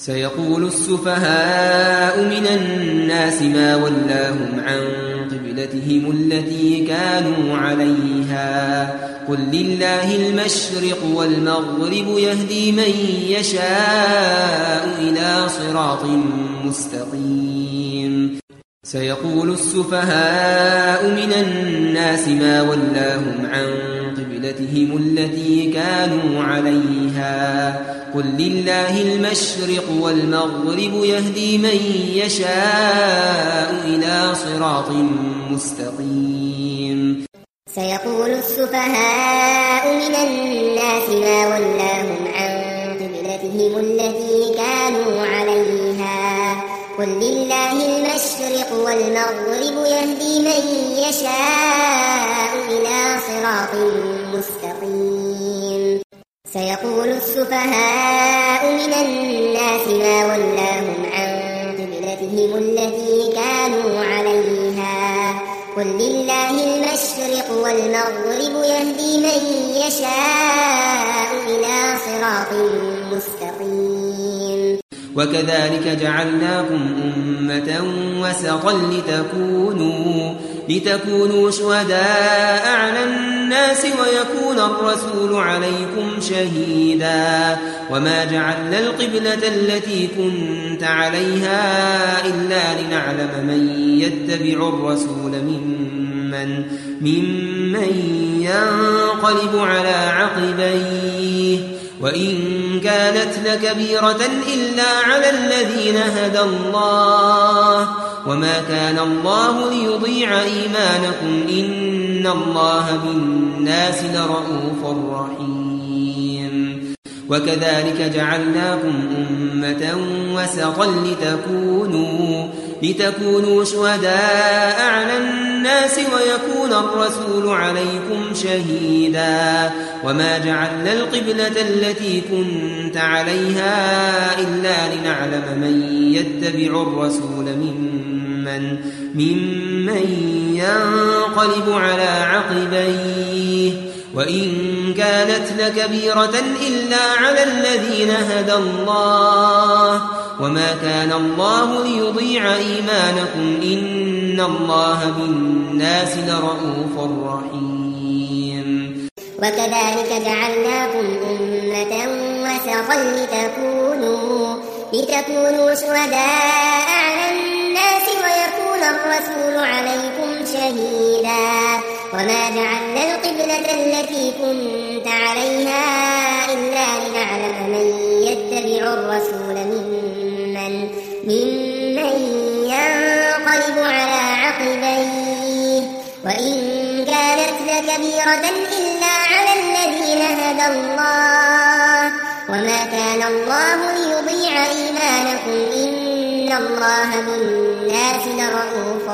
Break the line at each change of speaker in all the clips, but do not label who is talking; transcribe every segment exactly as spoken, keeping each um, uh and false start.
سيقول السفهاء من الناس ما ولاهم عن قبلتهم التي كانوا عليها قل لله المشرق والمغرب يهدي من يشاء إلى صراط مستقيم. سيقول السفهاء من الناس ما ولاهم عن قبلتهم التي كانوا عليها قل لله المشرق والمغرب يهدي من يشاء إلى صراط مستقيم.
سيقول السفهاء من الناس ما ولاهم عن قبلتهم التي كانوا عليها قل لله المشرق والمغرب يهدي من يشاء إلى صراط مستقيم. سيقول السفهاء من الناس ما ولاهم عن قبلتهم التي كانوا عليها قل لله المشرق والمغرب يهدي من يشاء إلى صراط مستقيم.
وكذلك جعلناكم أمة وسطا لتكونوا لتكونوا شهداء على الناس ويكون الرسول عليكم شهيدا وما جعلنا القبلة التي كنت عليها إلا لنعلم من يتبع الرسول ممن ممن ينقلب على عقبيه وإن كانت لكبيرة إلا على الذين هدى الله وما كان الله ليضيع إيمانكم إن الله بالناس لرءوف رحيم. وكذلك جعلناكم أمة وسطا لتكونوا لتكونوا شهداء على الناس ويكون الرسول عليكم شهيدا وما جعلنا القبلة التي كنت عليها إلا لنعلم من يتبع الرسول ممن ممن ينقلب على عقبيه وإن كانت لكبيرة إلا على الذين هدى الله وما كان الله ليضيع إيمانكم إن الله بالناس لرءوف رحيم.
وكذلك جعلناكم أمة وسطا لتكونوا لتكونوا شهداء على الناس ويكون الرسول عليكم شهيدا وما جعلنا القبلة التي كنت عليها إلا لنعلم من يتبع الرسول ممن ممن ينقلب على عقبيه وإن كانت لكبيرة إلا على الذين هدى الله وما كان الله ليضيع إيمانكم إن الله بالناس لرءوف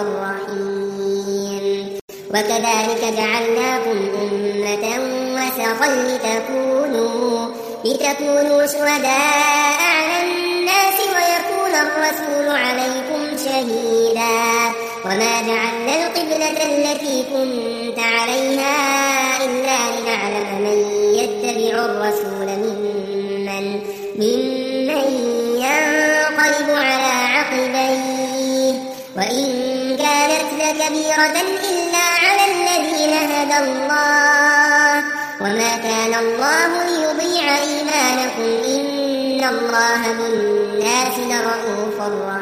رحيم. وكذلك جعلناكم أمة وسطا لتكونوا لتكونوا شهداء على الناس ويكون الرسول عليكم شهيدا وما جعلنا القبلة التي كنت عليها إلا لنعلم من يتبع الرسول ممن ممن ينقلب على عقبيه وإن كانت لكبيرة إلا على الذين هدى الله وما كان الله ليضيع إيمانكم إن الله بالناس لرءوف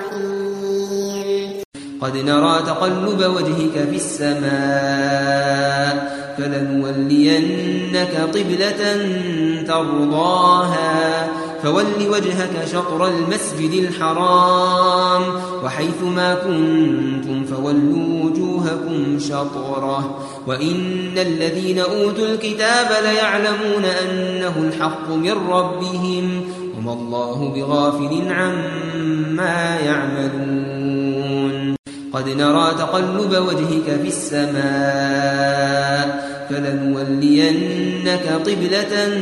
رحيم.
قد نرى تقلب وجهك في السماء فلنولينك قبلة ترضاها فول وجهك شطر المسجد الحرام وحيث ما كنتم فولوا وجوهكم شطره وإن الذين أوتوا الكتاب ليعلمون أنه الحق من ربهم وما الله بغافل عما يعملون. قد نرى تقلب وجهك في السماء فلنولينك قبلة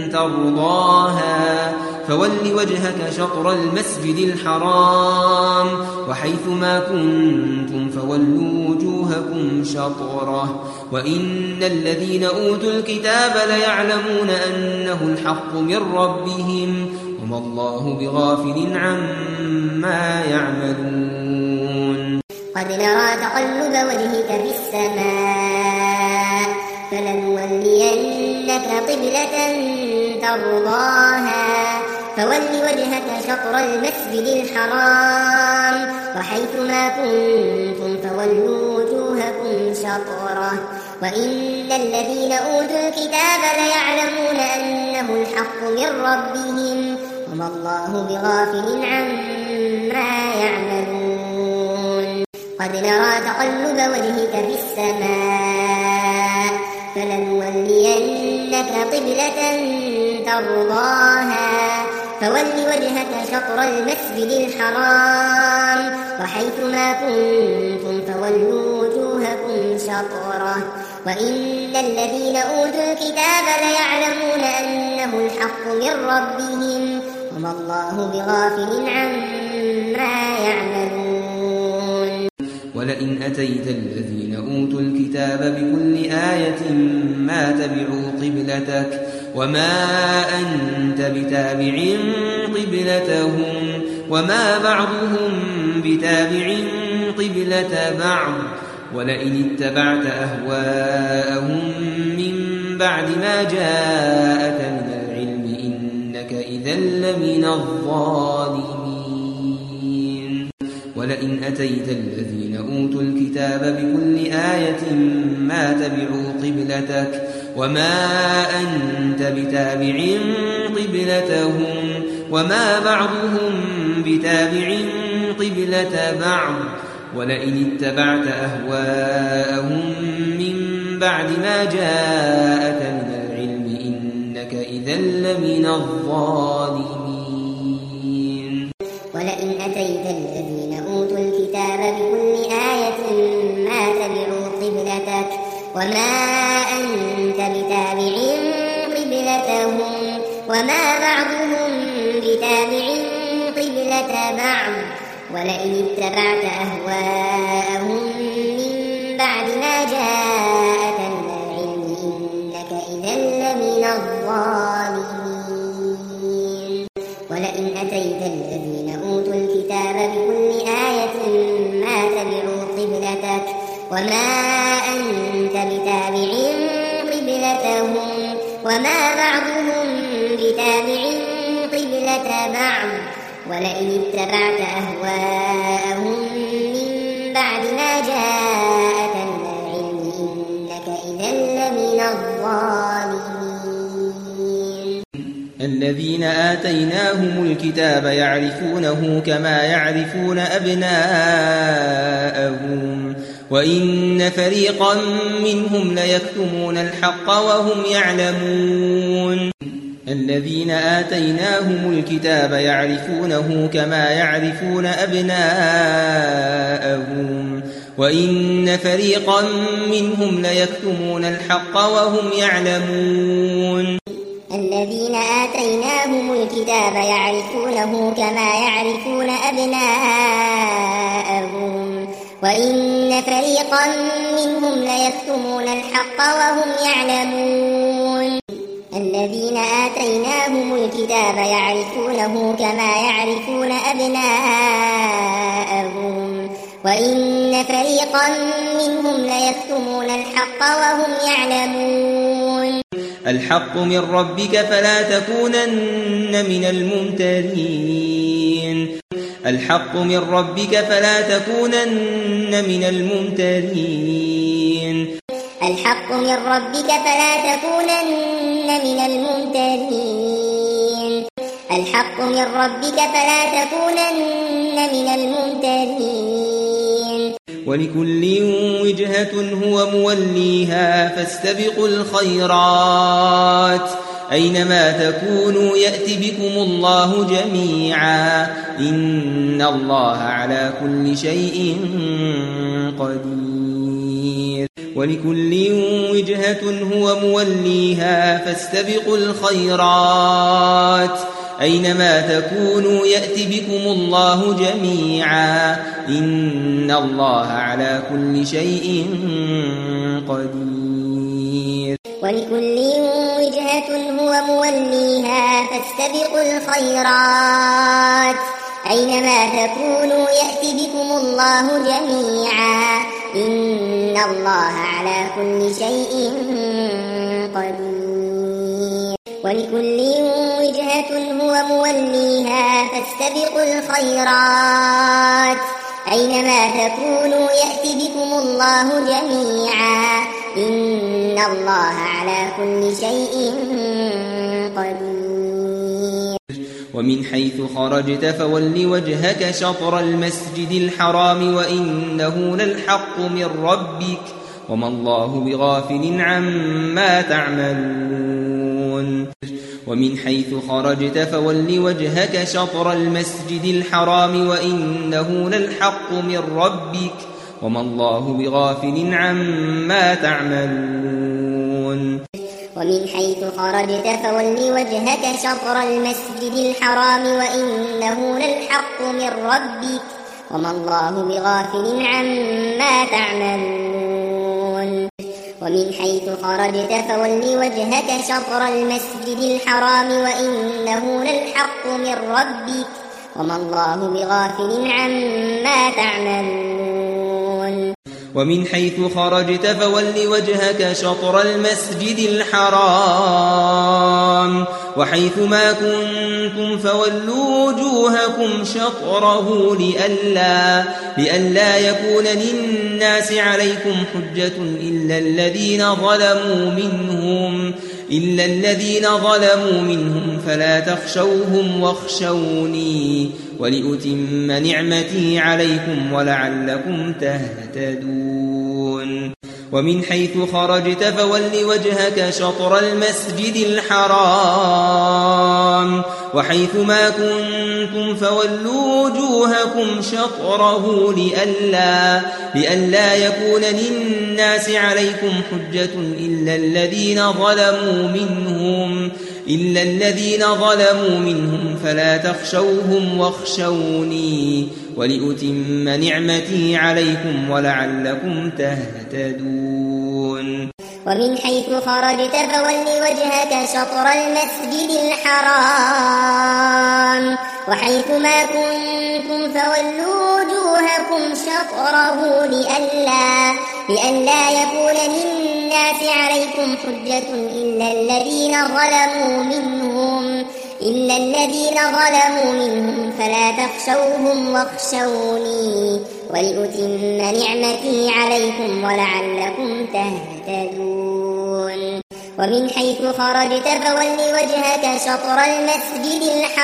ترضاها فول وجهك شطر المسجد الحرام وحيث ما كنتم فولوا وجوهكم شطره وإن الذين أوتوا الكتاب ليعلمون أنه الحق من ربهم وما الله بغافل عما يعملون
قد نرى تقلب وجهك في السماء فلنولينك قبلة ترضاها فول وجهك شطر المسجد الحرام وحيث ما كنتم فولوا وجوهكم شطره وإن الذين أوتوا الكتاب ليعلمون أنه الحق من ربهم وما الله بغافل عما يعملون قد نرى تقلب وجهك في السماء فلنولينك قبلة ترضاها فول وجهك شطر المسجد الحرام وحيث ما كنتم فولوا وجوهكم شطره وإن الذين أوتوا الكتاب ليعلمون أنه الحق من ربهم وما الله بغافل عما يعملون
ولئن أتيت الذين أوتوا الكتاب بكل آية ما تبعوا قبلتك وما أنت بتابع قبلتهم وما بعضهم بتابع قبلة بعض ولئن اتبعت أهواءهم من بعد ما جاءك من العلم إنك إذا لمن الظالمين ولئن أتيت الذين أوتوا الكتاب بكل آية ما تبعوا قبلتك وما أنت بتابع قبلتهم وما بعضهم بتابع قبلة بعض ولئن اتبعت أهواءهم من بعد ما جاءك من العلم إنك إذا لمن الظالمين
ولئن أتيت الذين أوتوا الكتاب بكل آية ما تبعوا قبلتك وما أنت بتابع قبلتهم وما بعضهم بتابع قبلة بعض ولئن اتبعت أهواءهم من بعد ما جاءك من العلم إنك إذا لمن الظالمين ولئن أتيت الذين أوتوا الكتاب بكل آية ما تبعوا قبلتك وما أنت بتابع قبلتهم وما بعضهم بتابع قبلة بعض ولئن اتبعت أهواءهم من بعد ما جاءك من العلم إنك إذا لمن الظالمين
الذين آتيناهم الكتاب يعرفونه كما يعرفون أبناءهم وإن فريقا منهم ليكتمون الحق وهم يعلمون الذين آتيناهم الكتاب يعرفونه كما يعرفون أبناءهم وإن فريقا منهم ليكتمون الحق وهم يعلمون
الذين آتيناهم الكتاب يعرفونه كما يعرفون أبناءهم وإن فريقا منهم ليكتمون الحق وهم يعلمون الذين آتيناهم الكتاب يعرفونه كما يعرفون أبناءهم وإن فريقا منهم ليكتمون الحق وهم يعلمون
الحق من ربك فلا تكونن من الممترين الحق من ربك فلا تكونن من الممترين
الحق من ربك فلا تكونن من الممترين الحق من ربك فلا تكونن من الممترين
ولكل وجهة هو موليها فاستبقوا الخيرات أينما تكونوا يأتي بكم الله جميعا إن الله على كل شيء قدير ولكل وجهة هو موليها فاستبقوا الخيرات أينما تكونوا يأتي بكم الله جميعا إن الله على كل شيء قدير
ولكل وجهة هو موليها فاستبقوا الخيرات أينما تكونوا يأت بكم الله جميعا إن الله على كل شيء قدير ولكل وجهة هو موليها فاستبقوا الخيرات أينما تكونوا يأت بكم الله جميعا إن الله على كل شيء قدير
ومن حيث خرجت فول وجهك شطر المسجد الحرام وإنه للحق من ربك وما الله بغافل عما تعملون ومن حيث خرجت فول وجهك شطر المسجد الحرام وإنه للحق من ربك وما الله بغافل عما تعملون
ومن حيث خرجت فول وجهك شطر المسجد الحرام وإنه للحق من ربك وما الله بغافل عما تعملون ومن حيث خرجت فول وجهك شطر المسجد الحرام وإنه للحق من ربك وما الله بغافل عما تعملون
ومن حيث خرجت فول وجهك شطر المسجد الحرام وحيث ما كنتم فولوا وجوهكم شطره لئلا, لئلا يكون للناس عليكم حجة إلا الذين ظلموا منهم إلا الذين ظلموا منهم فلا تخشوهم واخشوني ولأتم نعمتي عليكم ولعلكم تهتدون ومن حيث خرجت فول وجهك شطر المسجد الحرام وحيث ما كنتم فولوا وجوهكم شطره لئلا, لئلا يكون للناس عليكم حجة إلا الذين ظلموا منهم إلا الذين ظلموا منهم فلا تخشوهم واخشوني ولأتم نعمتي عليكم ولعلكم تهتدون
ومن حيث خرجت فول وجهك شطر المسجد الحرام وحيث ما كنتم فولوا وجوهكم شطره لئلا, لئلا يكون للناس عليكم حجة إلا الذين ظلموا منهم إلا الذين ظلموا منهم فلا تخشوهم واخشوني ولأتم نعمتي عليكم ولعلكم تهتدون ومن حيث خرجت فول وجهك شطر المسجد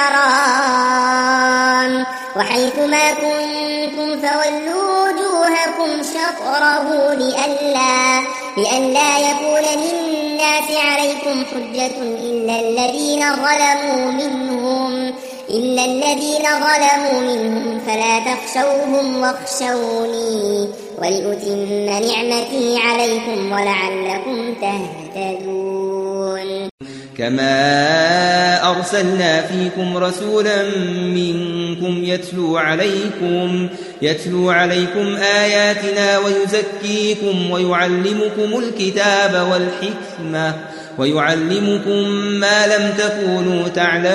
الحرام وحيث ما كنتم فولوا وجوهكم شطره لئلا, لئلا يكون للناس عليكم حجة إلا الذين ظلموا منهم إلا الذين ظلموا منهم فلا تخشوهم واخشوني ولأتم نعمتي عليكم ولعلكم تهتدون
كما أرسلنا فيكم رسولا منكم يتلو عليكم يتلو عليكم آياتنا ويزكيكم ويعلمكم الكتاب والحكمة ويعلمكم ما لم تكونوا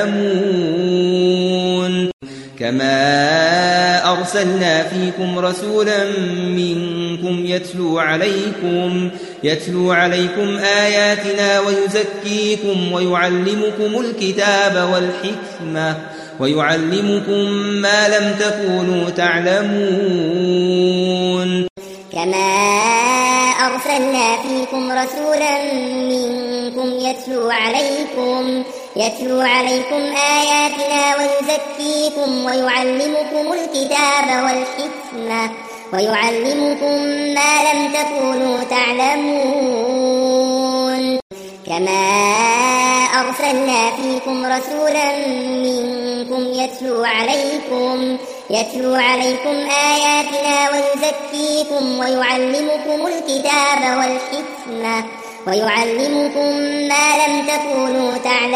تعلمون كما أرسلنا فيكم رسولا منكم يتلو عليكم يتلو عليكم آياتنا ويزكيكم ويعلمكم الكتاب والحكمة ويعلمكم ما لم تكونوا تعلمون
كما أرسلنا فيكم رسولا منكم يتلو عليكم يتلو عليكم آياتنا ويزكيكم ويعلمكم الكتاب والحكمة ويعلمكم ما لم تكونوا تعلمون كما أرسلنا فيكم رسولا منكم يتلو عليكم يتلو عليكم آياتنا ويزكيكم ويعلمكم الكتاب والحكمة ويعلمكم ما لم تكونوا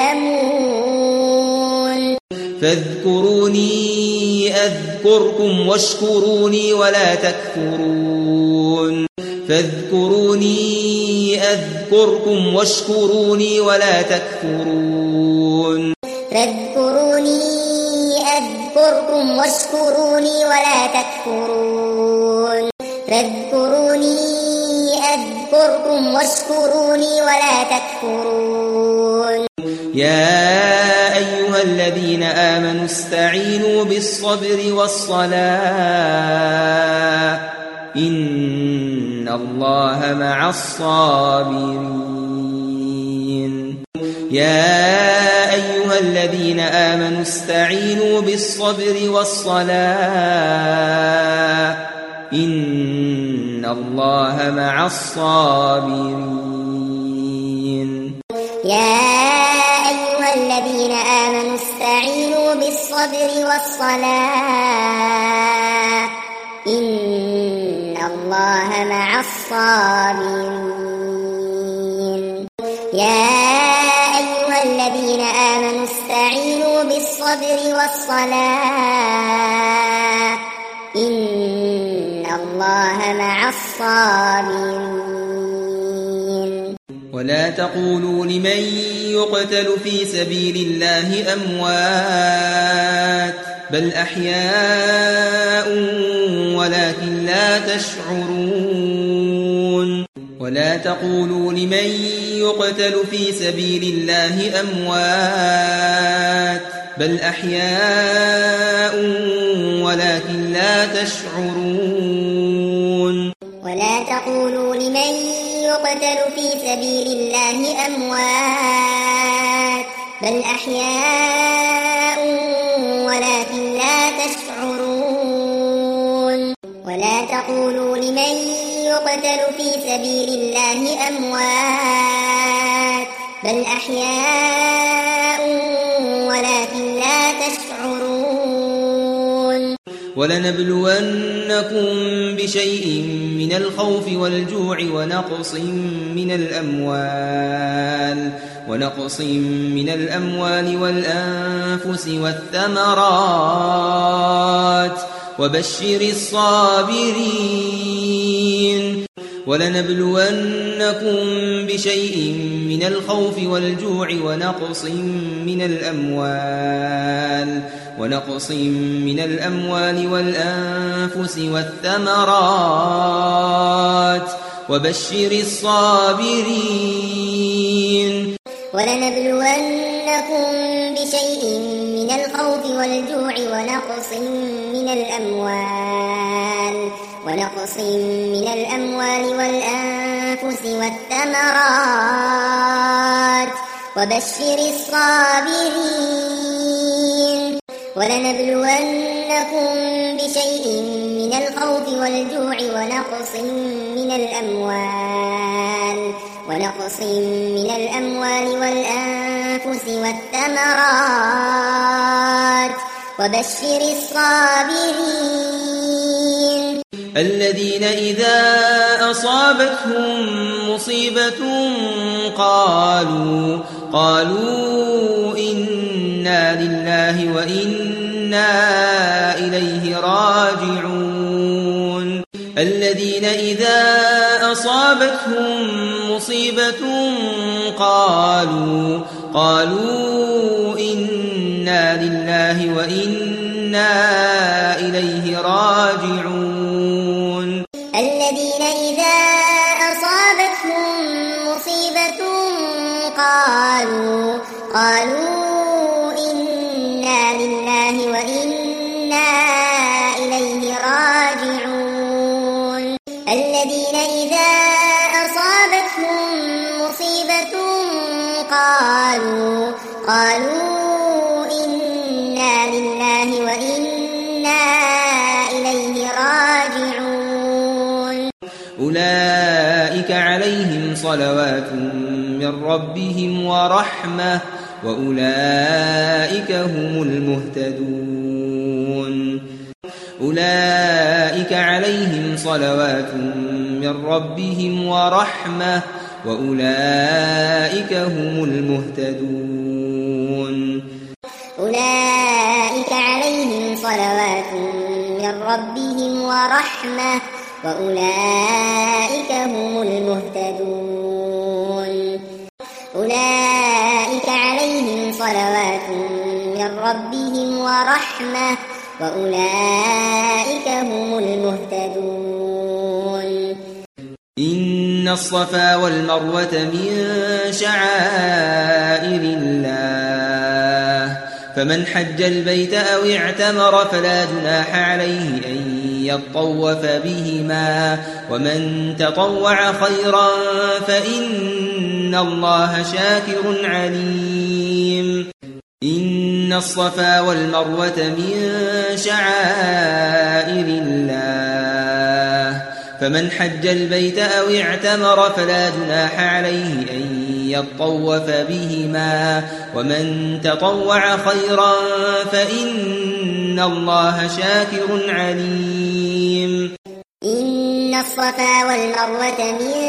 تعلمون
فاذكروني أذكركم واشكروني ولا تكفرون فاذكروني أذكركم واشكروني ولا تكفرون
فاذكروني أذكركم واشكروني ولا تكفرون فاذكروني أذكركم واشكروني ولا تكفرون
يا أيها الذين آمنوا استعينوا بالصبر والصلاة إن الله مع الصابرين يا أيها الذين آمنوا استعينوا بالصبر والصلاة إن الله مع الصابرين
يا أيها الذين آمنوا استعينوا بالصبر والصلاة إن الله مع الصابرين يا أيها الذين آمنوا استعينوا بالصبر والصلاة إن الله مع الصابرين
ولا تقولوا لمن يقتل في سبيل الله أموات بل أحياء ولكن لا تشعرون ولا تقولوا لمن يقتل في سبيل الله أموات بل أحياء ولكن لا تشعرون
ولا تقولوا لمن يقتل في سبيل الله أموات بل أحياء ولكن لا تشعرون ولا تقولوا لمن يقتل في سبيل الله أموات بل أحياء ولكن لا تشعرون
ولنبلونكم بشيء من الخوف والجوع ونقص من الأموال ونقص من الأموال والأنفس والثمرات وبشر الصابرين ولنبلونكم بشيء من الخوف والجوع ونقص من الأموال ونقص من الأموال والأنفس والثمرات وبشر الصابرين
ولنبلونكم بشيء من الخوف والجوع ونقص من الأموال ونقص من الأموال والأنفس والثمرات وبشر الصابرين ولنبلونكم بشيء من الخوف والجوع ونقص من الأموال ونقص من الأموال والأنفس والثمرات وبشر الصابرين
الذين إذا أصابتهم مصيبة قالوا قالوا إنا لله وإنا إليه راجعون الذين إذا أصابتهم مصيبة قالوا قالوا إنا لله وإنا إليه راجعون
الذين إذا أصابتهم مصيبة قالوا قالوا إنا لله وإنا إليه راجعون الذين إذا أصابتهم مصيبة قالوا قالوا إنا لله وإنا إليه راجعون
أولئك عليهم صلوات من ربهم ورحمة وأولئك هم المهتدون أولئك عليهم صلوات من ربهم ورحمة وأولئك هم المهتدون
أولئك عليهم صلوات من ربهم ورحمة وأولئك هم المهتدون أولئك عليهم صلوات من ربهم ورحمة وأولئك هم المهتدون
إن الصفا والمروة من شعائر الله فمن حج البيت أو اعتمر فلا جناح عليه أن يطوف بهما ومن تطوع خيرا فإن الله شاكر عليم إن الصفا والمروة من شعائر الله فمن حج البيت أو اعتمر فلا جناح عليه أن يطوف بهما ومن تطوع خيرا فإن الله شاكر عليم
إن الصفا والمروة من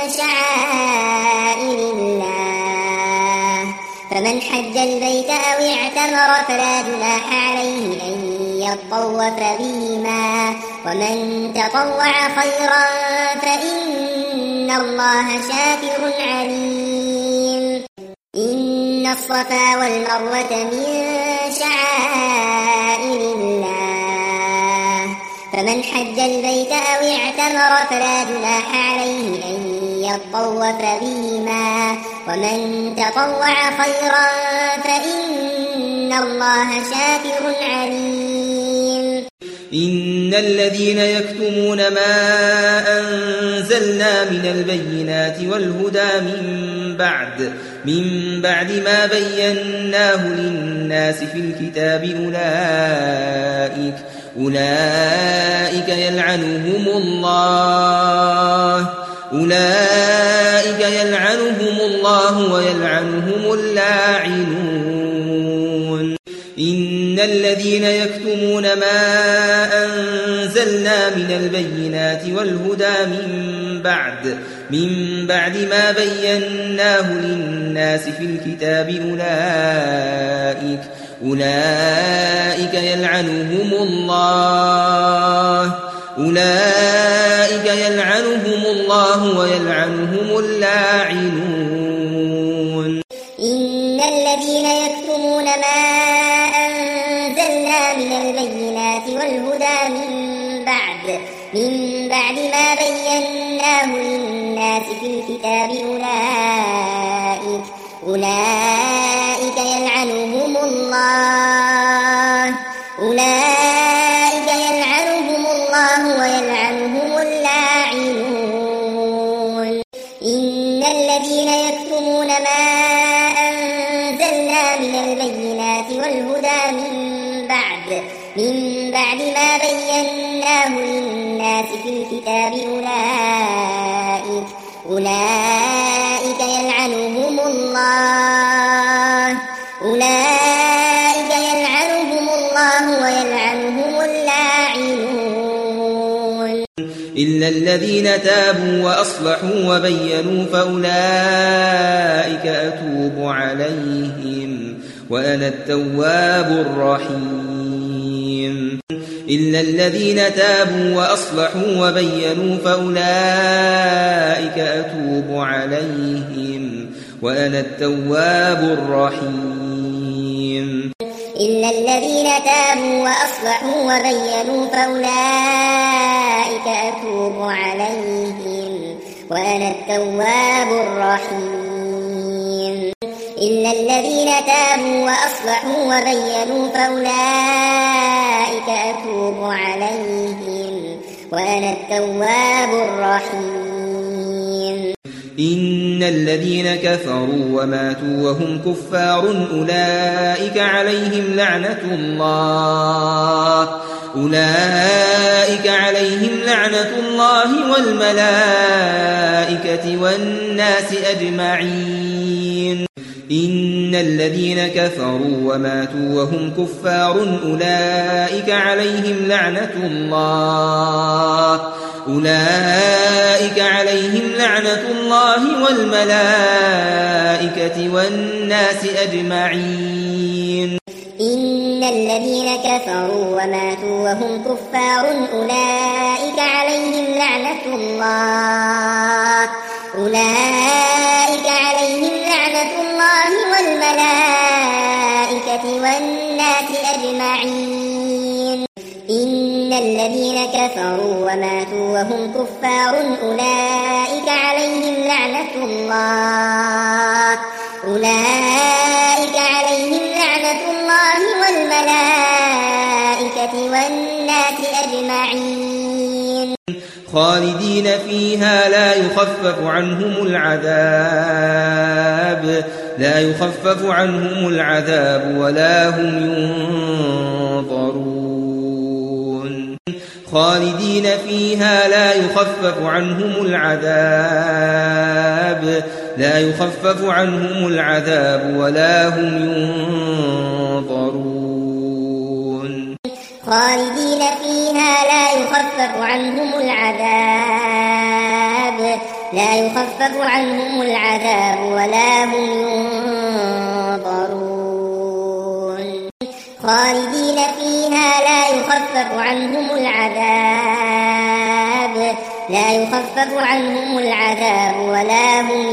شعائر الله فمن حج البيت أو اعتمر فلا جناح عليه أن يطوف بهما ومن تطوع خيرا فإن الله شاكر عليم إن الصفا والمروة من شعائر الله فمن حج البيت أو اعتمر فلا جناح عليه أن يطوف بهما ومن تطوع خيرا فإن الله شاكر عليم
إن الذين يكتمون ما أنزلنا من البينات والهدى من بعد من بعد ما بيناه للناس في الكتاب أولئك أولئك يلعنهم الله أولئك يلعنهم الله ويلعنهم اللاعنون إن الذين يكتمون ما أنزلنا من البينات والهدى من بعد من بعد ما بيناه للناس في الكتاب أولئك أولئك يلعنهم الله أولئك يلعنهم الله ويلعنهم اللاعنون
إن الذين يكتمون ما أنزلنا من البينات والهدى من بعد من بعد ما بيناه للناس في الكتاب أولئك أولئك يلعنهم الله أولئك يلعنهم الله ويلعنهم اللاعنون إن الذين يكتمون ما أنزلنا من البينات والهدى من بعد من بعد ما بيناه للناس في الكتاب أولئك أولئك يلعنهم الله أولئك يلعنهم الله ويلعنهم اللاعنون
إلا الذين تابوا وأصلحوا وبينوا فأولئك أتوب عليهم وأنا التواب الرحيم إلا الذين تابوا وأصلحوا وبينوا فأولئك أتوب عليهم وأنا التواب الرحيم
إلا الذين تابوا وأصلحوا وبينوا فأولئك أتوب عليهم وأنا التواب الرحيم إلا الذين تابوا وأصلحوا وبينوا فأولئك أتوب عليهم وأنا التواب الرحيم
إن الذين كفروا وماتوا وهم كفار أولئك عليهم لعنة الله أولئك عليهم لعنة الله والملائكة والناس أجمعين إن الذين كفروا وماتوا وهم كفار أولئك عليهم لعنة الله أولئك عليهم لعنة الله والملائكة والناس أجمعين
إن الذين كفروا وماتوا وهم كفار أولئك عليهم لعنة الله أولئك عليهم لعنة الله والملائكة والناس أجمعين إن الذين كفروا وماتوا وهم كفار أولئك عليهم لعنة الله أولئك عليهم لعنة الله والملائكة والناس أجمعين
خالدين فيها لا يخفف عنهم العذاب لا يخفف عنهم العذاب ولا هم ينظرون خالدين فيها لا يخفف عنهم العذاب لا يخفف عنهم العذاب ولا هم ينظرون
خالدين فيها لا يخفف عنهم العذاب لا يخفف عنهم العذاب ولا هم ينظرون خالدين فيها لا يخفف عنهم العذاب لا يخفف عنهم العذاب ولا هم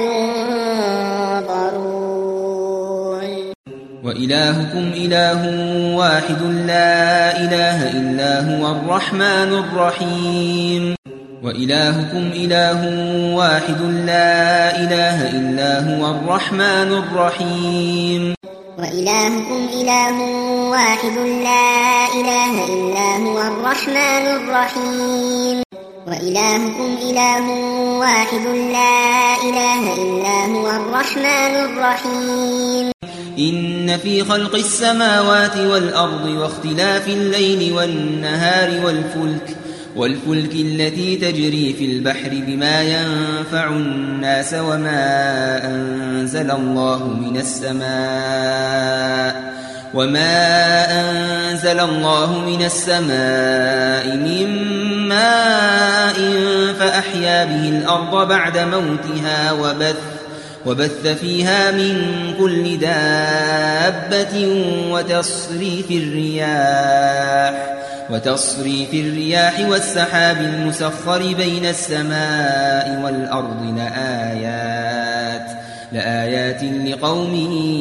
ينظرون
وإلهكم إله واحد لا إله إلا هو الرحمن الرحيم وإلهكم إله واحد لا إله إلا هو الرحمن الرحيم
وإلهكم إله واحد لا إله إلا هو الرحمن الرحيم وإلهكم إله واحد لا إله إلا هو الرحمن الرحيم
إن في خلق السماوات والأرض واختلاف الليل والنهار والفلك والفلك التي تجري في البحر بما ينفع الناس وما أنزل الله من السماء وما أنزل الله من السماء من ماء فأحيا به الأرض بعد موتها وبث وبث فيها من كل دابة وتصريف الرياح وتصريف الرياح والسحاب المسخر بين السماء والأرض لآيات لآيات لقوم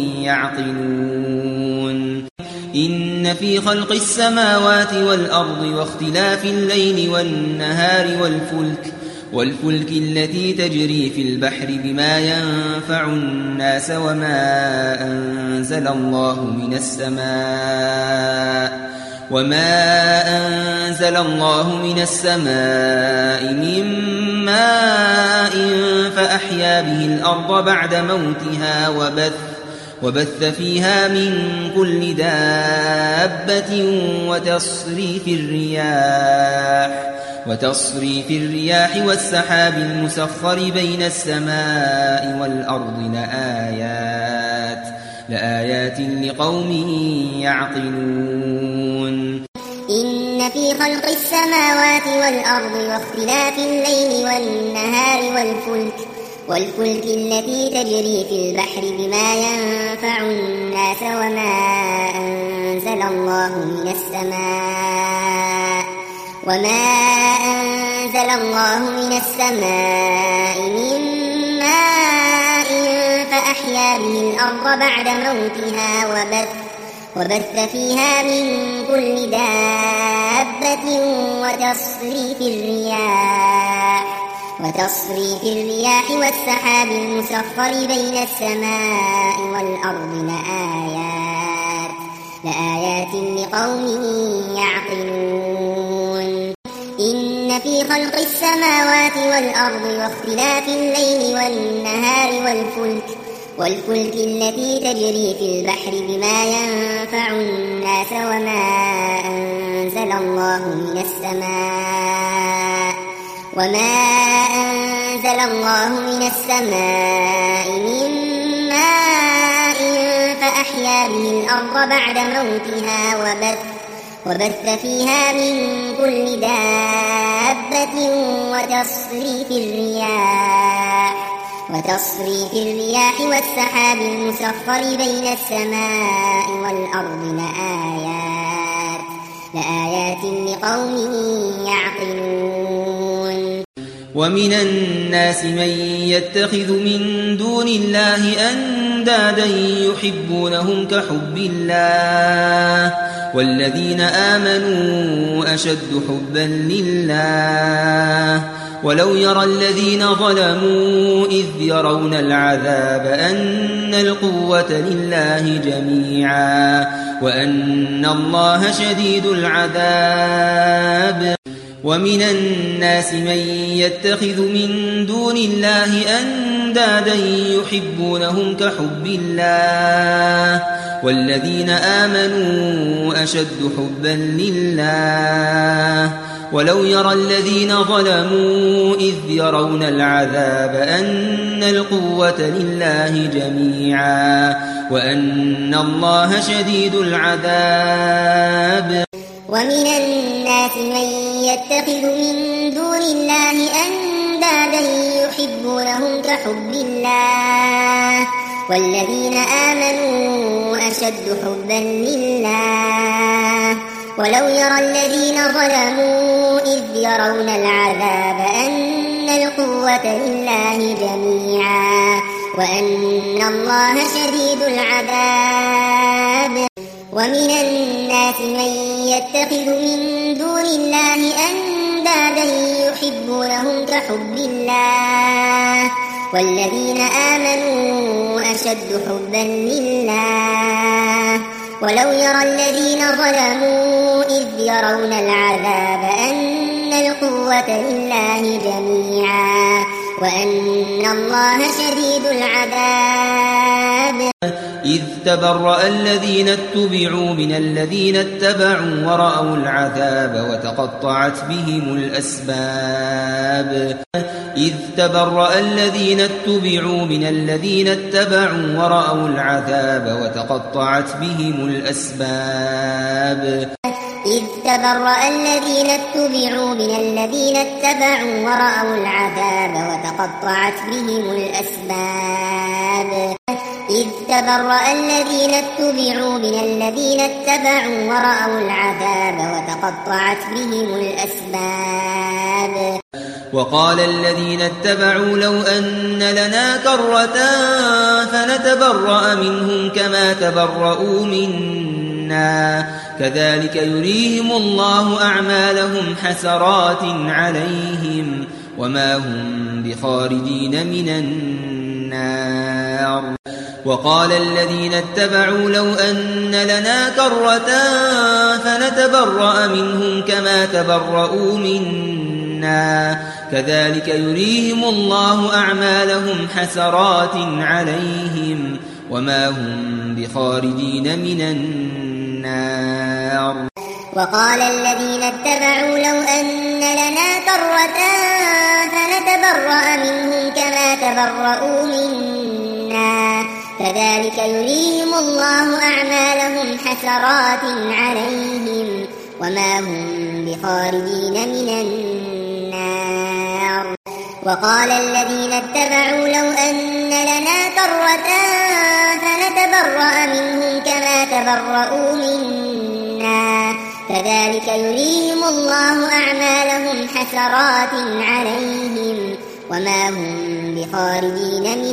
يعقلون إن في خلق السماوات والأرض واختلاف الليل والنهار والفلك والفلك التي تجري في البحر بما ينفع الناس وما أنزل الله من السماء وما أنزل الله من السماء من ماء فأحيا به الأرض بعد موتها وبث وبث فيها من كل دابة وتصريف الرياح وتصريف الرياح والسحاب المسخر بين السماء والأرض لآيات لآيات لقوم يعقلون
إن في خلق السماوات والأرض واختلاف الليل والنهار والفلك والفلك التي تجري في البحر بما ينفع الناس وما أنزل الله من السماء وما أنزل الله من السماء من ماء فأحيا به الأرض بعد موتها وبث وبث فيها من كل دابة وتصريف الرياح وتصريف الرياح والسحاب المسخر بين السماء والأرض لآيات لآيات لقوم يعقلون إن في خلق السماوات والأرض واختلاف الليل والنهار والفلك والفلك التي تجري في البحر بما ينفع الناس وما أنزل الله من السماء وما أنزل الله من السماء من ماء فأحيا به الأرض بعد موتها وبث وبث فيها من كل دابة وتصريف الرياح وتصريف الرياح والسحاب المسخر بين السماء والأرض لآيات لآيات لقوم يعقلون إن في خلق السماوات والأرض واختلاف الليل والنهار والفلك والفلك التي تجري في البحر بما ينفع الناس وما أنزل الله من السماء وما أنزل الله من السماء من ماء فأحيا به الأرض بعد موتها وبث وبث فيها من كل دابة وتصريف الرياح وتصريف الرياح والسحاب المسخر بين السماء والأرض لآيات لآيات لقوم يعقلون إن في خلق السماوات والأرض واختلاف الليل والنهار والفلك والفلك التي تجري في البحر بما ينفع الناس وما أنزل الله من السماء وما أنزل الله من السماء من ماء فأحيا به الأرض بعد موتها وبث وبث فيها من كل دابة وتصريف الرياح وتصريف الرياح والسحاب المسخر بين السماء والأرض لآيات لآيات لقوم يعقلون.
ومن الناس من يتخذ من دون الله أندادا يحبونهم كحب الله والذين آمنوا أشد حبا لله ولو يرى الذين ظلموا إذ يرون العذاب أن القوة لله جميعا وأن الله شديد العذاب. ومن الناس من يتخذ من دون الله أندادا يحبونهم كحب الله والذين آمنوا أشد حبا لله ولو يرى الذين ظلموا إذ يرون العذاب أن القوة لله جميعا وأن الله شديد العذاب.
ومن الناس من يتخذ من دون الله أندادا يحبونهم كحب الله والذين آمنوا أشد حبا لله ولو يرى الذين ظلموا إذ يرون العذاب أن القوة لله جميعا وأن الله شديد العذاب. ومن الناس من يتخذ من دون الله أندادا يحبونهم كحب الله والذين آمنوا أشد حبا لله ولو يرى الذين ظلموا إذ يرون العذاب أن القوة لله جميعا وأن الله شديد العذاب.
إذ تبرأ الذين اتبعوا من الذين اتبعوا ورأوا العذاب وتقطعت بهم الأسباب. إذ تبرأ الذين اتبعوا من الذين اتبعوا ورأوا العذاب وتقطعت بهم الأسباب.
إذ تبرأ الذين اتبعوا من الذين اتبعوا ورأوا العذاب وتقطعت بهم الأسباب. إذ تبرأ الذين اتبعوا من الذين اتبعوا ورأوا العذاب وتقطعت بهم الأسباب.
وقال الذين اتبعوا لو أن لنا كرة فنتبرأ منهم كما تبرؤوا منا كذلك يريهم الله أعمالهم حسرات عليهم وما هم بخارجين من النار. وقال الذين اتبعوا لو أن لنا كرة فنتبرأ منهم كما تبرؤوا منا كذلك يريهم الله أعمالهم حسرات عليهم وما هم بخارجين من النار.
وقال الذين اتبعوا لو أن لنا كرة فنتبرأ منهم كما تبرؤوا منا كذلك يريهم الله أعمالهم حسرات عليهم وما هم بخارجين من النار. وقال الذين اتبعوا لو أن لنا كرة فنتبرأ منهم كما تبرؤوا منا كذلك يريهم الله أعمالهم حسرات عليهم وما هم بخارجين من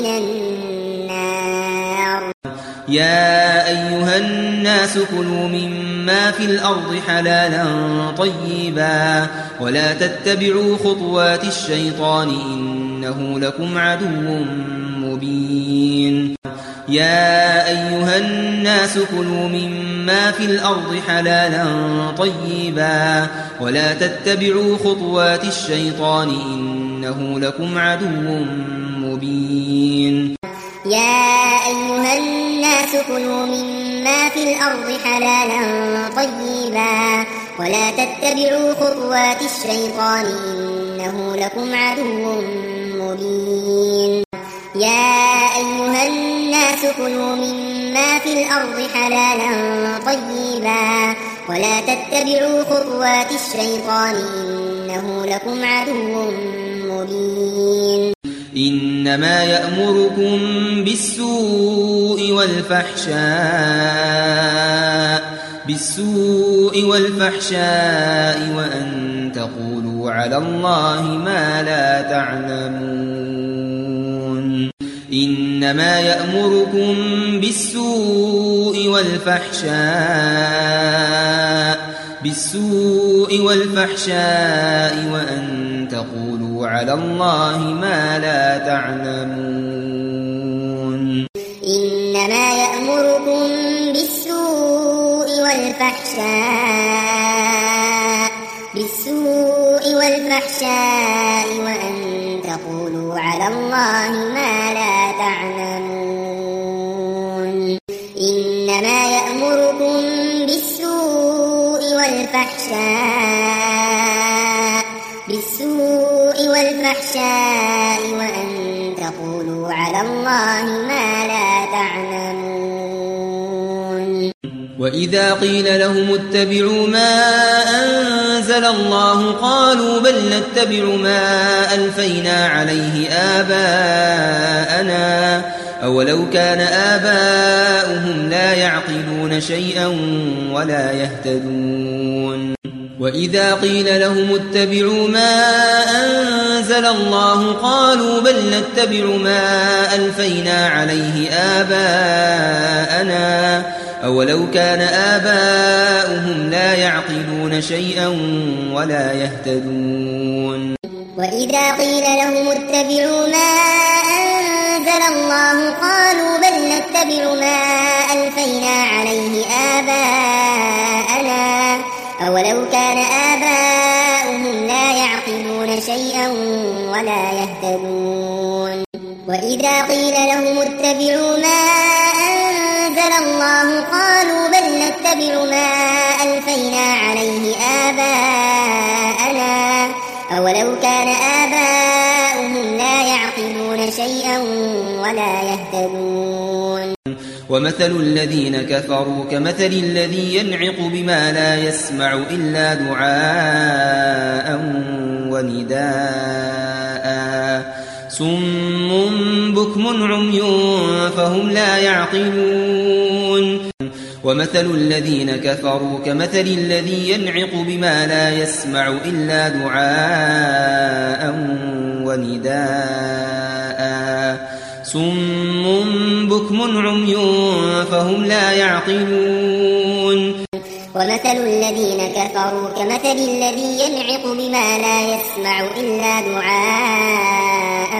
النار.
يا أيها الناس كلوا مما في الأرض حلالا طيبا ولا تتبعوا خطوات الشيطان إنه لكم عدو مبين. يا أيها الناس كلوا مما في الأرض حلالا طيبا ولا تتبعوا خطوات الشيطان إنه لكم عدو مبين.
يا أيها الناس كلوا مما في الأرض حلالا طيبا ولا تتبعوا خطوات الشيطان إنه لكم عدو مبين. يا أيها الناس كلوا مما في الأرض حلالا طيبا ولا تتبعوا خطوات الشيطان إنه لكم عدو مبين.
إنما يأمركم بالسوء والفحشاء بالسوء والفحشاء وأن تقولوا على الله ما لا تعلمون إنما يأمركم بالسوء والفحشاء بالسوء والفحشاء وأن تقولوا على الله ما لا تعلمون
إنما يأمركم بالسوء والفحشاء بالسوء والفحشاء وأن تقولوا على الله ما لا تعلمون إنما يأمركم بالسوء والفحشاء بالسوء والفحشاء وأن تقولوا على الله ما لا تعلمون
وإذا قيل لهم اتبعوا ما أنزل الله قالوا بل نتبع ما ألفينا عليه آباءنا أولو كان آباؤهم لا يعقلون شيئا ولا يهتدون وإذا قيل لهم اتبعوا ما أنزل الله قالوا بل نتبع ما ألفينا عليه آباءنا أولو كان آباؤهم لا يعقلون شيئا ولا يهتدون
وإذا قيل لهم اتبعوا ما أنزل الله قالوا بل نتبع ما ألفينا عليه آباءنا أولو كان آباؤهم لا يعقلون شيئا ولا يهتدون وإذا قيل لهم اتبعوا ما أنزل الله قالوا بل نتبع ما ألفينا عليه آباءنا أولو كان آباؤهم لا يعقلون شيئا ولا يهتدون
ومثل الذين كفروا كمثل الذي ينعق بما لا يسمع إلا دعاء ونداء صم بكم عمي فهم لا يعقلون ومثل الذين كفروا كمثل الذي ينعق بما لا يسمع إلا دعاء ونداء صم بكم عمي فهم لا يعقلون
ومثل الذين كفروا كمثل الذي ينعق بما لا يسمع إلا دعاء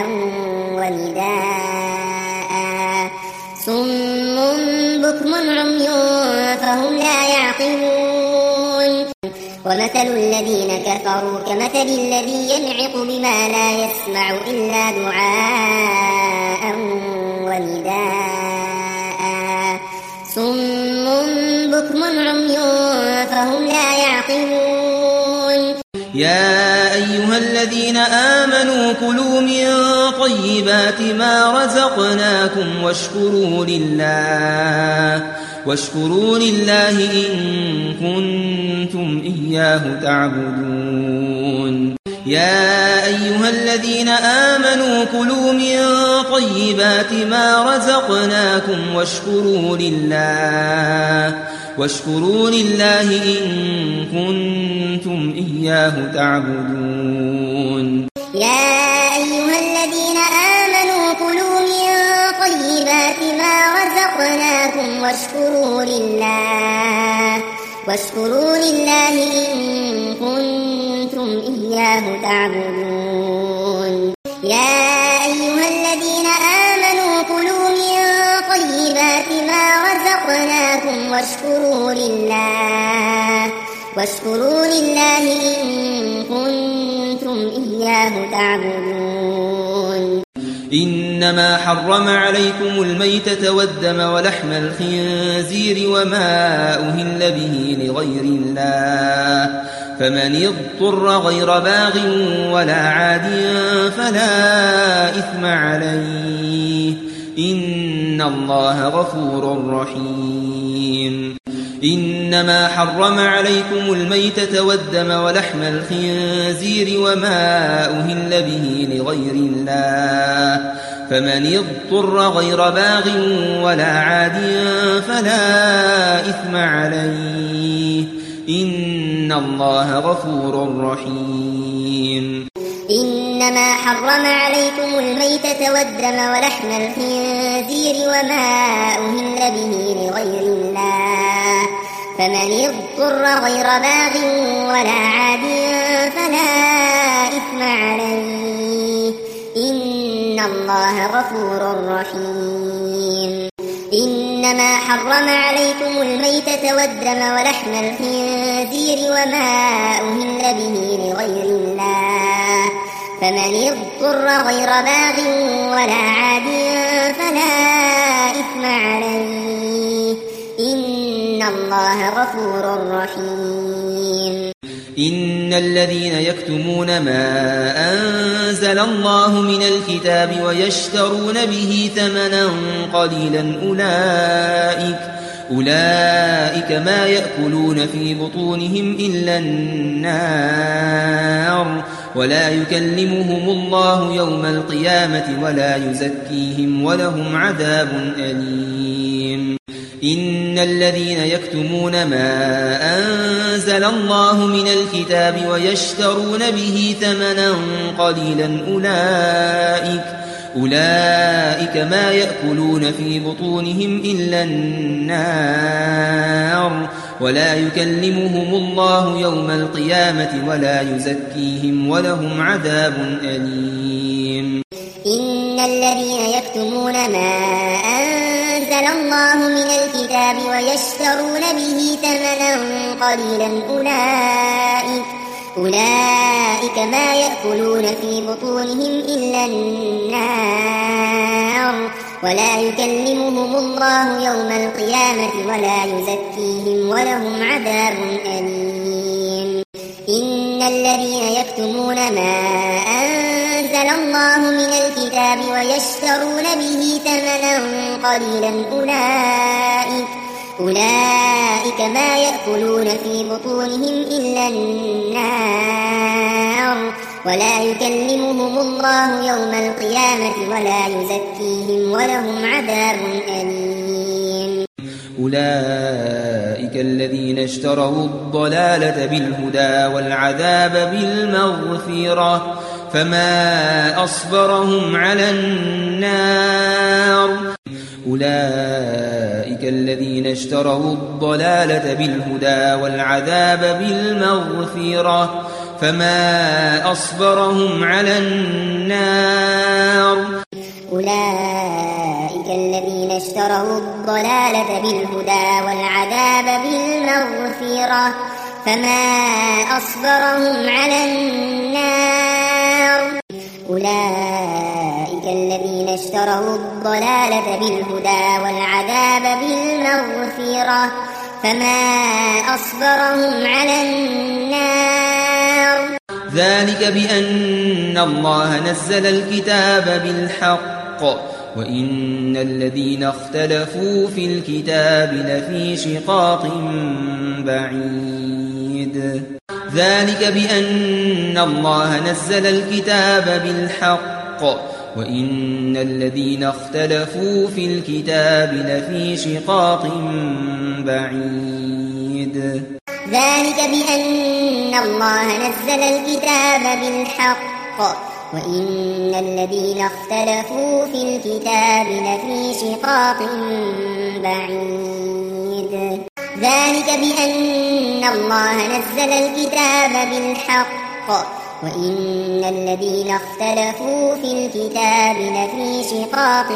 ونداء صم بكم عمي فهم لا يعقلون ومثل الذين كفروا كمثل الذي ينعق بما لا يسمع إلا دعاء ونداء صم بكم عمي فهم لا يعقلون
يا أيها الذين آمنوا كلوا من طيبات ما رزقناكم واشكروا لله واشكروا لله إن كنتم إياه تعبدون يا أيها الذين آمنوا كلوا من طيبات ما رزقناكم واشكروا لله واشكروا لله إن كنتم إياه تعبدون
يا أيها الذين آمنوا كلوا من طيبات ما رزقناكم واشكروا لله واشكروا لله إن كنتم إياه تعبدون يا أيها الذين آمنوا كلوا من طيبات ما رزقناكم واشكروا لله واشكروا لله إن كنتم إياه تعبدون
إنما حرم عليكم الميتة والدم ولحم الخنزير وما أهل به لغير الله فمن اضطر غير باغ ولا عاد فلا إثم عليه إن الله غفور رحيم إنما حرم عليكم الميتة والدم ولحم الخنزير وما أهل به لغير الله فمن اضطر غير باغ ولا عاد فلا إثم عليه إن الله غفور رحيم.
إنما حرم عليكم الميتة والدم ولحم الخنزير وما أهل به لغير الله فمن اضطر غير باغ ولا عاد فلا إثم عليه إن الله غفور رحيم. إنما حرم عليكم الميتة والدم ولحم الخنزير وما أهل به لغير الله فمن اضطر غير باغ ولا عاد فلا إثم عليه إن الله غفور رحيم.
إن الذين يكتمون ما أنزل الله من الكتاب ويشترون به ثمنا قليلا أولئك أولئك ما يأكلون في بطونهم إلا النار ولا يكلمهم الله يوم القيامة ولا يزكيهم ولهم عذاب أليم. إن الذين يكتمون ما أنزل الله من الكتاب ويشترون به ثمنا قليلا أولئك أولئك ما يأكلون في بطونهم إلا النار ولا يكلمهم الله يوم القيامة ولا يزكيهم ولهم عذاب أليم.
إن الذين يكتمون ما أنزل الله من الكتاب ويشترون به ثمنا قليلا أولئك أولئك ما يأكلون في بطونهم إلا النار ولا يكلمهم الله يوم القيامة ولا يزكيهم ولهم عذاب أليم. إن الذين يكتمون ما أنزل الله من الكتاب ويشترون به ثمنا قليلا أولئك أولئك ما يأكلون في بطونهم إلا النار ولا يكلمهم الله يوم القيامة ولا يزكيهم ولهم عذاب أليم.
أولئك الذين اشتروا الضلالة بالهدى والعذاب بالمغفرة فما أصبرهم على النار أولئك الذين اشتروا الضلالة بالهدى والعذاب بالمغفرة فما أصبرهم على النار
أولئك الذين اشتروا الضلالة بالهدى والعذاب بالمغفرة فما أصبرهم على النار أولئك الذين اشتروا الضلالة بالهدى والعذاب بالمغفرة فما أصبرهم على النار
ذلك بأن الله نزل الكتاب بالحق وإن الذين اختلفوا في الكتاب لفي شقاق بعيد ذلك بأن الله نزل الكتاب بالحق وإن الذين اختلفوا في الكتاب لفي شقاق بعيد
ذلك بأن الله نزل الكتاب بالحق وإن الذين اختلفوا في الكتاب لفي شقاق بعيد ذلك بأن الله نزل الكتاب بالحق وإن الذين اختلفوا في الكتاب لفي شقاق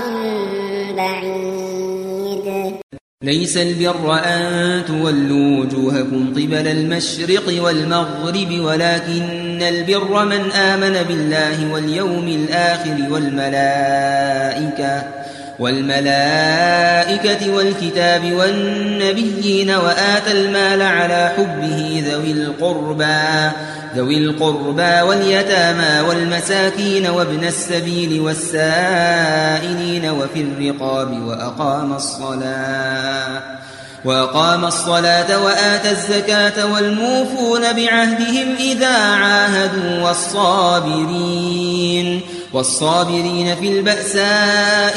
بعيد
ليس البر أن تولوا وجوهكم قبل المشرق والمغرب ولكن البر من آمن بالله واليوم الآخر والملائكة والملائكة والكتاب والنبيين وآتى المال على حبه ذوي القربى ذوي القربى واليتامى والمساكين وابن السبيل والسائلين وفي الرقاب وأقام الصلاة وأقام الصلاة وآتى الزكاة والموفون بعهدهم إذا عاهدوا والصابرين والصابرين في البأساء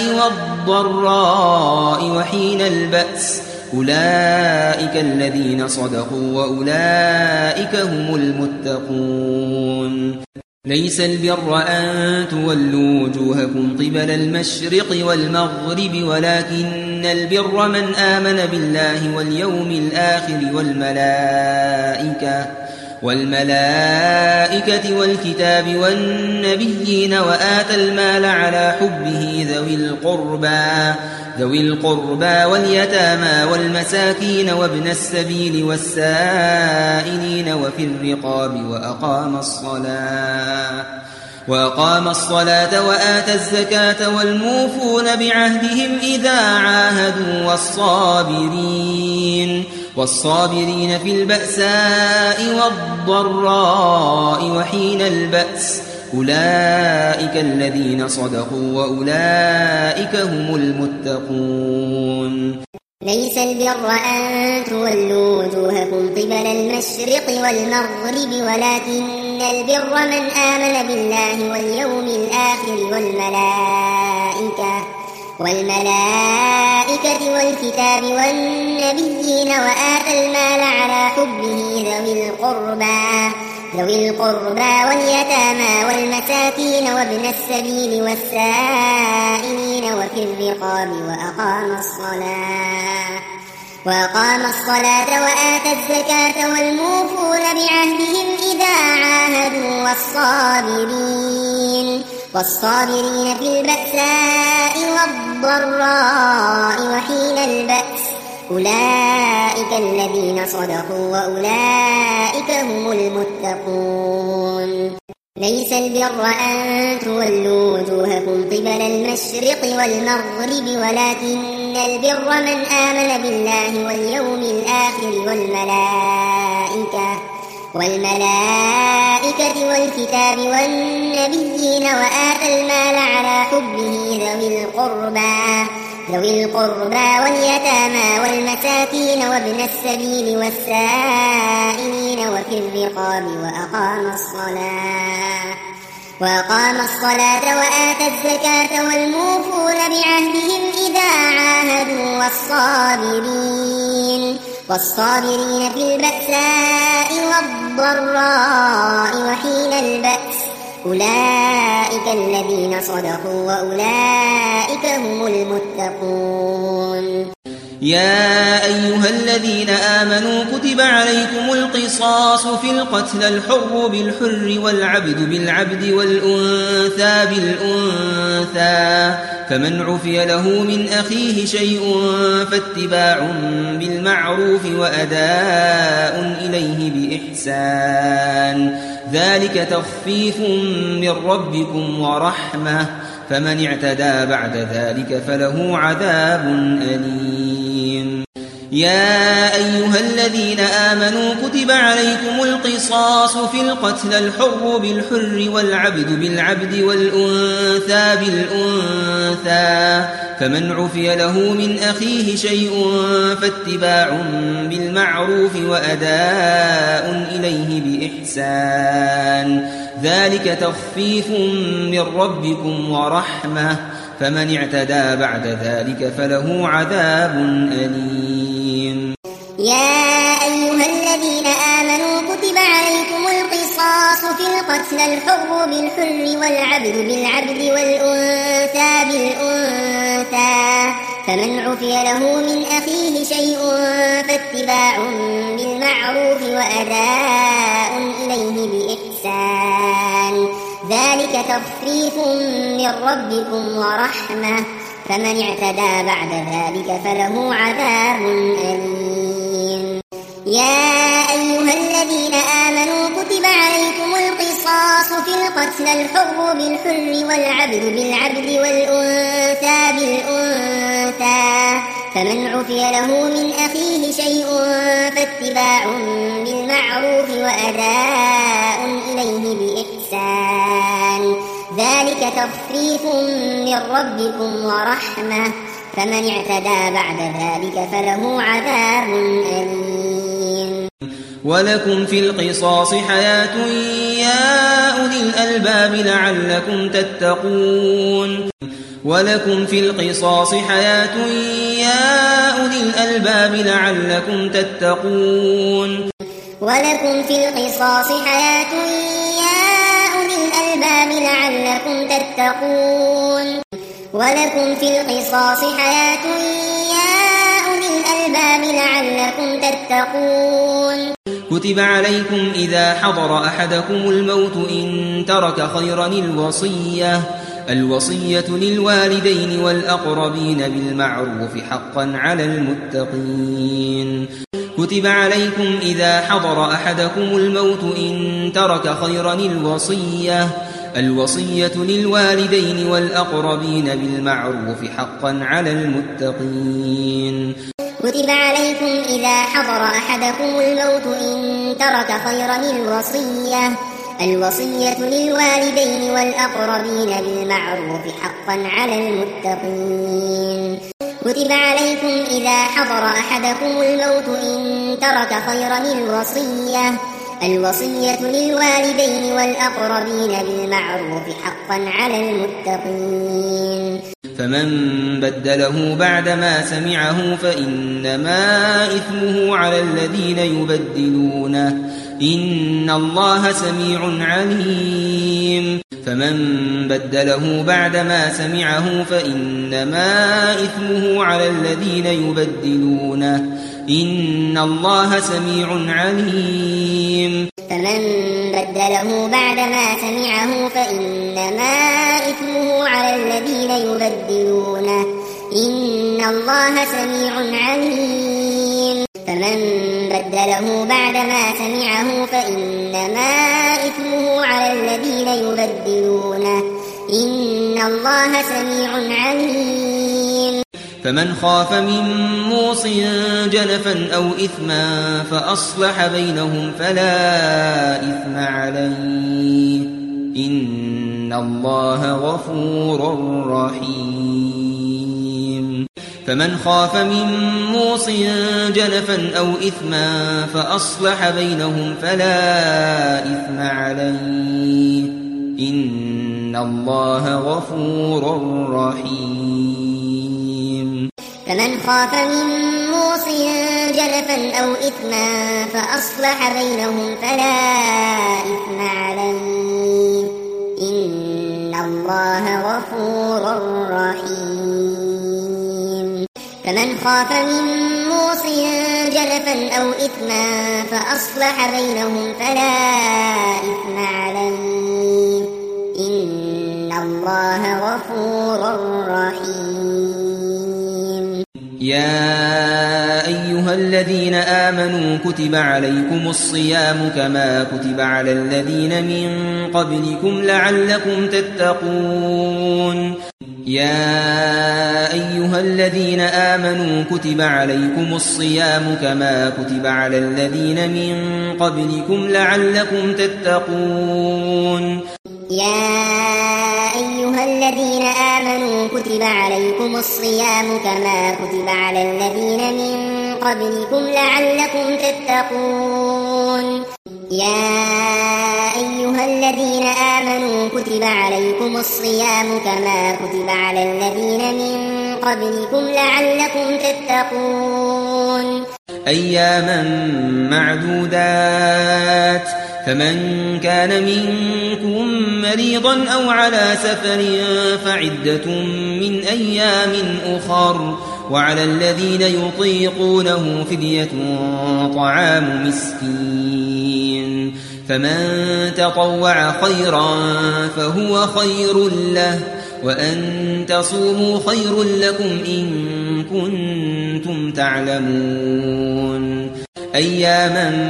والضراء وحين البأس أولئك الذين صدقوا وأولئك هم المتقون. ليس البر أن تولوا وجوهكم قبل المشرق والمغرب ولكن البر من آمن بالله واليوم الآخر والملائكة والملائكة والكتاب والنبيين وآتى المال على حبه ذوي القربى ذوي القربى واليتامى والمساكين وابن السبيل والسائلين وفي الرقاب وأقام الصلاة وأقام الصلاة وآتى الزكاة والموفون بعهدهم إذا عاهدوا والصابرين والصابرين في البأساء والضراء وحين البأس أولئك الذين صدقوا وأولئك هم المتقون.
ليس البر أن تولوا وجوهكم قبل المشرق والمغرب ولكن البر من آمن بالله واليوم الآخر والملائكة والملائكة والكتاب والنبيين وآتى المال على حبه ذوي القربى ذوي القربى واليتامى والمساكين وابن السبيل والسائلين وفي الرقاب وأقام الصلاة وأقام الصلاة وآتى الزكاة والموفون بعهدهم إذا عاهدوا والصابرين والصابرين في البأساء والضراء وحين البأس أولئك الذين صدقوا وأولئك هم المتقون. ليس البر أن تولوا وجوهكم قبل المشرق والمغرب ولكن البر من آمن بالله واليوم الآخر والملائكة والملائكة والكتاب والنبيين وآتى المال على حبه ذوي القربى ذوي القربى واليتامى والمساكين وابن السبيل والسائلين وفي الرقاب وأقام الصلاة وأقام الصلاة وآتى الزكاة والموفون بعهدهم إذا عاهدوا والصابرين والصابرين في البأساء والضراء وحين البأس أولئك الذين صدقوا وأولئك هم المتقون.
يا أيها الذين آمنوا كتب عليكم القصاص في القتل الحر بالحر والعبد بالعبد والأنثى بالأنثى فمن عفي له من أخيه شيء فاتباع بالمعروف وأداء إليه بإحسان ذلك تخفيف من ربكم ورحمة فمن اعتدى بعد ذلك فله عذاب أليم. يا أيها الذين آمنوا كتب عليكم القصاص في القتل الحر بالحر والعبد بالعبد والأنثى بالأنثى فمن عفي له من أخيه شيء فاتباع بالمعروف وأداء إليه بإحسان ذلك تخفيف من ربكم ورحمة فمن اعتدى بعد ذلك فله عذاب أليم.
يا أيها الذين آمنوا كتب عليكم القصاص في القتل الحر بالحر والعبد بالعبد والأنثى بالأنثى فمن عفي له من أخيه شيء فاتباع بالمعروف وأداء إليه بإحسان ذلك تخفيف من ربكم ورحمة فمن اعتدى بعد ذلك فله عذاب أليم. يا أيها الذين آمنوا كتب عليكم القصاص في القتل الحر بالحر والعبد بالعبد والأنثى بالأنثى فمن عفي له من أخيه شيء فاتباع بالمعروف وأداء إليه بإحسان ذلك تخفيف من ربكم ورحمة فمن اعتدى بعد ذلك فله عذاب أليم.
ولكم في القصاص حياة يا أولي الألباب لعلكم تتقون ولكم في القصاص حياة يا أولي الألباب لعلكم تتقون
ولكم في القصاص حياة يا أولي الألباب لعلكم تتقون ولكم في القصاص حياة يا أولي الألباب لعلكم تتقون
كتب عليكم إذا حضر أحدكم الموت إن ترك خيرا الوصية الوصية للوالدين والأقربين بالمعروف حقا على المتقين كتب عليكم إذا حضر أحدكم الموت إن ترك خيرا الوصية الوصية للوالدين والأقربين بالمعروف حقا على المتقين
كتب عليكم إذا حضر أحدكم الموت إن ترك خيرا الوصية الوصية للوالدين والأقربين بالمعروف حقا على المتقين كتب عليكم إذا حضر أحدكم الموت إن ترك خيرا الوصية الوصية للوالدين والأقربين بالمعروف حقا على المتقين
فمن بدله بعدما سمعه فإنما إثمه على الذين يبدلونه إن الله سميع عليم فمن بدله بعدما سمعه فإنما إثمه على الذين يبدلونه إن الله سميع عليم
فمن بدله بعدما سمعه فإنما إثمه على الذين يبدلونه إن الله سميع عليم فمن بدله بعدما سمعه فإنما إثمه على الذين يبدلونه إن الله سميع عليم
فمن خاف من موص جنفا أو إثما فأصلح بينهم فلا إثم عليه إن الله غفور رحيم فمن خاف من موص جنفا أو إثما فأصلح بينهم فلا إثم عليه إن الله غفور رحيم
فمن خاف من موص جنفا أو إثما فأصلح بينهم فلا إثم عليه إن الله غفور رحيم فمن خاف من موص جنفا أو إثما فأصلح بينهم فلا إثم عليه إن الله غفور رحيم
يا أيها الذين آمنوا كتب عليكم الصيام كما كتب على الذين من قبلكم لعلكم تتقون يا أيها الذين آمنوا كتب عليكم الصيام كما كتب على الذين من قبلكم لعلكم تتقون
يا أيها الذين آمنوا كتب عليكم الصيام كما كتب على الذين من قبلكم لعلكم تتقون يا أيها الذين آمنوا كتب عليكم الصيام كما كتب على الذين من قبلكم لعلكم تتقون
أياما معدودات فمن كان منكم مريضا أو على سفر فعدة من أيام أخر وعلى الذين يطيقونه فدية طعام مسكين فمن تطوع خيرا فهو خير له وأن تصوموا خير لكم إن كنتم تعلمون أياما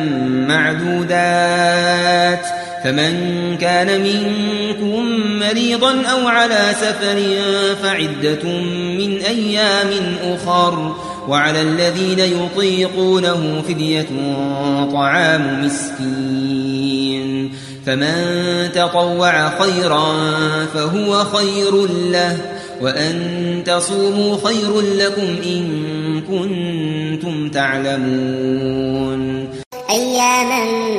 معدودات فمن كان منكم مريضا أو على سفر فعدة من أيام أخر وعلى الذين يطيقونه فدية طعام مسكين فمن تطوع خيرا فهو خير له وأن تصوموا خير لكم إن كنتم تعلمون
أياما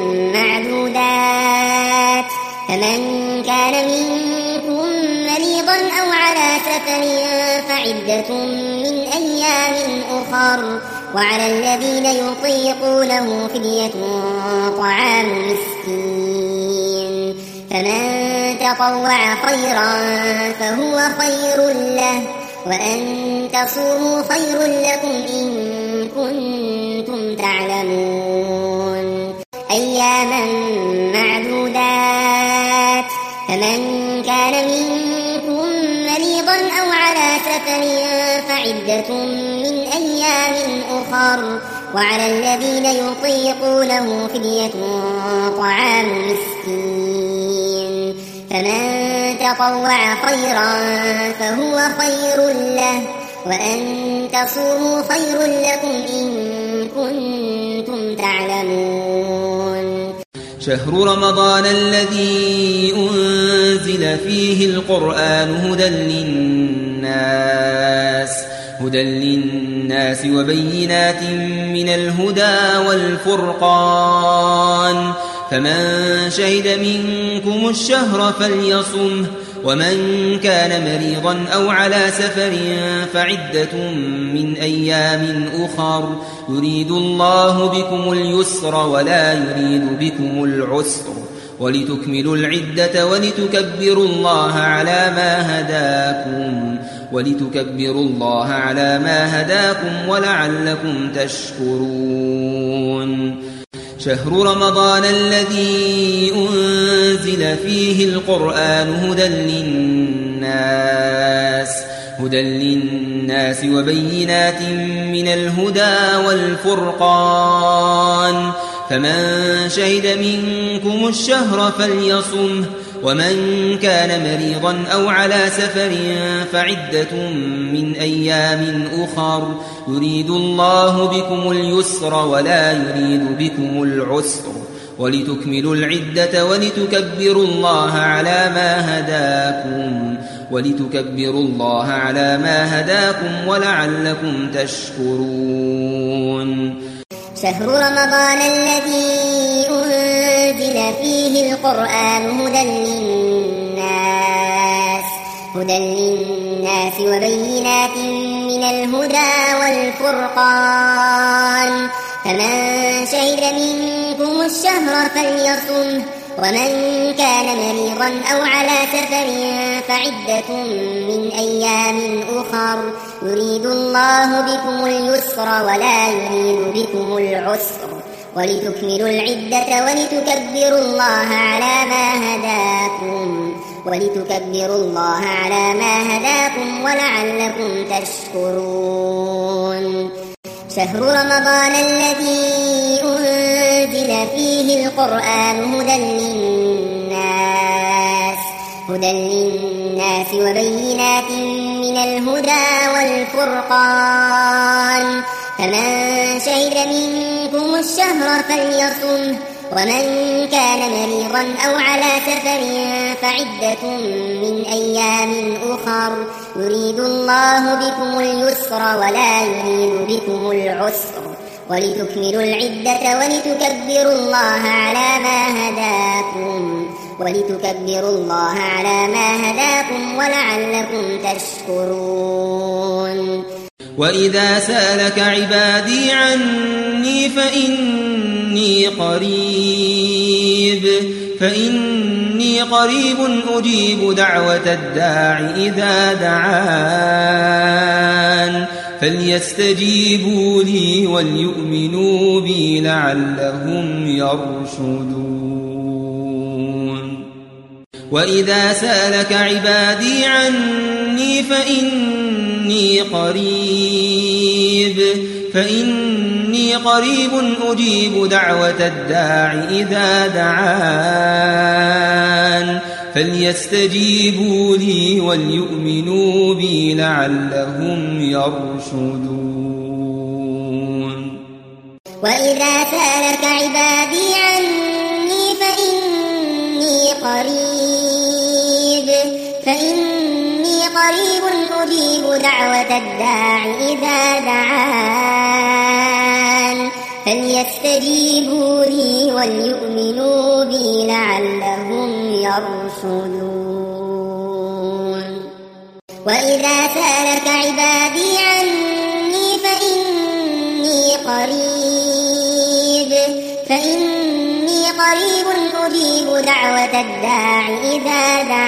معدودات فمن كان منكم مريضا أو على سفر فعدة من أيام أخر وعلى الذين يطيقونه فدية طعام مسكين فمن تطوع خيرا فهو خير له وأن تصوموا خير لكم إن كنتم تعلمون أياما معدودات فمن كان منكم مريضا أو على سفر فعدة من أيام أخر وعلى الذين يطيقونه فدية طعام مسكين فمن تطوع خيرا فهو خير له وأن تصوموا خير لكم إن كنتم تعلمون
شهر رمضان الذي أنزل فيه القرآن هدى للناس هدى للناس وبينات من الهدى والفرقان فمن شهد منكم الشهر فليصمه ومن كان مريضا أو على سفر فعدة من أيام أخر يريد الله بكم اليسر ولا يريد بكم العسر ولتكملوا العدة ولتكبروا الله على ما هداكم ولتكبروا الله على ما هداكم ولعلكم تشكرون شهر رمضان الذي أنزل فيه القرآن هدى للناس هدى للناس وبينات من الهدى والفرقان فمن شهد منكم الشهر فليصمه ومن كان مريضا أو على سفر فعدة من أيام أخر يريد الله بكم اليسر ولا يريد بكم العسر ولتكملوا العدة ولتكبروا الله على ما هداكم ولتكبروا الله على ما هداكم ولعلكم تشكرون
شهر رمضان الذي أنزل فيه القرآن هدى للناس هدى للناس وبينات من الهدى والفرقان فمن شهد منكم الشهر فليصمه ومن كان مريضا أو على سفر فعدة من أيام أخر يريد الله بكم اليسر ولا يريد بكم العسر ولتكملوا العدة ولتكبروا الله على ما هداكم ولتكبروا الله على ما هداكم ولعلكم تشكرون شهر رمضان الذي أنزل فيه القرآن هدى للناس هدى للناس وبينات من الهدى والفرقان فمن شهد منكم الشهر فليصمه ومن كان مريضا أو على سفر فعدة من أيام أخر يريد الله بكم اليسر ولا يريد بكم العسر ولتكملوا العدة ولتكبروا الله على ما هداكم ولتكبروا الله على ما هداكم ولعلكم تشكرون
وإذا سألك عبادي عني فإني قريب فإني قريب أجيب دعوة الداع إذا دعان فليستجيبوا لي وليؤمنوا بي لعلهم يرشدون وإذا سألك عبادي عني فإني قريب فإني قريب أجيب دعوة الداع إذا دعان فليستجيبوا لي وليؤمنوا بي لعلهم يرشدون
وإذا سألك عبادي عني فإني قريب فإني قريب أجيب دعوة الداع إذا دعان فليستجيبوا لي وليؤمنوا بي لعلهم يرشدون. وإذا سألك عبادي عني فإني قريب فإني قريب أجيب دعوة الداع إذا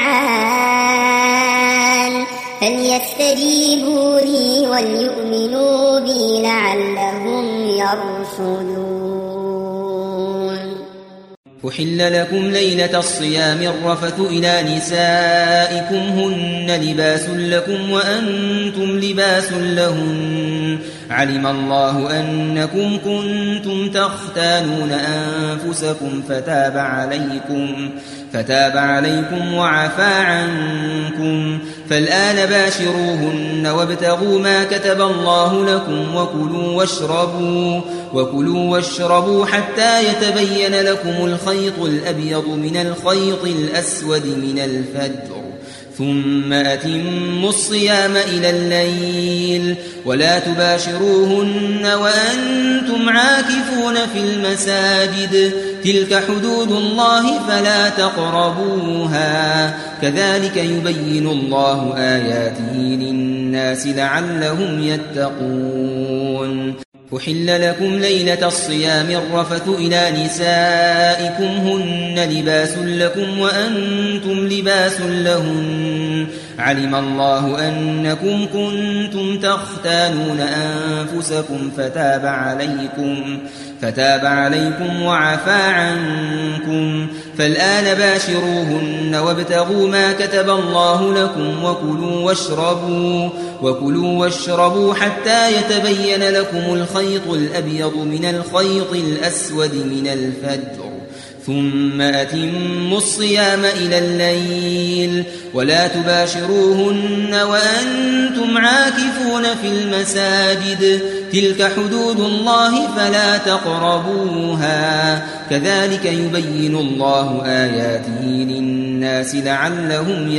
دعان فليستجيبوا لي وليؤمنوا بي لعلهم يرشدون.
أحل لكم ليلة الصيام الرفث إلى نسائكم هن لباس لكم وأنتم لباس لهن علم الله أنكم كنتم تختانون أنفسكم فتاب عليكم فتاب عليكم وعفى عنكم فالآن باشروهن وابتغوا ما كتب الله لكم وكلوا واشربوا وكلوا واشربوا حتى يتبين لكم الخيط الأبيض من الخيط الأسود من الفجر ثم أتموا الصيام إلى الليل ولا تباشروهن وأنتم عاكفون في المساجد تلك حدود الله فلا تقربوها كذلك يبين الله آياته للناس لعلهم يتقون. أحل لكم ليلة الصيام الرفث إلى نسائكم هن لباس لكم وأنتم لباس لهن علم الله أنكم كنتم تختانون أنفسكم فتاب عليكم فتاب عليكم وعفى عنكم فالآن باشروهن وابتغوا ما كتب الله لكم وكلوا واشربوا وكلوا واشربوا حتى يتبين لكم الخيط الأبيض من الخيط الأسود من الفجر ثم أتموا الصيام إلى الليل ولا تباشروهن وأنتم عاكفون في المساجد تلك حدود الله فلا تقربوها كذلك يبين الله آياته للناس لعلهم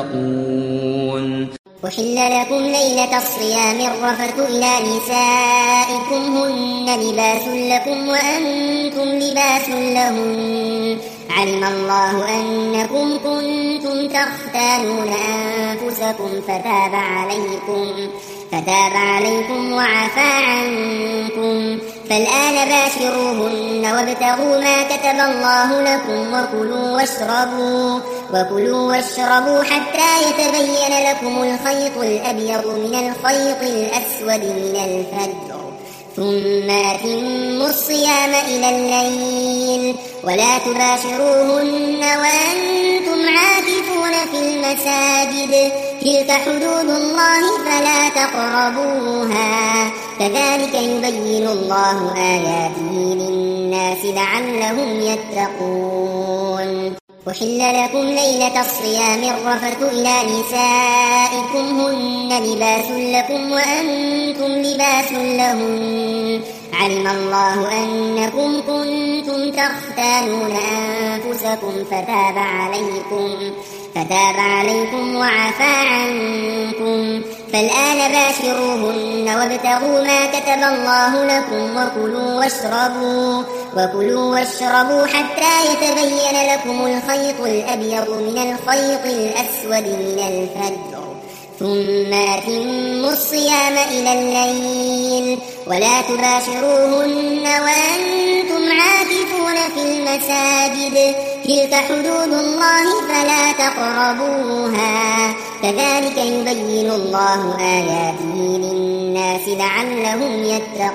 يتقون.
أحل لكم ليلة الصيام الرفث إلى نسائكم هن لباس لكم وأنتم لباس لهن علم الله أنكم كنتم تختانون أنفسكم فتاب عليكم فتاب عليكم وعفى عنكم فالآن باشروهن وابتغوا ما كتب الله لكم وكلوا واشربوا وكلوا واشربوا حتى يتبين لكم الخيط الأبيض من الخيط الأسود من الفجر ثم أتموا الصيام إلى الليل ولا تباشروهن وأنتم عاكفون في المساجد تلك حدود الله فلا تقربوها كذلك يبين الله آياته للناس لعلهم يتقون. أحل لكم ليلة الصيام الرفث إلى نسائكم هن لباس لكم وأنتم لباس لهن علم الله أنكم كنتم تختانون أنفسكم فتاب عليكم فتاب عليكم وعفى عنكم فالآن باشروهن وابتغوا ما كتب الله لكم وكلوا واشربوا وكلوا واشربوا حتى يتبين لكم الخيط الأبيض من الخيط الأسود من الفجر ثم أتموا الصيام إلى الليل ولا تباشروهن وأنتم عاكفون في المساجد تلك حدود الله فلا تقربوها كذلك يبين الله آياته للناس لعلهم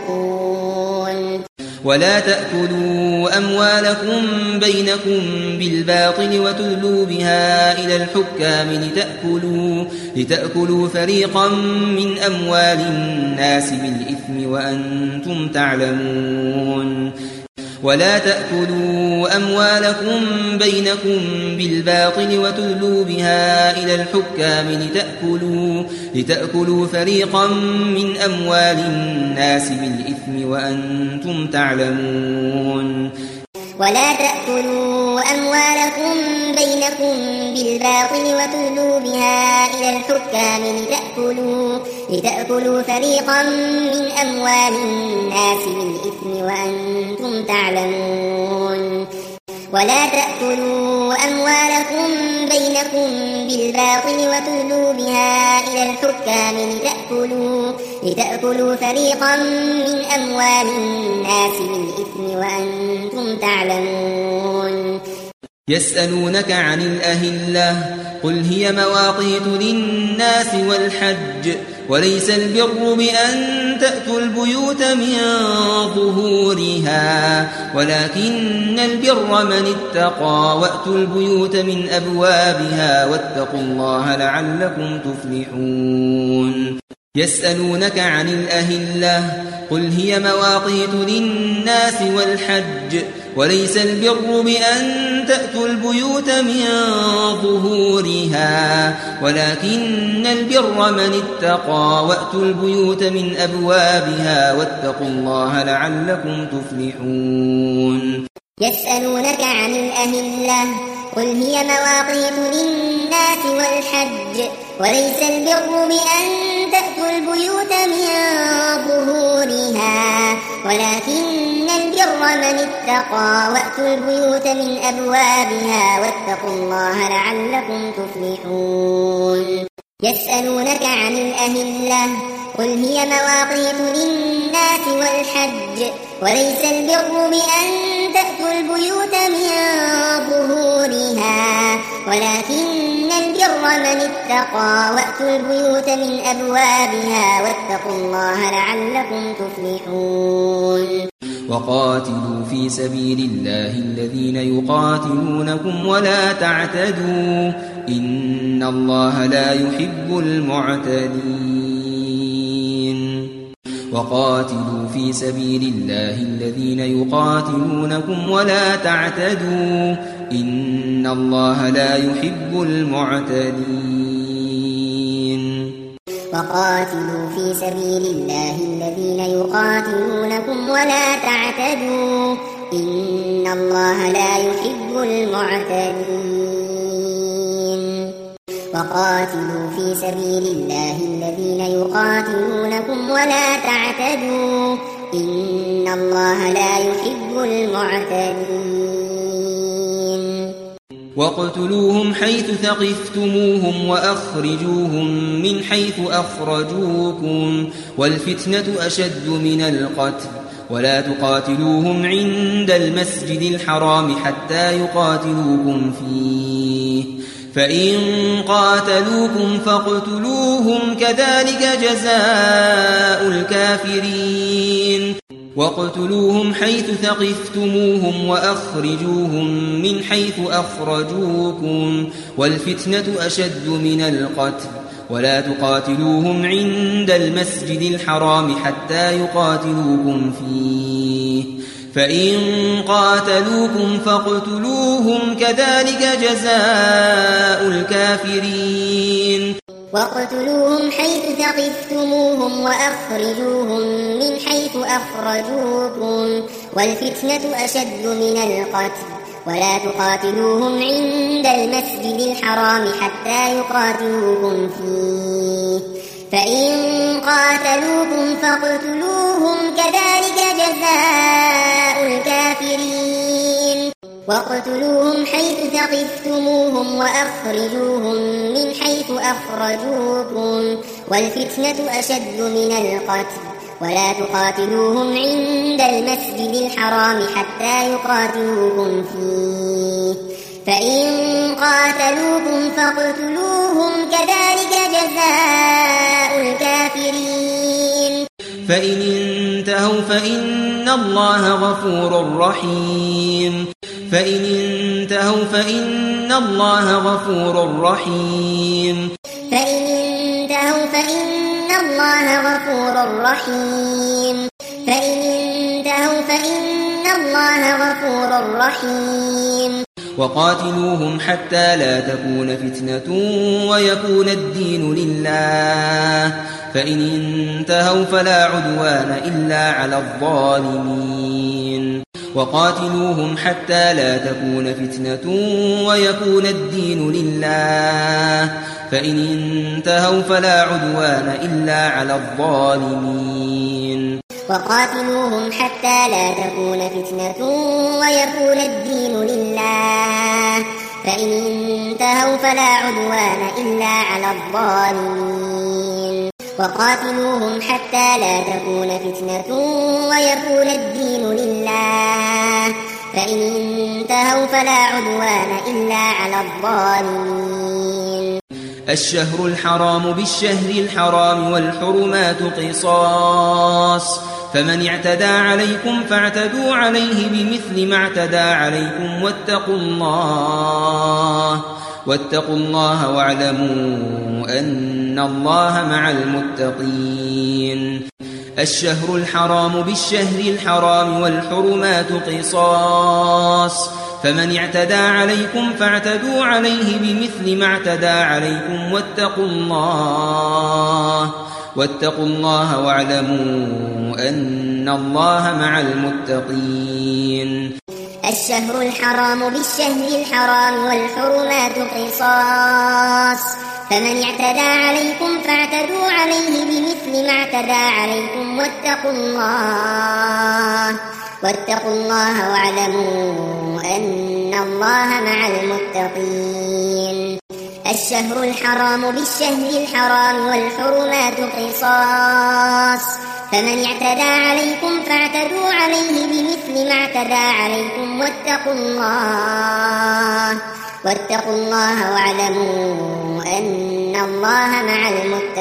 يتقون.
ولا تأكلوا أموالكم بينكم بالباطل وتدلوا بها إلى الحكام لتأكلوا, لتأكلوا فريقا من أموال الناس بالإثم وأنتم تعلمون. ولا تأكلوا أموالكم بينكم بالباطل وتدلوا بها إلى الحكام لتأكلوا, لتأكلوا فريقا من أموال الناس بالإثم وأنتم تعلمون.
ولا تأكلوا أموالكم بينكم بينكم بالباطل وتدلوا بها إلى الحكام لتأكلوا, لتأكلوا فريقا من أموال الناس بالإثم وأنتم تعلمون. ولا تأكلوا أموالكم بينكم بالباطل وتدلوا بها إلى الحكام لتأكلوا, لتأكلوا فريقا من أموال الناس بالإثم وأنتم تعلمون.
يسألونك عن الأهلة قل هي مواقيت للناس والحج وليس البر بأن تأتوا البيوت من ظهورها ولكن البر من اتقى وأتوا البيوت من أبوابها واتقوا الله لعلكم تفلحون. يسألونك عن الأهلة قل هي مواقيت للناس والحج وليس البر بأن تأتوا البيوت من ظهورها ولكن البر من اتقى وأتوا البيوت من أبوابها واتقوا الله لعلكم تفلحون.
يسألونك عن الأهلة قل هي مواقيت للناس والحج وليس البر بأن تأتوا البيوت من ظهورها ولكن البر من اتقى وأتوا البيوت من أبوابها واتقوا الله لعلكم تفلحون. يسألونك عن الأهلة قل هي مواقيت للناس والحج وليس البر بأن تأتوا البيوت من ظهورها ولكن البر من اتقى وأتوا البيوت من أبوابها واتقوا الله لعلكم تفلحون.
وقاتلوا في سبيل الله الذين يقاتلونكم ولا تعتدوا إن الله لا يحب المعتدين. وقاتلوا في سبيل الله الذين يقاتلونكم ولا تعتدوا إن الله لا يحب المعتدين.
وقاتلوا في سبيل الله الذين يقاتلونكم ولا تعتدوا إن الله لا يحب المعتدين. وقاتلوا في سبيل الله الذين يقاتلونكم ولا تعتدوا إن الله لا يحب المعتدين.
واقتلوهم حيث ثقفتموهم وأخرجوهم من حيث أخرجوكم والفتنة أشد من القتل ولا تقاتلوهم عند المسجد الحرام حتى يقاتلوكم فيه فإن قاتلوكم فاقتلوهم كذلك جزاء الكافرين. واقتلوهم حيث ثقفتموهم وأخرجوهم من حيث أخرجوكم والفتنة أشد من القتل ولا تقاتلوهم عند المسجد الحرام حتى يقاتلوكم فيه فإن قاتلوكم فاقتلوهم كذلك جزاء الكافرين.
واقتلوهم حيث ثقفتموهم وأخرجوهم من حيث أخرجوكم والفتنة أشد من القتل ولا تقاتلوهم عند المسجد الحرام حتى يقاتلوكم فيه فإن قاتلوكم فاقتلوهم كذلك جزاء الكافرين. واقتلوهم حيث ثقفتموهم وأخرجوهم من حيث أخرجوكم والفتنة أشد من القتل ولا تقاتلوهم عند المسجد الحرام حتى يقاتلوكم فيه فإن قاتلوكم فاقتلوهم كذلك جزاء الكافرين.
فإن انتهوا فإن الله غفور رحيم فإن انتهوا فإن الله غفور رحيم
فإن انتهوا فإن الله غفور رحيم فإن انتهوا فإن الله غفور رحيم.
وقاتلوهم حتى لا تكون فتنة ويكون الدين لله فإن انتهوا فلا عدوان إلا على الظالمين. وقاتلوهم حتى لا تكون فتنة ويكون الدين لله فإن انتهوا فلا عدوان إلا على الظالمين
وقاتلوهم حتى لا تكون فتنة ويكون الدين لله فإن انتهوا فلا عدوان إلا على الظالمين وقاتلوهم حتى لا تكون فتنة ويكون الدين لله فإن انتهوا فلا عدوان إلا على الظالمين
الشهر الحرام بالشهر الحرام والحرمات قصاص فمن اعتدى عليكم فاعتدوا عليه بمثل ما اعتدى عليكم واتقوا الله واتقوا الله واعلموا أن الله مع المتقين الشهر الحرام بالشهر الحرام والحرمات قصاص فمن اعتدى عليكم فاعتدوا عليه بمثل ما اعتدى عليكم واتقوا الله واتقوا الله واعلموا أن الله مع المتقين
الشهر الحرام بالشهر الحرام والحرمات قصاص فمن اعتدى عليكم فاعتدوا عليه بمثل ما اعتدى عليكم واتقوا الله واتقوا الله واعلموا أن الله مع المتقين الشهر الحرام بالشهر الحرام والحرمات قصاص فمن اعتدى عليكم فاعتدوا عليه بمثل ما اعتدى عليكم واتقوا الله واتقوا الله واعلموا أن الله مع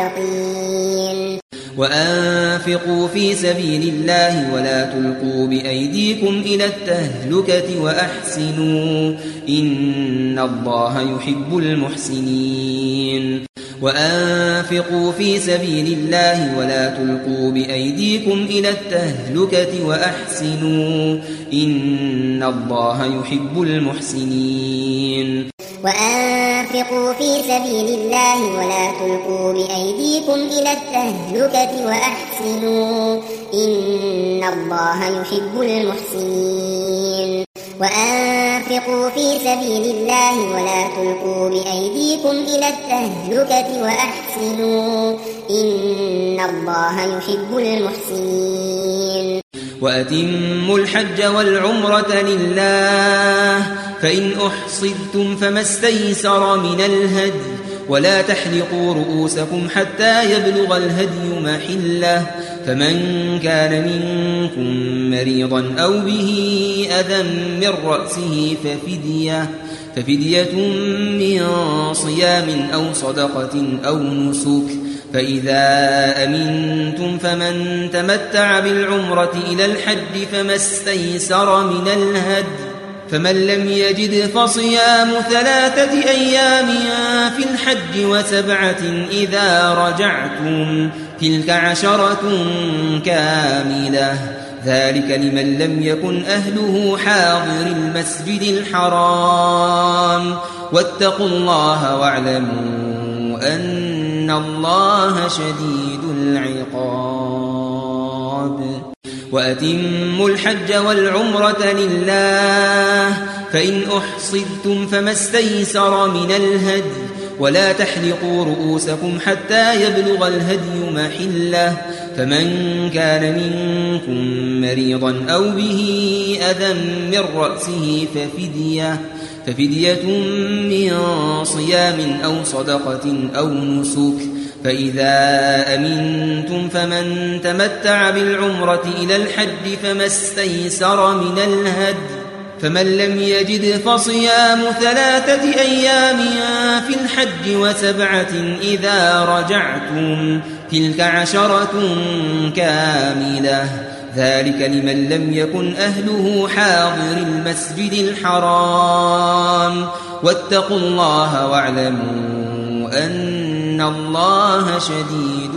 المتقين
وأنفقوا في سبيل الله ولا تلقوا بأيديكم إلى التهلكة وأحسنوا إن الله يحب المحسنين وأنفقوا في سبيل الله ولا تلقوا بأيديكم إلى التهلكة وأحسنوا إن الله يحب المحسنين
وأنفقوا في سبيل الله ولا تلقوا بأيديكم إلى التهلكة وأحسنوا إن الله يحب المحسنين وأنفقوا في سبيل الله ولا تلقوا بأيديكم إلى التهلكة وأحسنوا إن الله يحب المحسنين
وأتموا الحج والعمرة لله فإن أحصرتم فما استيسر من الهدي ولا تحلقوا رؤوسكم حتى يبلغ الهدي محله فمن كان منكم مريضا أو به أذى من رأسه ففدية ففدية من صيام أو صدقة أو نسك فإذا أمنتم فمن تمتع بالعمرة إلى الحج فما استيسر من الهدي فمن لم يجد فصيام ثلاثة أيام في الحج وسبعة إذا رجعتم تلك عشرة كاملة ذلك لمن لم يكن أهله حاضر المسجد الحرام واتقوا الله واعلموا أن الله شديد العقاب وأتموا الحج والعمرة لله فإن أحصرتم فما استيسر من الهدي ولا تحلقوا رؤوسكم حتى يبلغ الهدي محله فمن كان منكم مريضا أو به أذى من رأسه ففدية ففدية من صيام أو صدقة أو نسك فإذا أمنتم فمن تمتع بالعمرة إلى الحج فما استيسر من الهدي فمن لم يجد فصيام ثلاثة أيام في الحج وسبعة إذا رجعتم تلك عشرة كاملة ذلك لمن لم يكن أهله حاضر المسجد الحرام واتقوا الله واعلموا أن الله شديد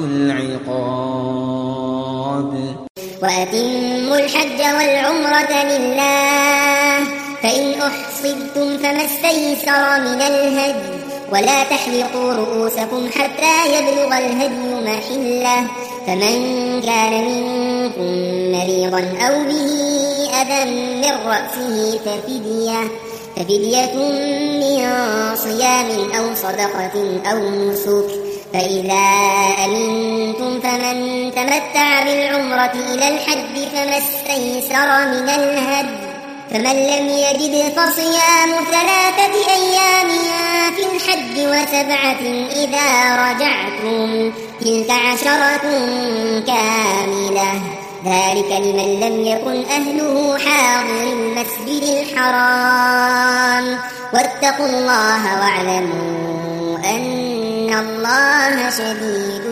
العقاب
وأتموا الحج والعمرة لله فإن أحصرتم فما استيسر من الهدي ولا تحلقوا رؤوسكم حتى يبلغ الهدي محله فمن كان منكم مريضا أو به أذى من رأسه ففدية ففدية من صيام أو صدقة أو نسك فإذا أمنتم فمن تمتع بالعمرة إلى الحج فما استيسر من الهدي فمن لم يجد فصيام ثلاثة أيام في الحج وسبعة إذا رجعتم تلك عشرة كاملة ذلك لمن لم يكن أهله حاضر المسجد الحرام واتقوا الله واعلموا أن الله شديد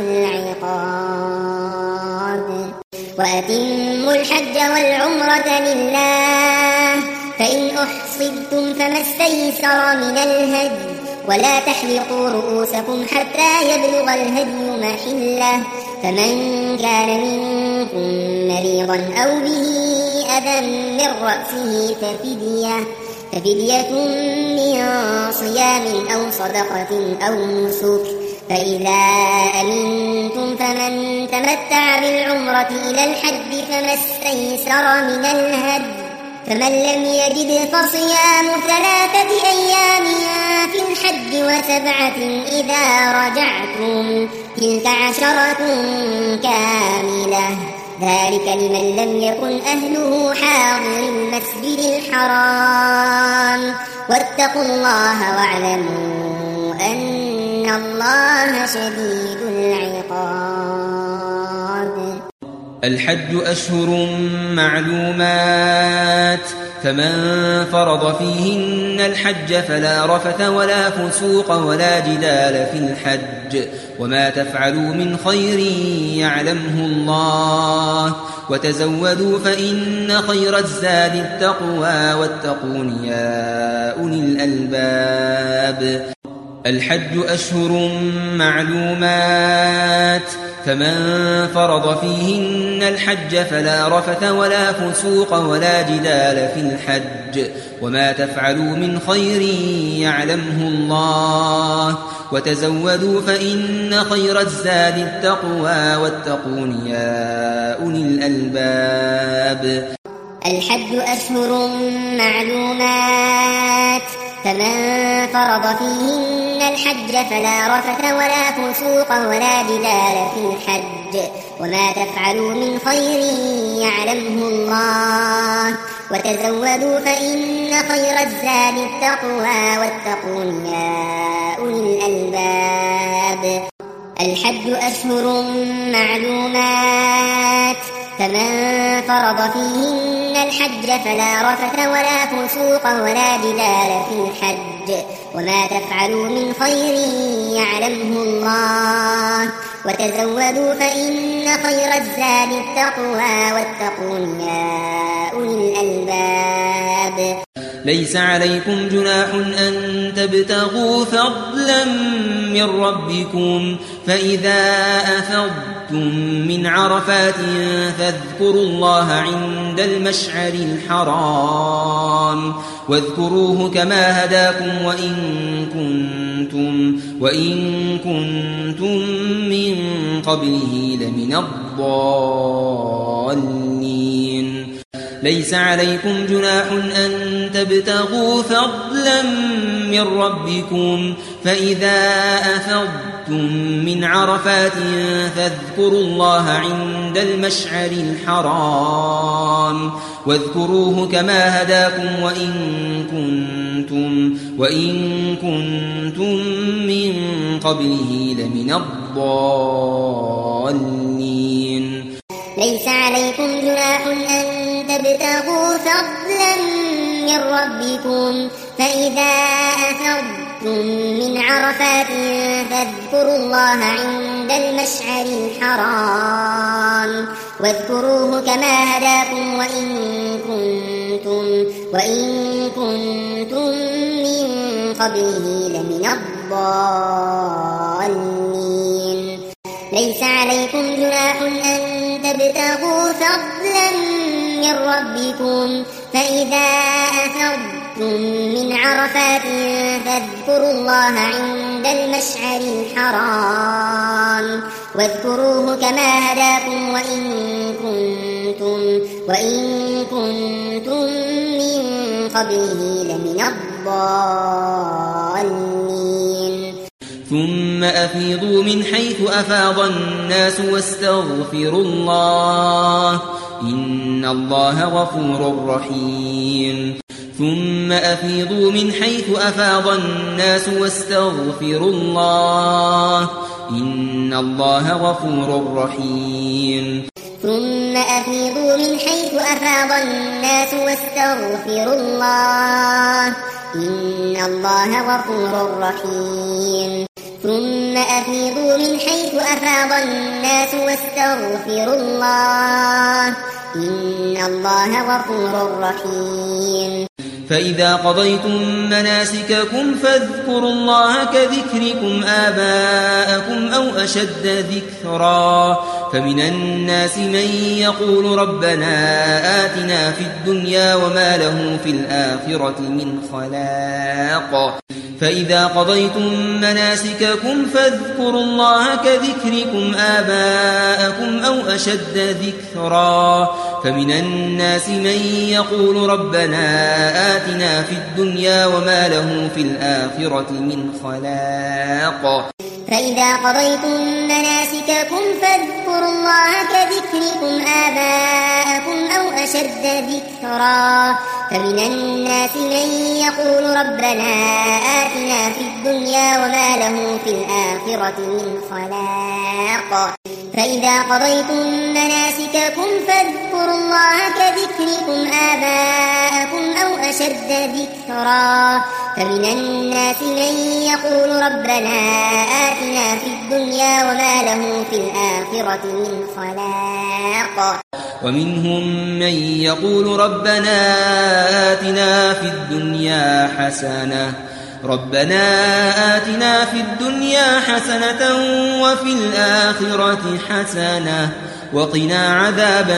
العقاب وأتموا الحج والعمرة لله فإن أحصرتم فما استيسر من الهدي ولا تحلقوا رؤوسكم حتى يبلغ الهدي محله فمن كان منكم مريضا أو به أذى من رأسه ففدية ففدية من صيام أو صدقة أو نسك فإذا أمنتم فمن تمتع بالعمرة إلى الحج فما استيسر من الهدي فمن لم يجد فصيام ثلاثة أيام في الحج وسبعة إذا رجعتم تلك عشرة كاملة ذلك لمن لم يكن أهله حاضر المسجد الحرام واتقوا الله واعلموا أن الله شديد العقاب
الحج أشهر معلومات فمن فرض فيهن الحج فلا رفث ولا فسوق ولا جدال في الحج وما تفعلوا من خير يعلمه الله وتزودوا فإن خير الزاد التقوى واتقون يا أولي الألباب الحج أشهر معلومات فمن فرض فيهن الحج فلا رفث ولا فسوق ولا جدال في الحج وما تفعلوا من خير يعلمه الله وتزودوا فإن خير الزاد التقوى واتقون يا أولي الألباب
الحج أشهر معلومات فمن فرض فيهن الحج فلا رفث ولا فسوق ولا جدال في الحج وما تفعلوا من خير يعلمه الله وتزودوا فإن خير الزاد التقوى واتقون يا أولي الألباب الحج أشهر معلومات فمن فرض فيهن الحج فلا رفث ولا فسوق ولا جدال في الحج وما تفعلوا من خير يعلمه الله وتزودوا فإن خير الزاد التقوى واتقون يا أولي الألباب
ليس عليكم جناح أن تبتغوا فضلا من ربكم فإذا أفضتم من عرفات فاذكروا الله عند المشعر الحرام واذكروه كما هداكم وإن كنتم وإن كنتم من قبله لمن الضالين ليس عليكم جناح أن تبتغوا فضلا من ربكم فإذا أفضتم من عرفات فاذكروا الله عند المشعر الحرام واذكروه كما هداكم وإن كنتم وإن كنتم من قبله لمن الضالين
ليس عليكم جناح أن تبتغوا فضلا من ربكم فإذا أفضتم من عرفات فاذكروا الله عند المشعر الحرام واذكروه كما هداكم وإن كنتم وإن كنتم من قبله لمن الضالين ليس عليكم جناح أن تبتغوا فضلا من ربكم فإذا أفضتم أفضتم من عرفات فاذكروا الله عند المشعر الحرام واذكروه كما هداكم وإن كنتم, وإن كنتم من قبله لمن الضالين.
ثم أفيضوا من حيث أفاض الناس واستغفروا الله إن الله غفور رحيم. ثم أفيضوا من حيث أفاض الناس واستغفروا الله إن الله غفور رحيم.
ثم أفيضوا من حيث أفاض الناس واستغفروا الله إن الله غفور رحيم. ثم أفيضوا من حيث أفاض الناس واستغفروا الله إن الله غفور رحيم.
فإذا قضيتم مناسككم فاذكروا الله كذكركم آباءكم أو أشد ذكرا فمن الناس من يقول ربنا آتنا في الدنيا وما له في الآخرة من خلاق. فإذا قضيتم مناسككم فاذكروا الله كذكركم آباءكم أو أشد ذكرا فمن الناس من يقول ربنا آتنا في الدنيا وما له في الآخرة من خلاق.
فإذا قضيتم مناسككم فاذكروا الله كذكركم آباءكم أو أشد ذكرا فمن الناس من يقول ربنا آتنا في الدنيا وما له في الآخرة من خلاق. فإذا قضيتم مناسككم فاذكروا الله كذكركم آباءكم أو أشد ذكرا فمن الناس من يقول ربنا آتنا في الدنيا وما له في الآخرة من خلاق.
ومنهم من يقول ربنا آتنا في الدنيا حسنة ربنا آتنا في الدنيا حسنة وفي الآخرة حسنة وقنا عذاب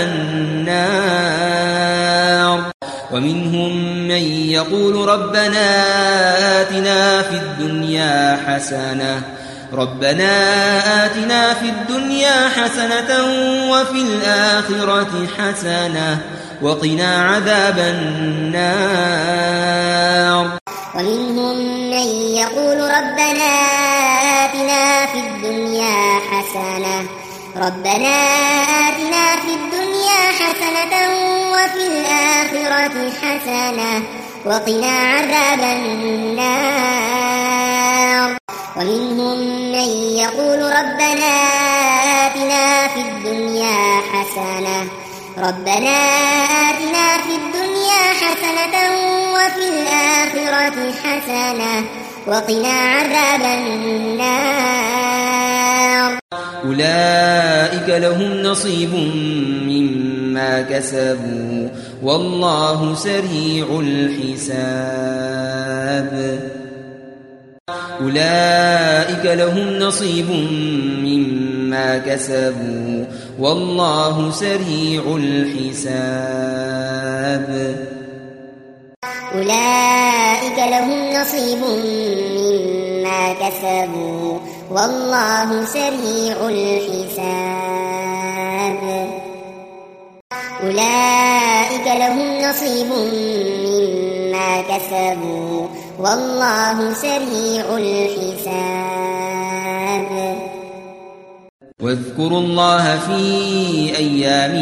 النار. ومنهم من يقول ربنا آتنا في الدنيا حسنة ربنا آتنا في الدنيا حسنة وفي الآخرة حسنة وقنا عذاب النار.
ومنهم من يقول ربنا آتنا في الدنيا حسنة ربنا آتنا في الدنيا حسنة وفي الآخرة حسنة وقنا عذاب النار. ومنهم من يقول ربنا آتنا في الدنيا حسنة ربنا آتنا في الدنيا حسنة وفي الآخرة حسنة وقنا عذاب النار.
أولئك لهم نصيب مما كسبوا والله سريع الحساب. أولئك لهم نصيب مما كسبوا والله سريع الحساب.
أولئك لهم نصيب مما كسبوا والله سريع الحساب. أولئك لهم نصيب مما كسبوا والله سريع الحساب.
واذكروا الله في أيام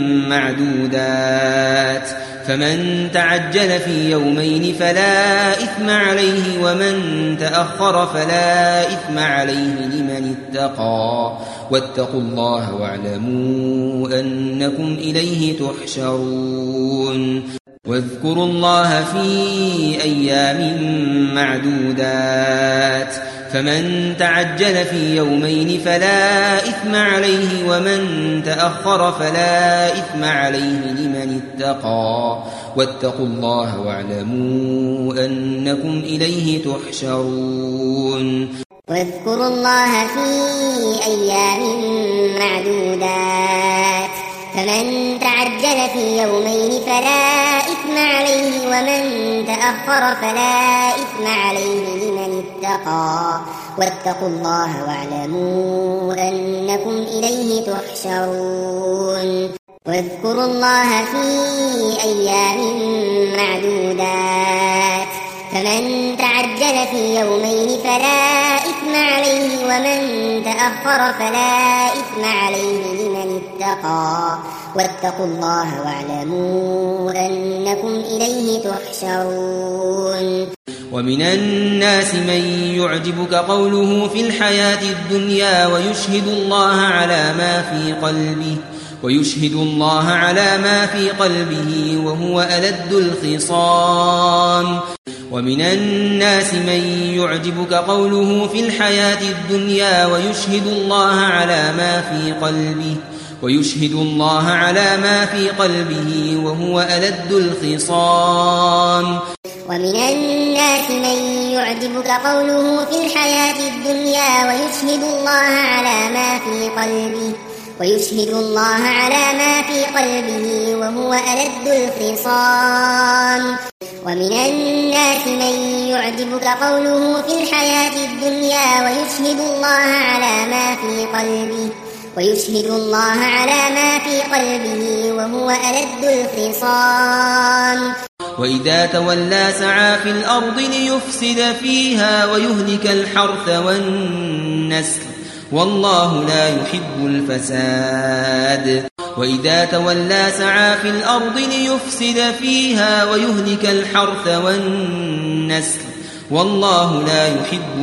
معدودات فمن تعجل في يومين فلا إثم عليه ومن تأخر فلا إثم عليه لمن اتقى واتقوا الله واعلموا أنكم إليه تحشرون. واذكروا الله في أيام معدودات فمن تعجل في يومين فلا إثم عليه ومن تأخر فلا إثم عليه لمن اتقى واتقوا الله واعلموا أنكم إليه تحشرون.
واذكروا الله في أيام معدودات فمن تعجل في يومين فلا إثم عليه ومن تأخر فلا إثم عليه لمن اتقى واتقوا الله واعلموا أنكم إليه تحشرون واذكروا الله في أيام معدودات فمن تعجل في يومين فلا إثم عليه ومن تأخر فلا إثم عليه لمن اتقى واتقوا الله واعلموا أنكم إليه تحشرون
ومن الناس من يعجبك قوله في الحياة الدنيا ويشهد الله على ما في قلبه ويشهد الله على ما في قلبه وهو ألد الخصام ومن الناس من يعجبك قوله في الحياة الدنيا ويشهد الله على ما في قلبه ويشهد الله على ما في قلبه وهو ألد الخصام
ومن الناس من يعجبك قوله في الحياة الدنيا ويشهد الله على ما في قلبه ويشهد الله على ما في قلبه وهو ألد الخصام ومن الناس من يعجبك قوله في الحياة الدنيا ويشهد الله على ما في قلبه ويشهد الله على ما في قلبه وهو ألد الخصام
وإذا تولى سعى في الأرض ليفسد فيها ويهلك الحرث والنسل والله لا يحب الفساد وإذا تولى سعى في الأرض ليفسد فيها ويهلك الحرث والنسل والله لا يحب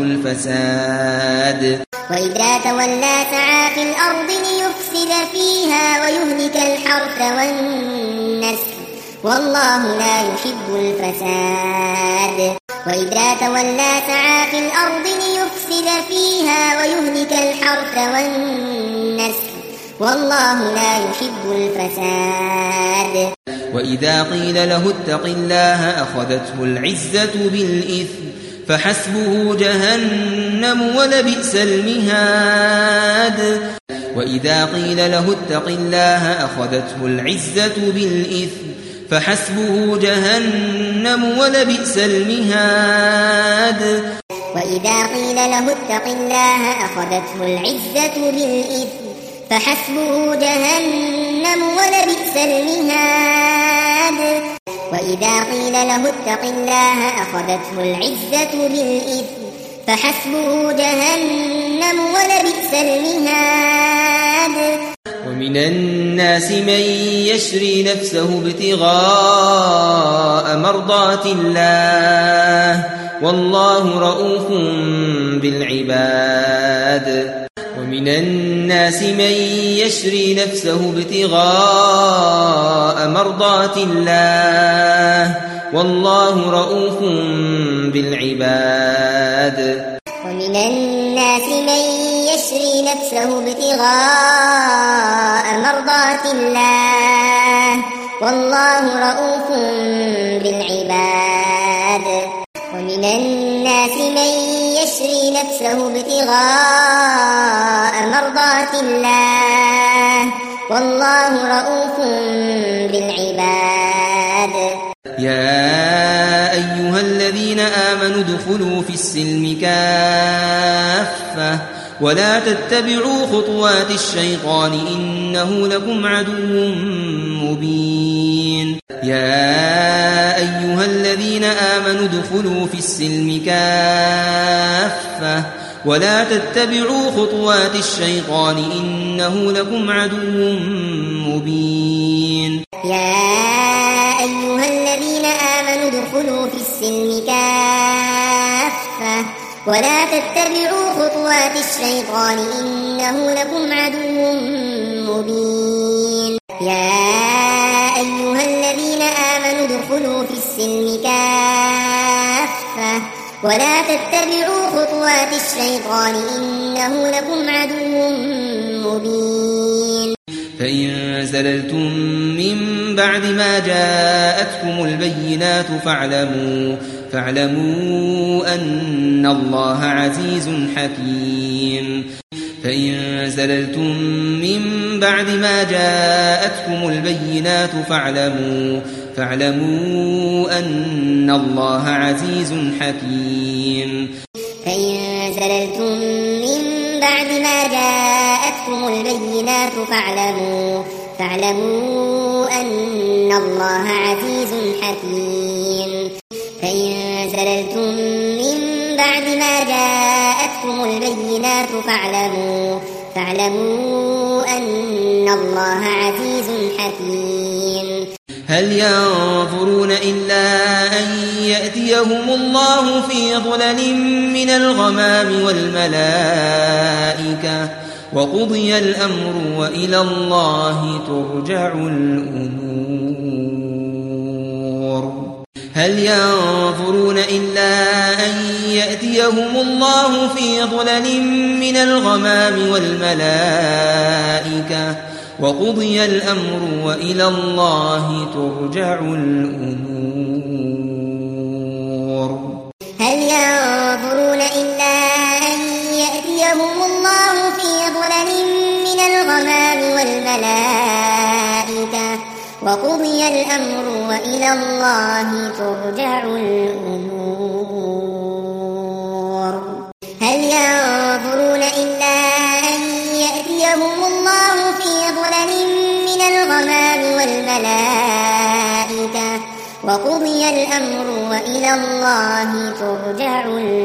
الفساد
وإذا تولى سعى في الأرض ليفسد فيها ويهلك الحرث والنسل والله لا يحب الفساد وإذا تولى سعى في الأرض ليفسد فيها ويهلك الحرث والنسل والله لا يحب الفساد
وإذا قيل له اتق الله أخذته العزة بالإثم فحسبه جهنم ولبئس المهاد وإذا قيل له اتق الله أخذته العزة بالإثم فحسبه جهنم ولبئس المهاد
وإذا قيل له اتق الله أخذته العزة بالإثم فحسبه جهنم ولبئس المهاد وإذا قيل له اتق الله أخذته العزة بالإثم فحسبه جهنم ولبئس المهاد
ومن الناس من يشري نفسه ابتغاء مرضات الله والله رؤوف بالعباد ومن الناس من يشري نفسه ابتغاء مرضات الله والله رؤوف بالعباد
ومن الناس من يشري نفسه ابتغاء مرضات الله والله رؤوف بالعباد ومن الناس من يشري نفسه ابتغاء مرضات الله والله رؤوف بالعباد
يا أيها الذين آمنوا ادخلوا في السلم كافة ولا تتبعوا خطوات الشيطان إنه لكم عدو مبين يا أيها الذين آمنوا ادخلوا في السلم كافة ولا تتبعوا خطوات الشيطان إنه لكم عدو مبين
يا أيها الذين آمنوا ادخلوا في السلم كافة ولا تتبعوا خطوات الشيطان إنه لكم عدو مبين يا أيها الذين آمنوا ادخلوا في السلم كافة ولا تتبعوا خطوات الشيطان إنه لكم عدو مبين
فإن زللتم من بعد ما جاءتكم البينات فاعلموا فاعلموا أن الله عزيز حكيم فإن زللتم من بعد ما جاءتكم البينات فاعلموا فاعلموا أن الله عزيز حكيم.
فإن زللتم من بعد ما جاءتكم البينات فاعلموا فاعلموا أن الله عزيز حكيم. فإن زللتم من بعد ما جاءتكم البينات فاعلموا فاعلموا أن الله عزيز حكيم.
هل ينظرون إلا أن يأتيهم الله في ظلل من الغمام والملائكة وقضي الأمر وإلى الله ترجع الأمور. هل ينظرون إلا أن يأتيهم الله في ظلل من الغمام والملائكة وقضي الأمر وإلى الله ترجع الأمور.
هل ينظرون إلا أن يأتيهم الله في ظلل من الغمام والملائكة وقضي الأمر وإلى الله ترجع الأمور. هل ينظرون إلا أن يأتيهم الله في ظلل من الغمام والملائكة وقضي الأمر وإلى الله ترجع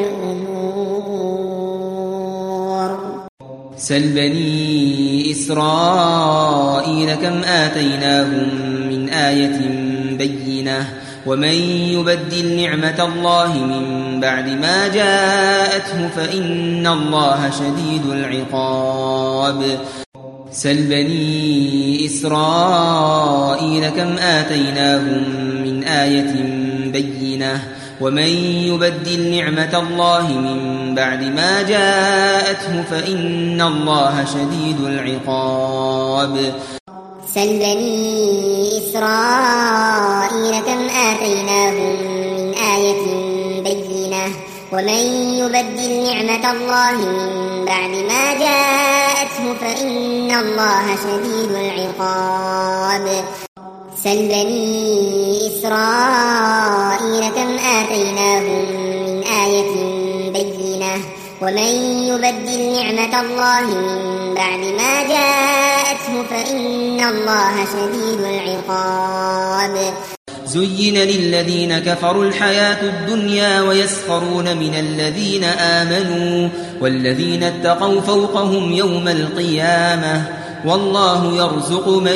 الأمور.
سل بني إسرائيل كم آتيناهم من آية بينة ومن يبدل نعمة الله من بعد ما جاءته فإن الله شديد العقاب. سل بني إسرائيل كم آتيناهم من آية بينة ومن يبدل نعمة الله من بعد ما جاءته فإن الله شديد العقاب.
سل بني إسرائيل كم آتيناهم من آية بينة ومن يبدل نعمة الله من بعد ما جاءته فإن الله شديد العقاب. سل بني إسرائيل كم آتيناهم من آية بينة ومن يبدل نعمة الله من بعد ما جاءته فإن الله شديد العقاب.
زين للذين كفروا الحياة الدنيا ويسخرون من الذين آمنوا والذين اتقوا فوقهم يوم القيامة والله يرزق من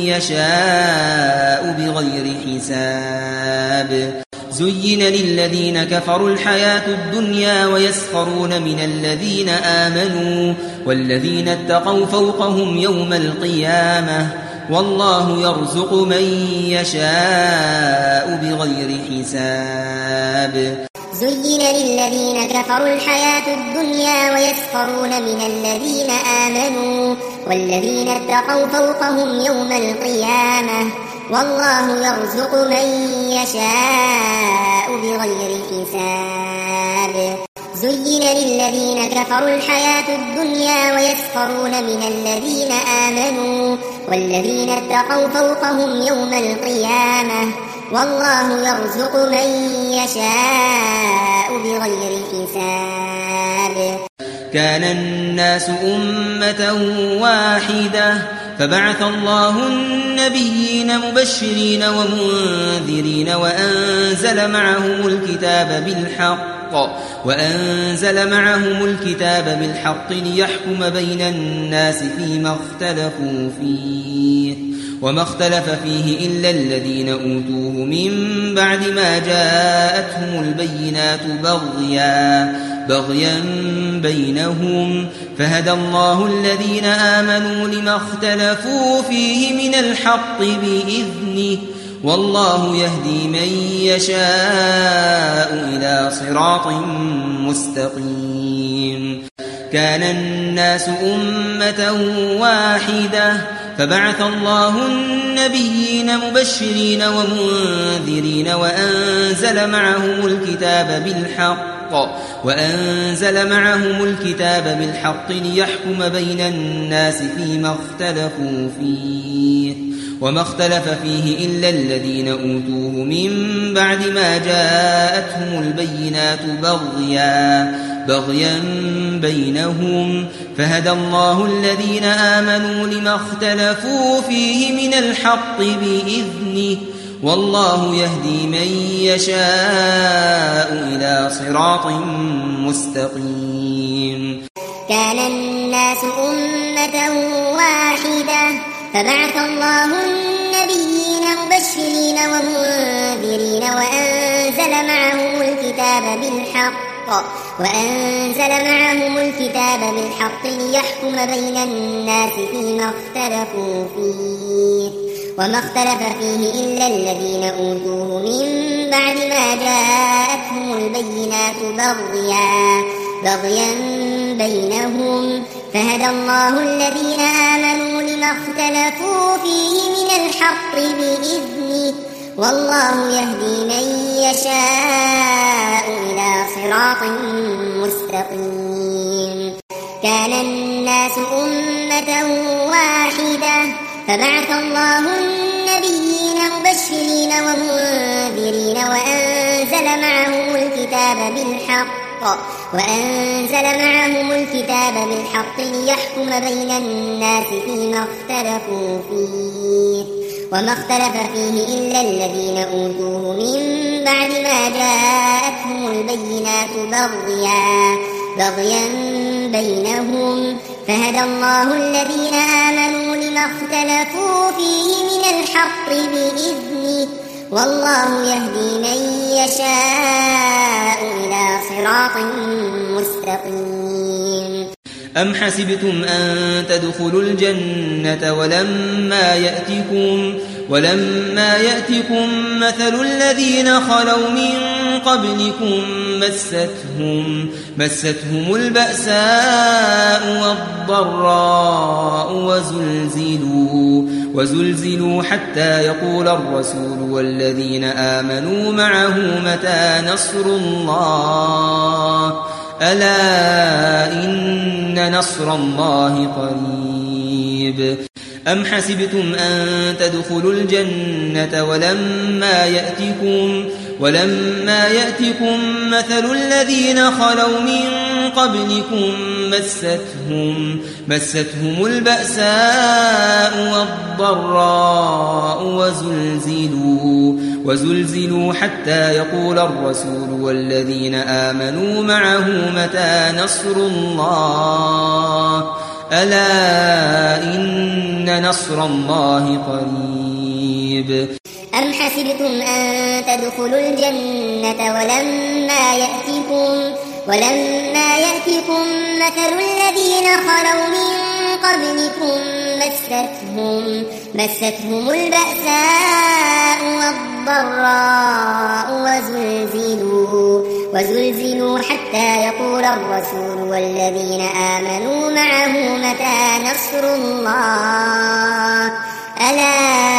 يشاء بغير حساب. زين للذين كفروا الحياة الدنيا ويسخرون من الذين آمنوا والذين اتقوا فوقهم يوم القيامة والله يرزق من يشاء بغير حساب.
زين للذين كفروا الحياة الدنيا ويسخرون من الذين آمنوا والذين اتقوا فوقهم يوم القيامة والله يرزق من يشاء بغير حساب. زين للذين كفروا الحياة الدنيا ويسخرون من الذين آمنوا والذين اتقوا فوقهم يوم القيامة والله يرزق من يشاء بغير حساب.
كان الناس أمة واحدة فبعث الله النبيين مبشرين ومنذرين وأنزل معهم الكتاب بالحق وأنزل معهم الكتاب بالحق ليحكم بين الناس فيما اختلفوا فيه وما اختلف فيه إلا الذين أوتوه من بعد ما جاءتهم البينات بغيا بغيا بينهم فهدى الله الذين آمنوا لما اختلفوا فيه من الحق بإذنه والله يهدي من يشاء إلى صراط مستقيم. كان الناس أمة واحدة فبعث الله النبيين مبشرين ومنذرين وأنزل معهم الكتاب بالحق وأنزل معهم الكتاب بالحق ليحكم بين الناس فيما اختلفوا فيه وما اختلف فيه إلا الذين أوتوه من بعد ما جاءتهم البينات بغيا بغيا بينهم فهدى الله الذين آمنوا لما اختلفوا فيه من الحق بإذنه والله يهدي من يشاء إلى صراط مستقيم.
كان الناس أمة واحدة فبعث الله النبيين مبشرين ومنذرين وأنزل معهم الكتاب بالحق وأنزل معهم الكتاب بالحق ليحكم بين الناس فيما اختلفوا فيه وما اختلف فيه إلا الذين أوتوه من بعد ما جاءتهم البينات بغيا بغيا بينهم فهدى الله الذين آمنوا لما اختلفوا فيه من الحق بإذنه والله يهدي من يشاء إلى صراط مستقيم. كان الناس أمة واحدة فبعث الله النبيين مبشرين ومنذرين وأنزل معهم الكتاب بالحق وأنزل معهم الكتاب بالحق ليحكم بين الناس فيما اختلفوا فيه وما اختلف فيه إلا الذين أوتوه من بعد ما جاءتهم البينات بغيا بغيا بينهم فهدى الله الذين آمنوا لما اختلفوا فيه من الحق بإذنه والله يهدي من يشاء إلى صراط مستقيم.
أم حسبتم أن تدخلوا الجنة ولما يأتكم ولما يأتكم مثل الذين خلوا من قبلكم مستهم مستهم البأساء والضراء وزلزلوا وزلزلوا حتى يقول الرسول والذين آمنوا معه متى نصر الله ألا إن نصر الله قريب. أم حسبتم أن تدخلوا الجنة ولما يأتكم ولما يأتكم مثل الذين خلوا من قبلكم مستهم مستهم البأساء والضراء وزلزلوا وزلزلوا حتى يقول الرسول والذين آمنوا معه متى نصر الله ألا إن نصر الله قريب.
أم حسبتم أن تدخلوا الجنة ولما يأتكم ولما يأتكم مثل الذين خلوا من قبلكم مستهم مستهم البأساء والضراء وزلزلوا وزلزلوا حتى يقول الرسول والذين آمنوا معه متى نصر الله ألا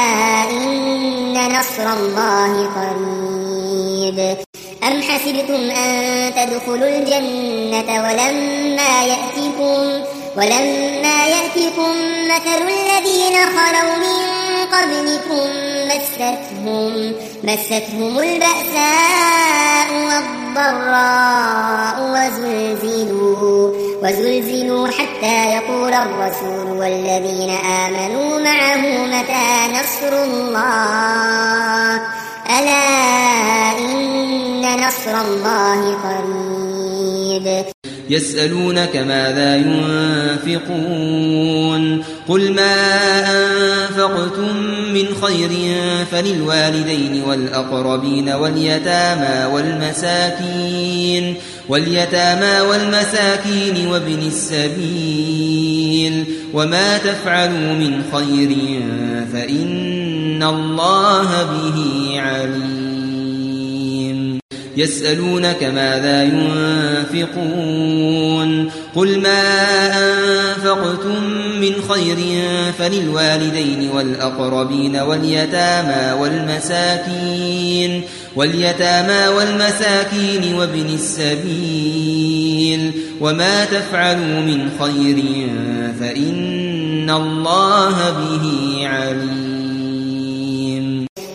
إن نصر الله قريب. أم حسبتم أن تدخلوا الجنة ولما يأتكم ولما يأتكم مثل الذين خلوا من قبلكم مستهم مستهم البأساء والضراء وزلزلوا وزلزلوا حتى يقول الرسول والذين آمنوا معه متى نصر الله ألا إن نصر الله قريب.
يسألونك ماذا ينفقون قل ما أنفقتم من خير فللوالدين والأقربين واليتامى والمساكين واليتامى والمساكين وابن السبيل وما تفعلوا من خير فإن الله به عليم. يسألونك ماذا ينفقون قل ما أنفقتم من خير فللوالدين والأقربين واليتامى والمساكين واليتامى والمساكين وابن السبيل وما تفعلوا من خير فإن الله به عليم.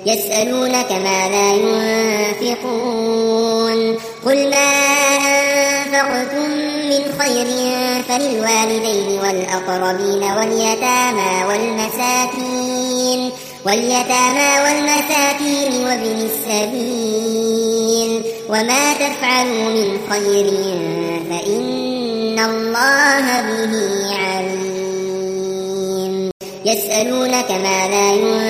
يسألونك ماذا ينفقون قل ما أنفقتم من خير فللوالدين والأقربين واليتامى والمساكين واليتامى والمساكين وابن السبيل وما تفعلوا من خير فإن الله به عليم يسألونك ماذا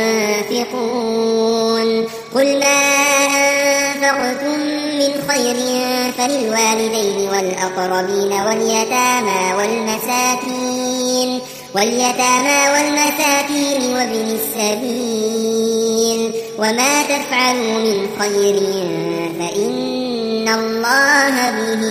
ينفقون قل ما أنفقتم من خير فللوالدين والأقربين واليتامى والمساكين واليتامى والمساكين وابن السبيل وما تفعلوا من خير فإن الله به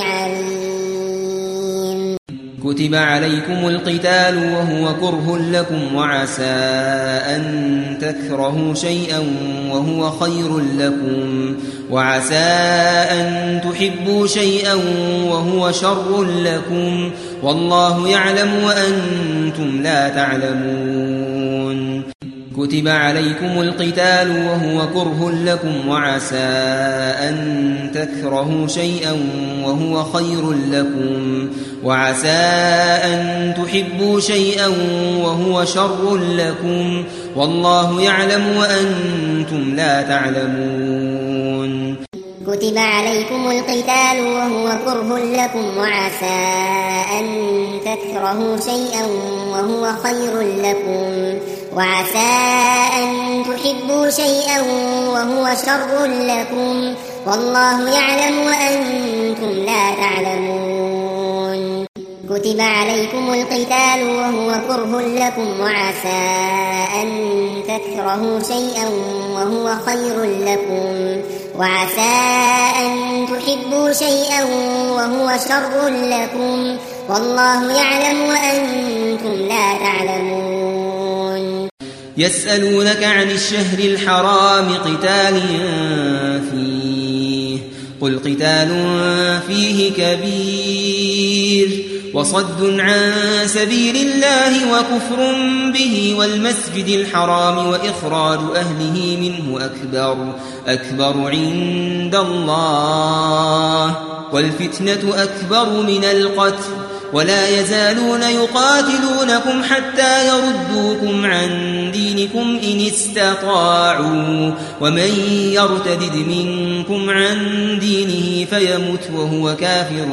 عليم
كتب عليكم القتال وهو كره لكم وعسى أن تكرهوا شيئا وهو خير لكم وعسى أن تحبوا شيئا وهو شر لكم والله يعلم وأنتم لا تعلمون كتب عليكم القتال وهو كره لكم وعسى أن تكرهوا شيئا وهو خير لكم وعسى أن تحبوا شيئا وهو شر لكم والله يعلم وأنتم لا تعلمون
كتب عليكم القتال وهو كره لكم وعسى أن تكرهوا شيئا وهو خير لكم وعسى أن تحبوا شيئا وهو شر لكم والله يعلم وأنتم لا تعلمون كتب عليكم القتال وهو كره لكم وعسى أن تكرهوا شيئا وهو خير لكم وعسى أن تحبوا شيئا وهو شر لكم والله يعلم وأنتم لا تعلمون
يسألونك عن الشهر الحرام قتال فيه قل قتال فيه كبير وصد عن سبيل الله وكفر به والمسجد الحرام وإخراج أهله منه أكبر أكبر عند الله والفتنة أكبر من القتل ولا يزالون يقاتلونكم حتى يردوكم عن دينكم إن استطاعوا ومن يرتدد منكم عن دينه فيمت وهو كافر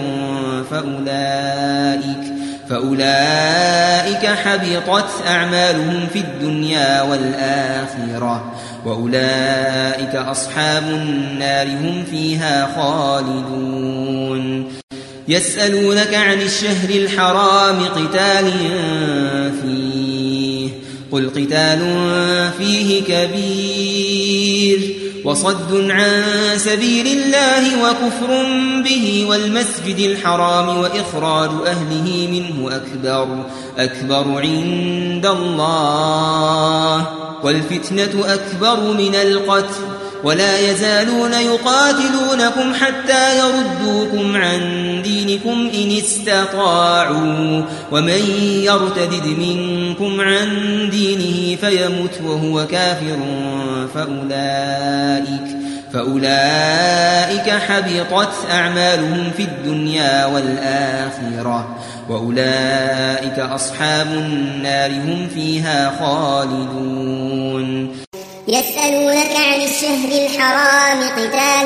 فأولئك فأولئك حبطت أعمالهم في الدنيا والآخرة وأولئك أصحاب النار هم فيها خالدون يسألونك عن الشهر الحرام قتال فيه قل قتال فيه كبير وصد عن سبيل الله وكفر به والمسجد الحرام وإخراج أهله منه أكبر أكبر عند الله والفتنة أكبر من القتل ولا يزالون يقاتلونكم حتى يردوكم عن دينكم إن استطاعوا ومن يرتدد منكم عن دينه فيمت وهو كافر فأولئك فأولئك حبطت أعمالهم في الدنيا والآخرة وأولئك أصحاب النار هم فيها خالدون
يسألونك عن الشهر الحرام قتال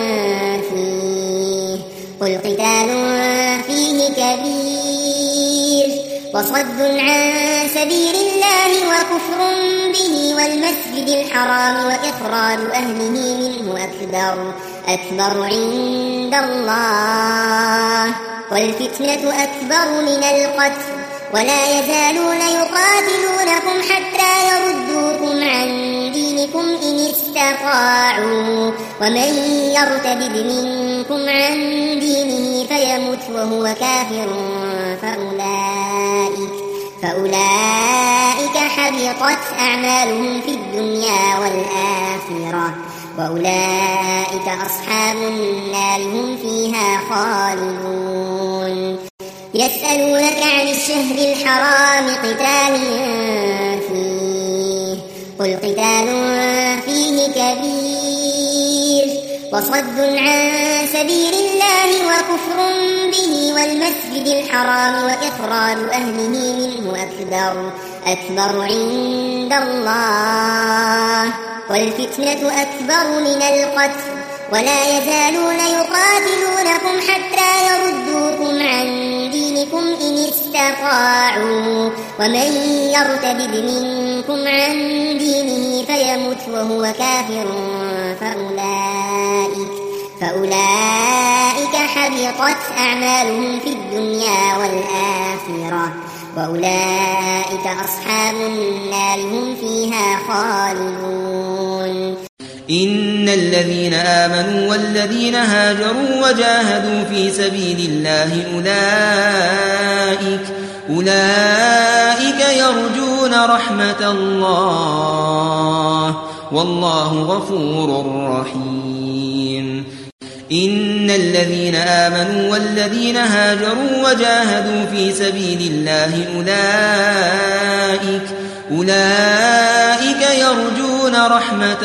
فيه قل قتال فيه كبير وصد عن سبيل الله وكفر به والمسجد الحرام وإخراج أهله منه أكبر أكبر عند الله والفتنة أكبر من القتل ولا يزالون يقاتلونكم حتى يردوكم عن دينكم إن استطاعوا ومن يرتد منكم عن دينه فيمت وهو كافر فأولئك فأولئك حبطت أعمالهم في الدنيا والآخرة وأولئك أصحاب النار هم فيها خالدون يسألونك عن الشهر الحرام قتال فيه قل قتال فيه وصد عن سبيل الله وكفر به والمسجد الحرام وإخراج أهله منه أكبر, أكبر عند الله والفتنة أكبر من القتل ولا يزالون يقاتلونكم حتى يردوكم عن دينكم إن استطاعوا ومن يرتد منكم عن دينه فيمت وهو كافر فأولئك, فأولئك حبطت أعمالهم في الدنيا والآخرة وأولئك أصحاب النار هم فيها خالدون.
إن الذين آمنوا والذين هاجروا وجاهدوا في سبيل الله أولئك, أولئك يرجون رحمة الله والله غفور رحيم. إن الذين آمنوا والذين هاجروا وجاهدوا في سبيل الله أولئك, أولئك يرجون رحمة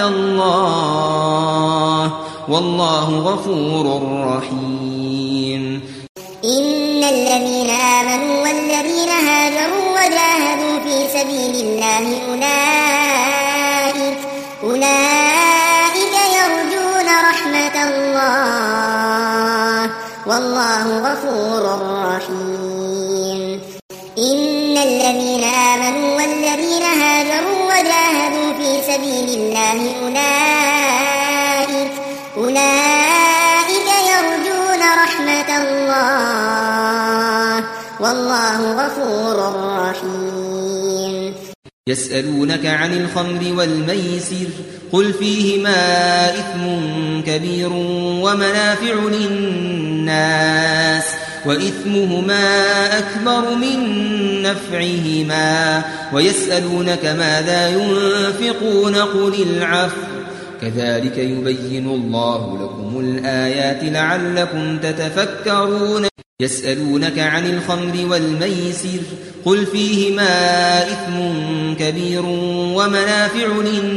الله والله غفور رحيم.
إن الذين آمنوا والذين هاجروا وجاهدوا في سبيل الله أولئك, أولئك يرجون رحمة الله والله غفور رحيم. إن الذين آمنوا والذين هاجروا وجاهدوا في سبيل الله أولئك, أولئك يرجون رحمة الله والله غفور رحيم.
يسألونك عن الخمر والميسر قل فيهما إثم كبير ومنافع للناس وإثمهما أكبر من نفعهما ويسألونك ماذا ينفقون قل العفو كذلك يبين الله لكم الآيات لعلكم تتفكرون. يسألونك عن الخمر والميسر قل فيهما إثم كبير ومنافع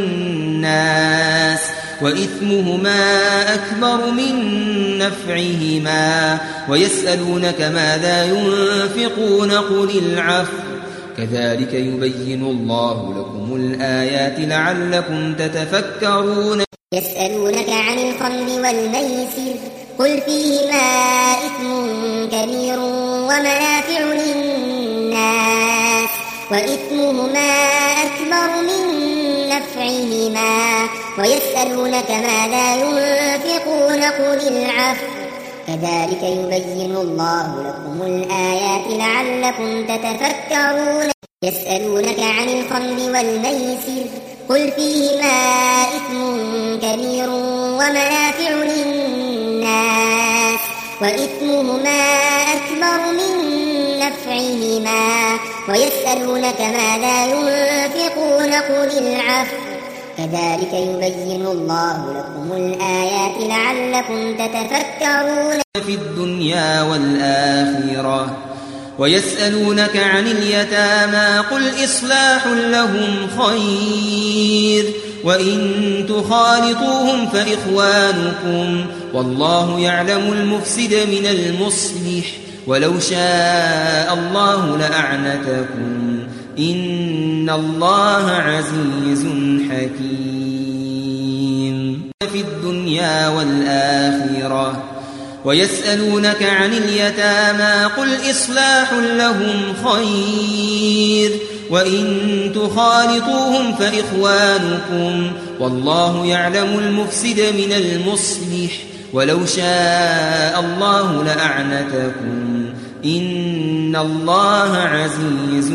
للناس وإثمهما أكبر من نفعهما ويسألونك ماذا ينفقون قل العفو كذلك يبين الله لكم الآيات لعلكم تتفكرون.
يسألونك عن الخمر والميسر قل فيهما إثم كبير ومنافع للناس وإثمهما أكبر من نفعهما ويسألونك ماذا ينفقون قل العفو كذلك يبين الله لكم الآيات لعلكم تتفكرون. يسألونك عن الخمر والميسر قل فيهما إثم كبير ومنافع للناس وإثمهما أكبر من نفعهما ويسألونك ماذا ينفقون قل العفو كذلك يبين الله لكم الآيات لعلكم تتفكرون.
في الدنيا والآخرة ويسألونك عن اليتامى قل إصلاح لهم خير وإن تخالطوهم فإخوانكم والله يعلم المفسد من المصلح ولو شاء الله لأعنتكم إن الله عزيز حكيم. في الدنيا والآخرة ويسألونك عن اليتامى قل إصلاح لهم خير وإن تخالطوهم فإخوانكم والله يعلم المفسد من المصلح ولو شاء الله لأعنتكم إن الله عزيز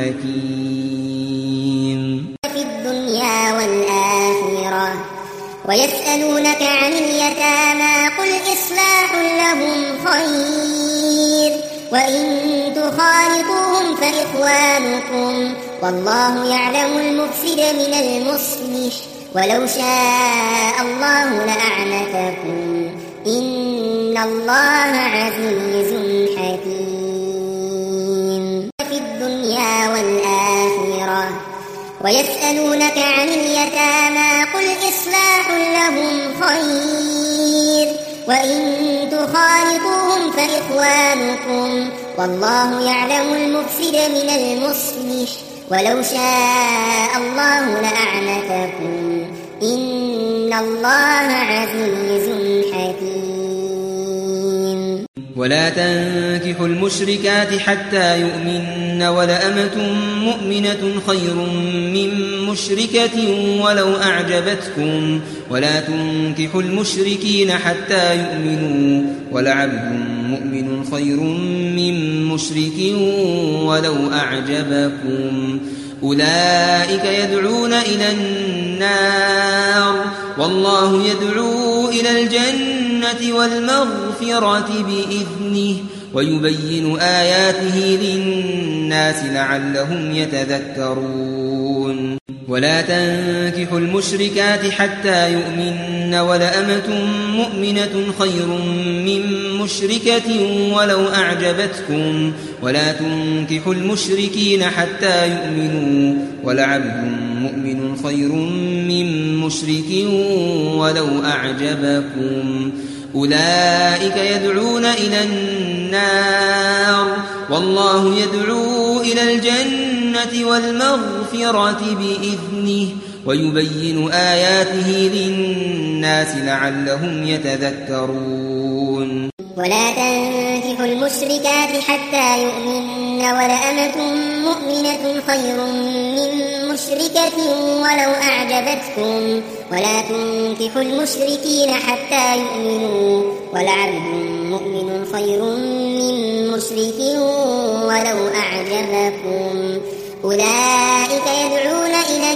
حكيم.
في الدنيا والآخرة ويسألونك عن اليتامى قل إصلاح لهم خير وإن تخالطوهم فإخوانكم والله يعلم المفسد من المصلح ولو شاء الله لأعنتكم إن الله عزيز حكيم. في الدنيا والآخرة ويسألونك عن اليتامى قل إصلاح لهم خير وإن تخالطوهم فإخوانكم والله يعلم المفسد من المصلح ولو شاء الله لأعنتكم إن الله عزيز حكيم.
ولا تنكحوا المشركات حتى يؤمنن ولأمة مؤمنة خير من مشركة ولو أعجبتكم ولا تنكحوا المشركين حتى يؤمنوا ولعبد مؤمن خير من مشرك ولو أعجبكم أولئك يدعون إلى النار والله يدعو إلى الجنة والمغفرة بإذنه ويبين آياته للناس لعلهم يتذكرون. ولا تنكحوا المشركات حتى يؤمنن ولأمة مؤمنة خير من مشركة ولو أعجبتكم ولا تنكحوا المشركين حتى يؤمنوا ولعبد مؤمن خير من مشرك ولو أعجبكم أولئك يدعون إلى النار والله يدعو إلى الجنة والمغفرة بإذنه ويبين آياته للناس لعلهم يتذكرون.
ولا تنكحوا المشركات حتى يؤمنن ولأمة مؤمنة خير من مشركة ولو أعجبتكم ولا تنكحوا المشركين حتى يؤمنوا ولعبد مؤمن خير من مشرك ولو أعجبكم أولئك يدعون إلى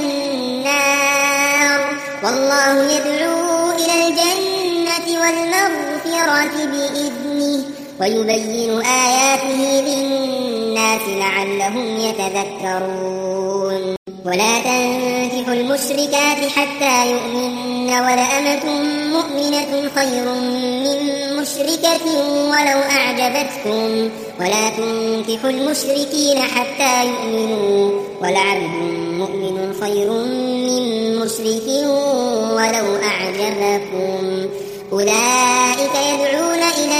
النار والله يدعو إلى الجنة والمغفرة بإذنه ويبين آياته للناس لعلهم يتذكرون. ولا تنكحوا المشركات حتى يؤمنن ولأمة مؤمنة خير من مشركة ولو أعجبتكم ولا تنكحوا المشركين حتى يؤمنوا ولعبد مؤمن خير من مشرك ولو أعجبكم أولئك يدعون إلى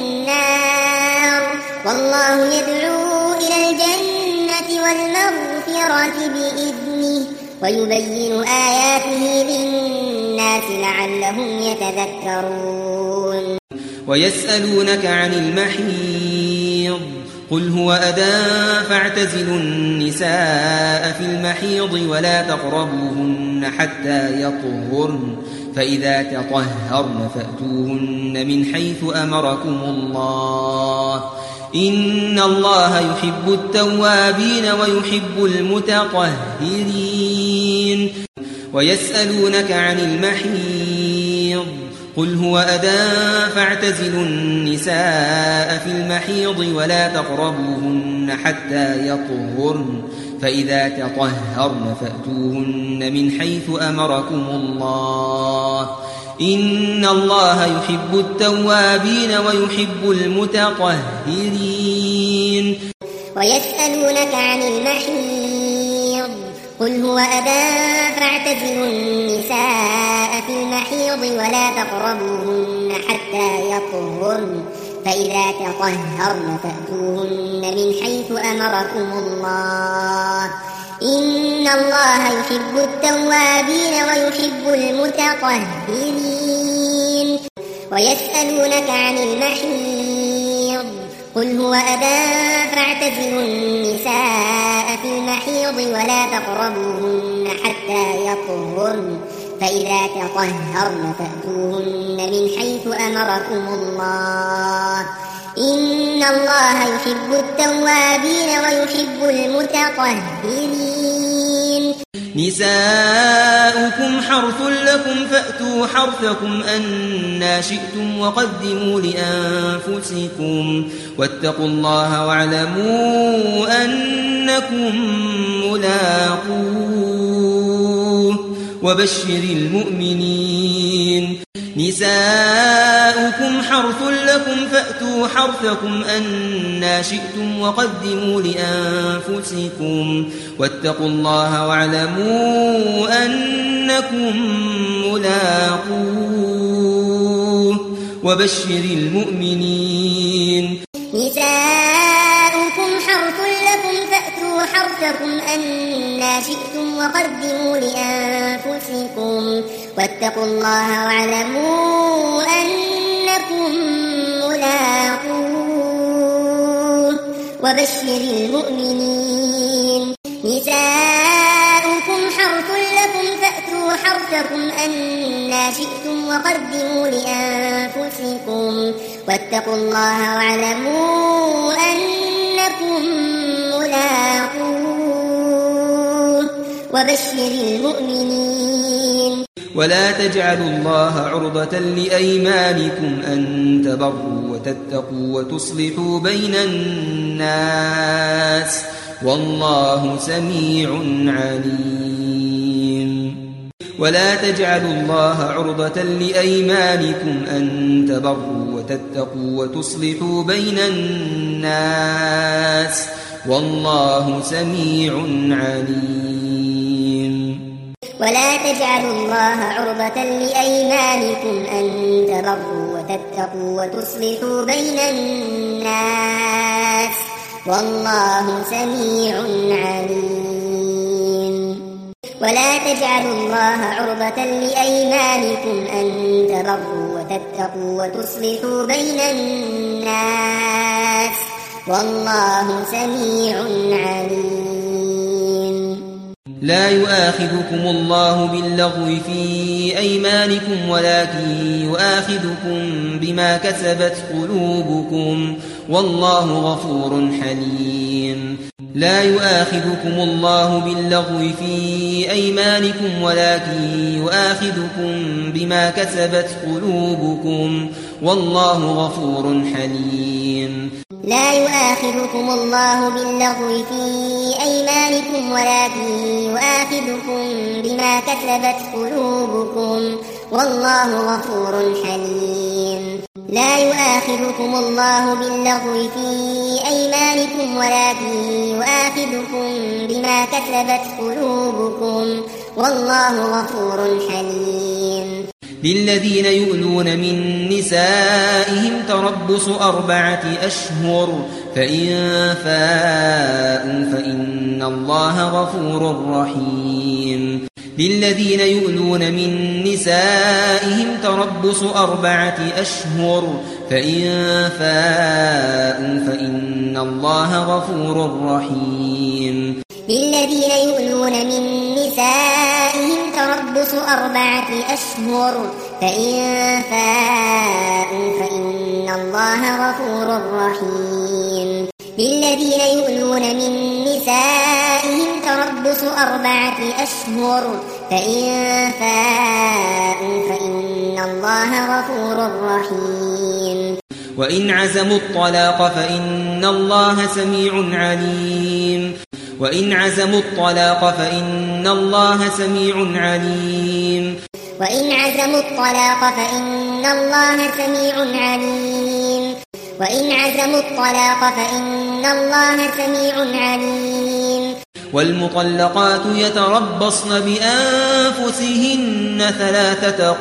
النار والله يدعو إلى الجنة والمغفرة بإذنه ويبين آياته للناس لعلهم يتذكرون.
ويسألونك عن المحيض قل هو أذى فاعتزلوا النساء في المحيض ولا تقربوهن حتى يطهرن فإذا تطهرن فأتوهن من حيث أمركم الله إن الله يحب التوابين ويحب المتطهرين. ويسألونك عن المحيض قل هو أذى فاعتزلوا النساء في المحيض ولا تقربوهن حتى يطهرن فإذا تطهرن فأتوهن من حيث أمركم الله إن الله يحب التوابين ويحب المتطهرين.
ويسألونك عن المحيض قل هو أذى فاعتزلوا النساء في المحيض ولا تقربوهن حتى يطهرن فإذا تطهرن فأتوهن من حيث أمركم الله إن الله يحب التوابين ويحب المتطهرين. ويسألونك عن المحيض قل هو أذى فاعتزلوا النساء في المحيض ولا تقربوهن حتى يطهرن فإذا تطهرن فأتوهن من حيث أمركم الله إن الله يحب التوابين ويحب المتطهرين.
نساؤكم حرث لكم فأتوا حرثكم أنى شئتم وقدموا لأنفسكم واتقوا الله واعلموا أنكم ملاقوه وبشر المؤمنين. نساؤكم حرث لكم فأتوا حرثكم أنى شئتم وقدموا لأنفسكم واتقوا الله واعلموا أنكم ملاقوه وبشر المؤمنين.
نساؤكم حرث لكم فأتوا حرثكم أنى شئتم وقدموا لأنفسكم واتقوا الله واعلموا أنكم ملاقوه وبشر المؤمنين. نساؤكم حرث لكم فأتوا حرثكم أنى شئتم وقدموا لأنفسكم واتقوا الله واعلموا أنكم ملاقوه وبشر المؤمنين.
ولا تجعلوا الله عرضة لأيمانكم أن تبروا وتتقوا وتصلحوا بين الناس والله سميع عليم. ولا تجعلوا الله عرضة لأيمانكم أن تبروا وتتقوا وتصلحوا بين الناس والله سميع عليم.
ولا تجعلوا الله عرضة لأيمانكم أن تبروا وتتقوا وتصلحوا بين الناس والله سميع عليم. ولا تجعلوا الله عرضة لأيمانكم أن تبروا وتتقوا وتصلحوا بين الناس والله سميع عليم.
لا يؤاخذكم الله باللغو في أيمانكم ولكن يؤاخذكم بما كسبت قلوبكم والله غفور حليم. لا يؤاخذكم الله باللغو في أيمانكم ولكن يؤاخذكم بما كسبت قلوبكم والله غفور حليم.
لا يؤاخذكم الله باللغو في أيمانكم ولكن يؤاخذكم بما كسبت قلوبكم والله غفور حليم. لا يؤاخذكم الله باللغو في أيمانكم ولكن يؤاخذكم بما كسبت قلوبكم والله غفور حليم.
للذين يؤلون من نسائهم تربص أربعة أشهر فإن فاءوا فإن الله غفور رحيم. للذين يؤلون من نسائهم تربص أربعة أشهر فإن فاءوا فإن الله غفور رحيم.
للذين يؤلون من نسائهم تربص أربعة أشهر فإن فاءوا فإن الله غفور رحيم. للذين يؤلون من نسائهم تربص أربعة أشهر فإن فاءوا فإن الله غفور رحيم.
وإن عزموا الطلاق فإن الله سميع عليم. وإن عزموا الطلاق فإن الله سميع عليم.
وإن عزموا الطلاق فإن الله سميع عليم. وإن عزموا الطلاق فإن الله سميع عليم.
والمطلقات يتربصن بأنفسهن ثلاثة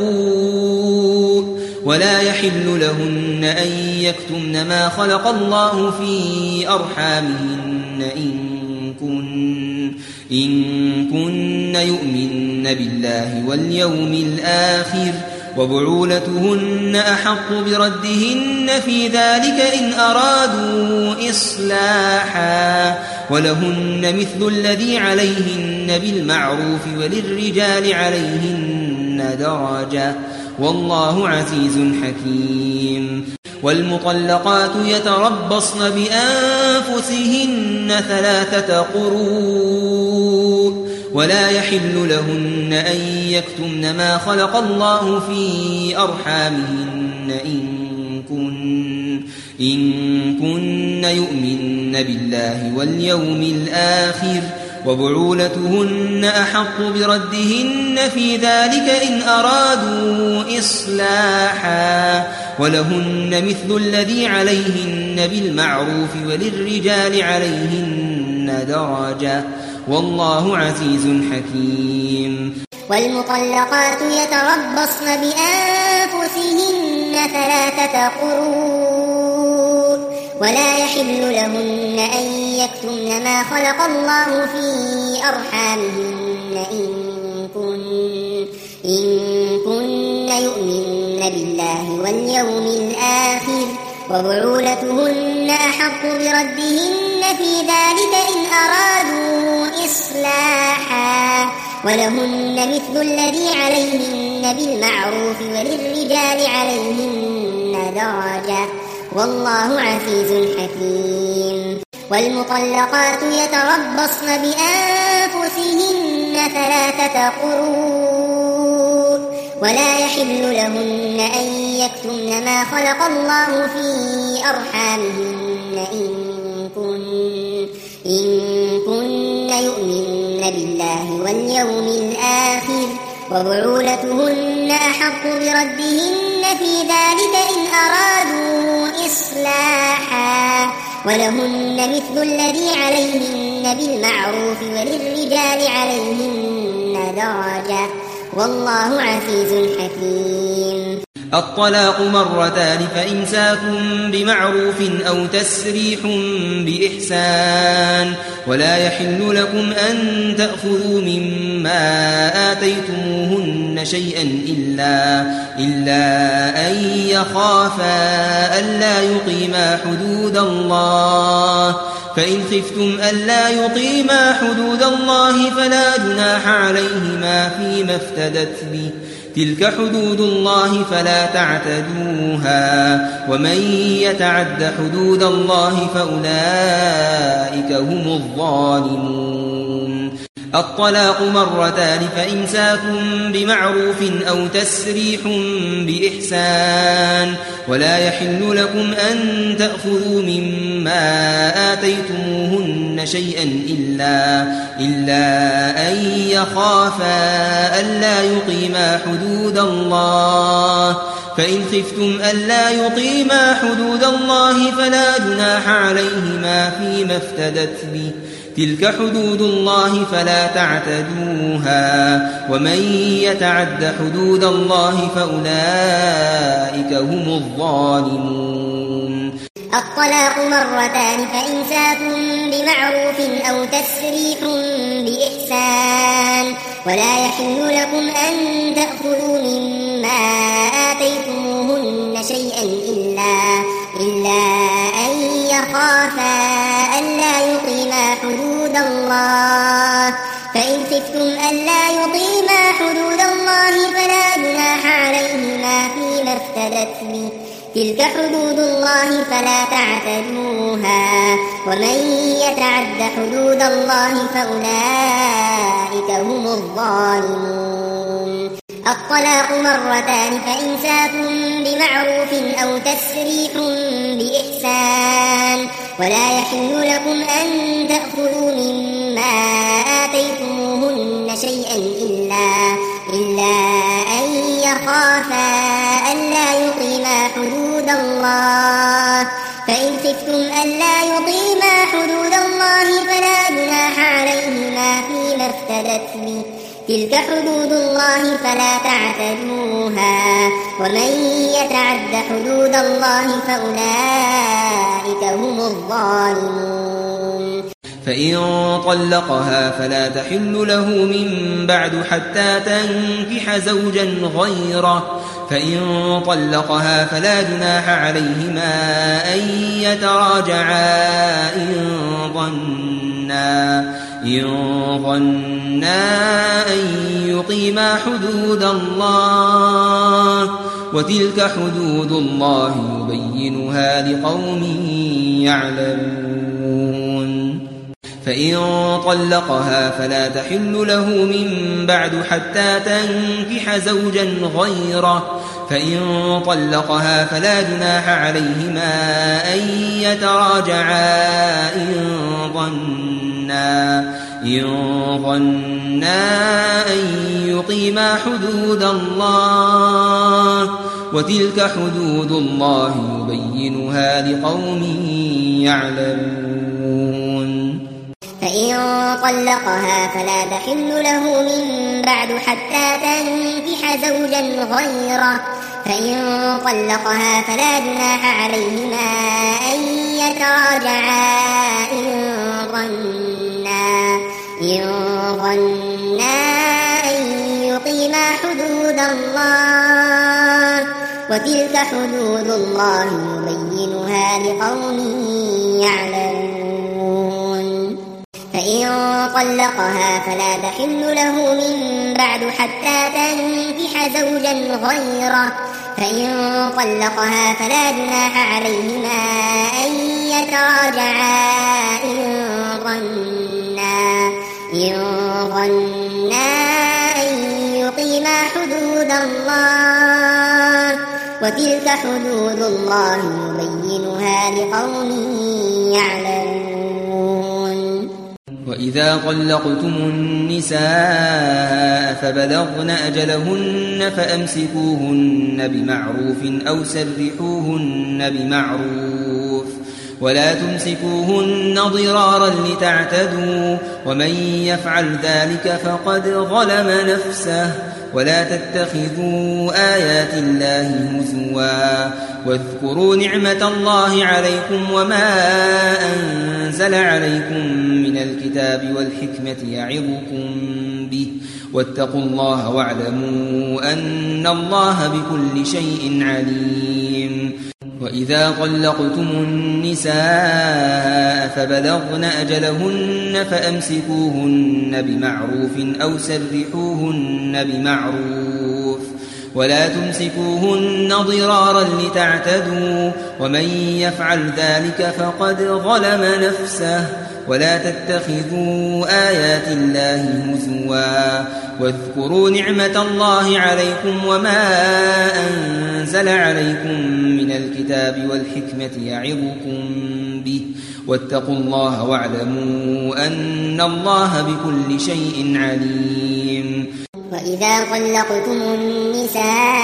قروء ولا يحل لهن أن يكتمن ما خلق الله في أرحامهن إن كن إن كن يؤمن بالله واليوم الآخر وبعولتهن أحق بردهن في ذلك إن أرادوا إصلاحا ولهن مثل الذي عليهن بالمعروف وللرجال عليهن درجة والله عزيز حكيم. والمطلقات يتربصن بأنفسهن ثلاثة قروء ولا يحل لهن أن يكتمن ما خلق الله في أرحامهن إن كن إن كن يؤمن بالله واليوم الآخر وبعولتهن أحق بردهن في ذلك إن أرادوا إصلاحا ولهن مثل الذي عليهن بالمعروف وللرجال عليهن درجة والله عزيز حكيم.
والمطلقات يتربصن بأنفسهن ثلاثة قروء ولا يحل لهن أن يكتمن ما خلق الله في أرحامهن إن كن إن كن يؤمن بالله واليوم الآخر وبعولتهن أحق بردهن في ذلك إن أرادوا إصلاحا ولهن مثل الذي عليهن بالمعروف وللرجال عليهن درجة والله عزيز حكيم. والمطلقات يتربصن بأنفسهن ثلاثة قروء ولا يحل لهن أن يكتمن ما خلق الله في أرحامهن إن كن إن كن يؤمن بالله واليوم الآخر وبعولتهن أحق بردهن في ذلك إن أرادوا إصلاحا ولهن مثل الذي عليهن بالمعروف وللرجال عليهن درجة والله عزيز حكيم.
الطلاق مرتان فإمساك بمعروف أو تسريح بإحسان ولا يحل لكم أن تأخذوا مما آتيتموهن شيئا إلا, إلا أن يخافا ألا يقيما حدود الله فإن خفتم ألا يقيما حدود الله فلا جناح عليهما فيما افتدت به تلك حدود الله فلا تعتدوها ومن يتعد حدود الله فأولئك هم الظالمون. الطلاق مرتان فإمساك بمعروف أو تسريح بإحسان ولا يحل لكم أن تأخذوا مما آتيتموهن شيئا إلا, إلا أن يخافا ألا يقيما حدود الله فإن خفتم ألا يقيما حدود الله فلا جناح عليهما فيما افتدت به تلك حدود الله فلا تعتدوها ومن يتعد حدود الله فأولئك هم الظالمون.
الطلاق مرتان فإمساك بمعروف أو تسريح بإحسان ولا يحل لكم أن تأخذوا مما آتيتموهن شيئا إلا, إلا أن يخافا ألا يقيما حدود الله فإن خفتم ألا يقيما حدود الله فلا جناح عليهما فيما افتدت به تلك حدود الله فلا تعتدوها ومن يتعد حدود الله فأولئك هم الظالمون. الطلاق مرتان فإمساك بمعروف أو تسريح بإحسان ولا يحل لكم أن تأخذوا مما آتيتموهن شيئا إلا, إلا أن يخافا ألا يقيما حدود الله فإن خفتم ألا يقيما حدود الله فلا جناح عليهما فيما افتدت به تلك حدود الله فلا تعتدوها ومن يتعد حدود الله فأولئك هم الظالمون.
فإن طلقها فلا تحل له من بعد حتى تنكح زوجا غيره فإن طلقها فلا جناح عليهما أن يتراجعا إن ظنا إن ظنا أن يقيما حدود الله وتلك حدود الله يبينها لقوم يعلمون. فإن طلقها فلا تحل له من بعد حتى تنكح زوجا غيره فإن طلقها فلا جناح عليهما أن يتراجعا إن ظنا إن ظنا أن يقيما حدود الله وتلك حدود الله يبينها لقوم يعلمون.
فإن طلقها فلا تحل له من بعد حتى تنكح زوجا غيره فإن طلقها فلا جناح عليهما أن يتراجعا إن ظنا إن ظنا أن يقيما حدود الله وتلك حدود الله يبينها لقوم يعلمون. فإن طلقها فلا تحل له من بعد حتى تنكح زوجا غيره فإن طلقها فلا جناح عليهما أن يتراجعا إن ظنا إن ظنا أن يقيما حدود الله وتلك حدود الله يبينها لقوم يعلمون.
وإذا طلقتم النساء فبلغن أجلهن فأمسكوهن بمعروف أو سرحوهن بمعروف ولا تمسكوهن ضرارا لتعتدوا ومن يفعل ذلك فقد ظلم نفسه ولا تتخذوا آيات الله هزوا واذكروا نعمة الله عليكم وما أنزل عليكم من الكتاب والحكمة يعظكم به واتقوا الله واعلموا أن الله بكل شيء عليم. وإذا طلقتم النساء فبلغن أجلهن فأمسكوهن بمعروف أو سرحوهن بمعروف ولا تمسكوهن ضرارا لتعتدوا ومن يفعل ذلك فقد ظلم نفسه ولا تتخذوا آيات الله هزوا واذكروا نعمة الله عليكم وما أنزل عليكم من الكتاب والحكمة يعظكم به واتقوا الله واعلموا أن الله بكل شيء عليم.
وإذا طلقتم النساء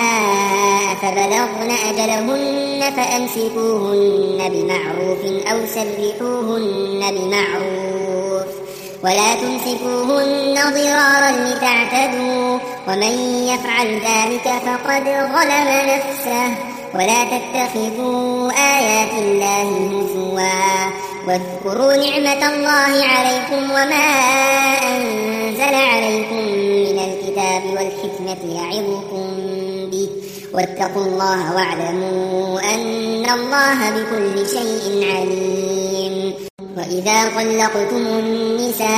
فبلغن أجلهن فأمسكوهن بمعروف أو سرحوهن بمعروف ولا تمسكوهن ضرارا لتعتدوا ومن يفعل ذلك فقد ظلم نفسه ولا تتخذوا آيات الله هزوا واذكروا نعمة الله عليكم وما أنزل عليكم من الكتاب والحكمة يعظكم به واتقوا الله واعلموا أن الله بكل شيء عليم. وإذا طلقتم النساء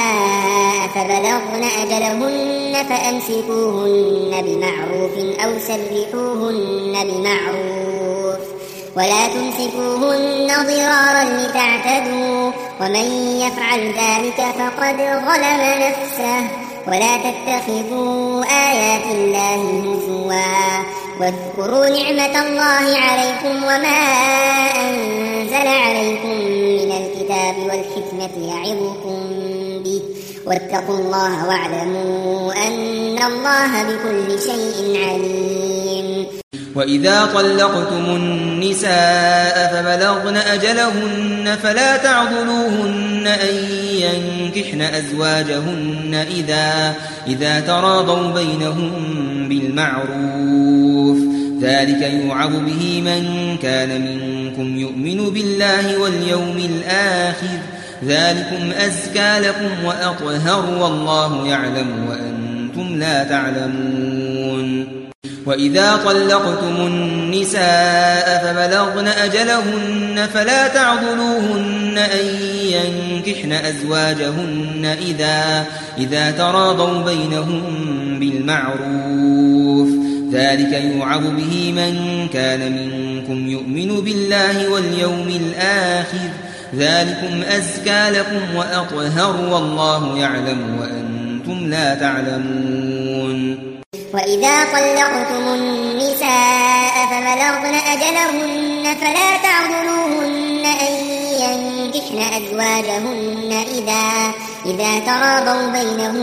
فبلغن أجلهن فأمسكوهن بمعروف أو سرحوهن بمعروف ولا تمسكوهن ضرارا لتعتدوا ومن يفعل ذلك فقد ظلم نفسه ولا تتخذوا آيات الله هزوا واذكروا نعمة الله عليكم وما أنزل عليكم من الكتاب والحكمة يعظكم به واتقوا الله واعلموا أن الله بكل شيء عليم.
وإذا طلقتم النساء فبلغن أجلهن فلا تعضلوهن أن ينكحن أزواجهن إذا, إذا تراضوا بينهم بالمعروف ذلك يوعظ به من كان منكم يؤمن بالله واليوم الآخر ذلكم أزكى لكم وأطهر والله يعلم وأنتم لا تعلمون. وإذا طلقتم النساء فبلغن أجلهن فلا تعضلوهن أن ينكحن أزواجهن إذا, إذا تراضوا بينهم بالمعروف ذلك يوعظ به من كان منكم يؤمن بالله واليوم الآخر ذلكم أزكى لكم وأطهر والله يعلم وأنتم لا تعلمون.
وإذا طلقتم النساء فبلغن أجلهن فلا تعضلوهن أن ينكحن أزواجهن إذا, إذا تراضوا بينهم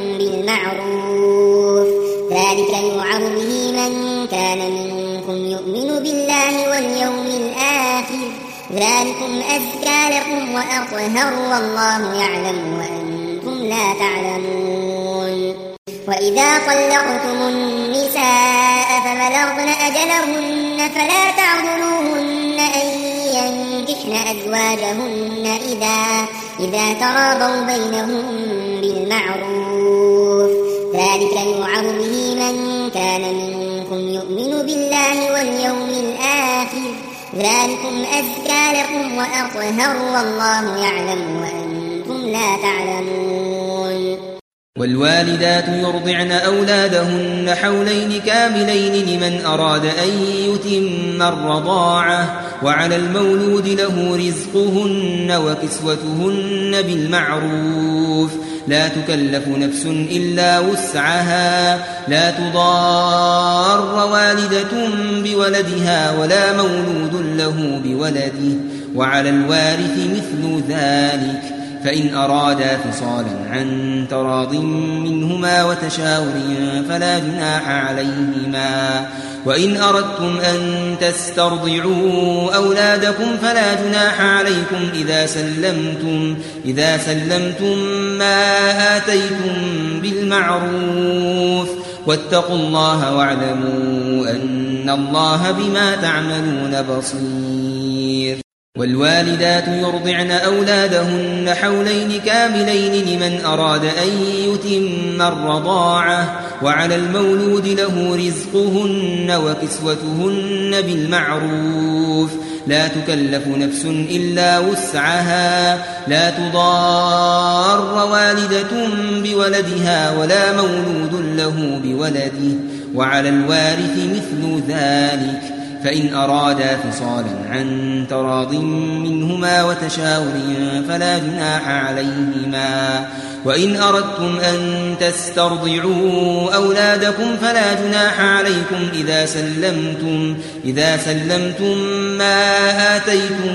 بالمعروف ذلك يوعظ به من كان منكم يؤمن بالله واليوم الآخر ذلكم أزكى لكم وأطهر والله يعلم وأنتم لا تعلمون. وإذا طلقتم النساء النساء فبلغن أجلهن فلا تعضلوهن أن ينكحن أزواجهن إذا, إذا تراضوا بينهم بالمعروف ذلك يوعظ به من كان منكم يؤمن بالله واليوم الآخر ذلكم أزكى لكم وأطهر والله يعلم وأنتم لا تعلمون.
والوالدات يرضعن أولادهن حولين كاملين لمن أراد أن يتم الرضاعة وعلى المولود له رزقهن وكسوتهن بالمعروف لا تكلف نفس إلا وسعها لا تضار والدة بولدها ولا مولود له بولده وعلى الوارث مثل ذلك فإن أرادا فصالا عن تراض منهما وتشاور فلا جناح عليهما وإن أردتم أن تسترضعوا أولادكم فلا جناح عليكم إذا سلمتم, إذا سلمتم ما آتيتم بالمعروف واتقوا الله واعلموا أن الله بما تعملون بصير. والوالدات يرضعن أولادهن حولين كاملين لمن أراد أن يتم الرضاعة وعلى المولود له رزقهن وكسوتهن بالمعروف لا تكلف نفس إلا وسعها لا تضار والدة بولدها ولا مولود له بولده وعلى الوارث مثل ذلك فإن أرادا فصالا عن تراض منهما وتشاور فلا جناح عليهما وإن أردتم أن تسترضعوا أولادكم فلا جناح عليكم إذا سلمتم, إذا سلمتم ما آتيتم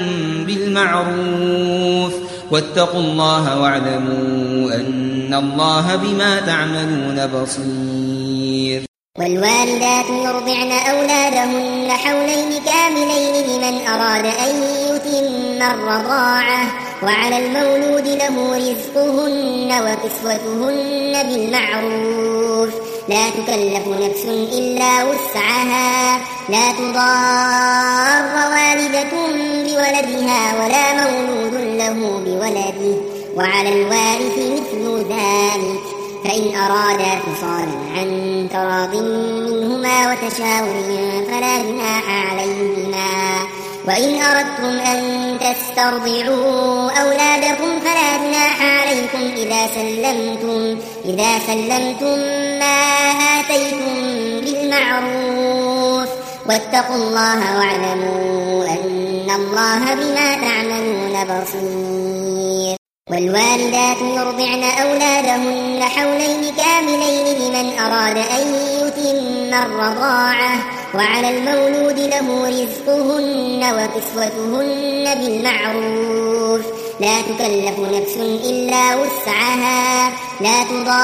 بالمعروف واتقوا الله واعلموا أن الله بما تعملون بصير.
والوالدات يرضعن أولادهن حولين كاملين لمن أراد أن يتم الرضاعة وعلى المولود له رزقهن وكسوتهن بالمعروف لا تكلف نفس إلا وسعها لا تضار والدة بولدها ولا مولود له بولده وعلى الوارث مثل ذلك فإن أرادا فصالا عن تراض منهما وتشاور فلا جناح عليهما وإن أردتم أن تسترضعوا أولادكم فلا جناح عليكم إذا سلمتم, إذا سلمتم ما آتيتم بالمعروف واتقوا الله واعلموا أن الله بما تعملون بصير. والوالدات يرضعن أولادهن حولين كاملين لمن أراد أن يتم الرضاعة وعلى المولود له رزقهن وكسوتهن بالمعروف لا تكلف نفس إلا وسعها لا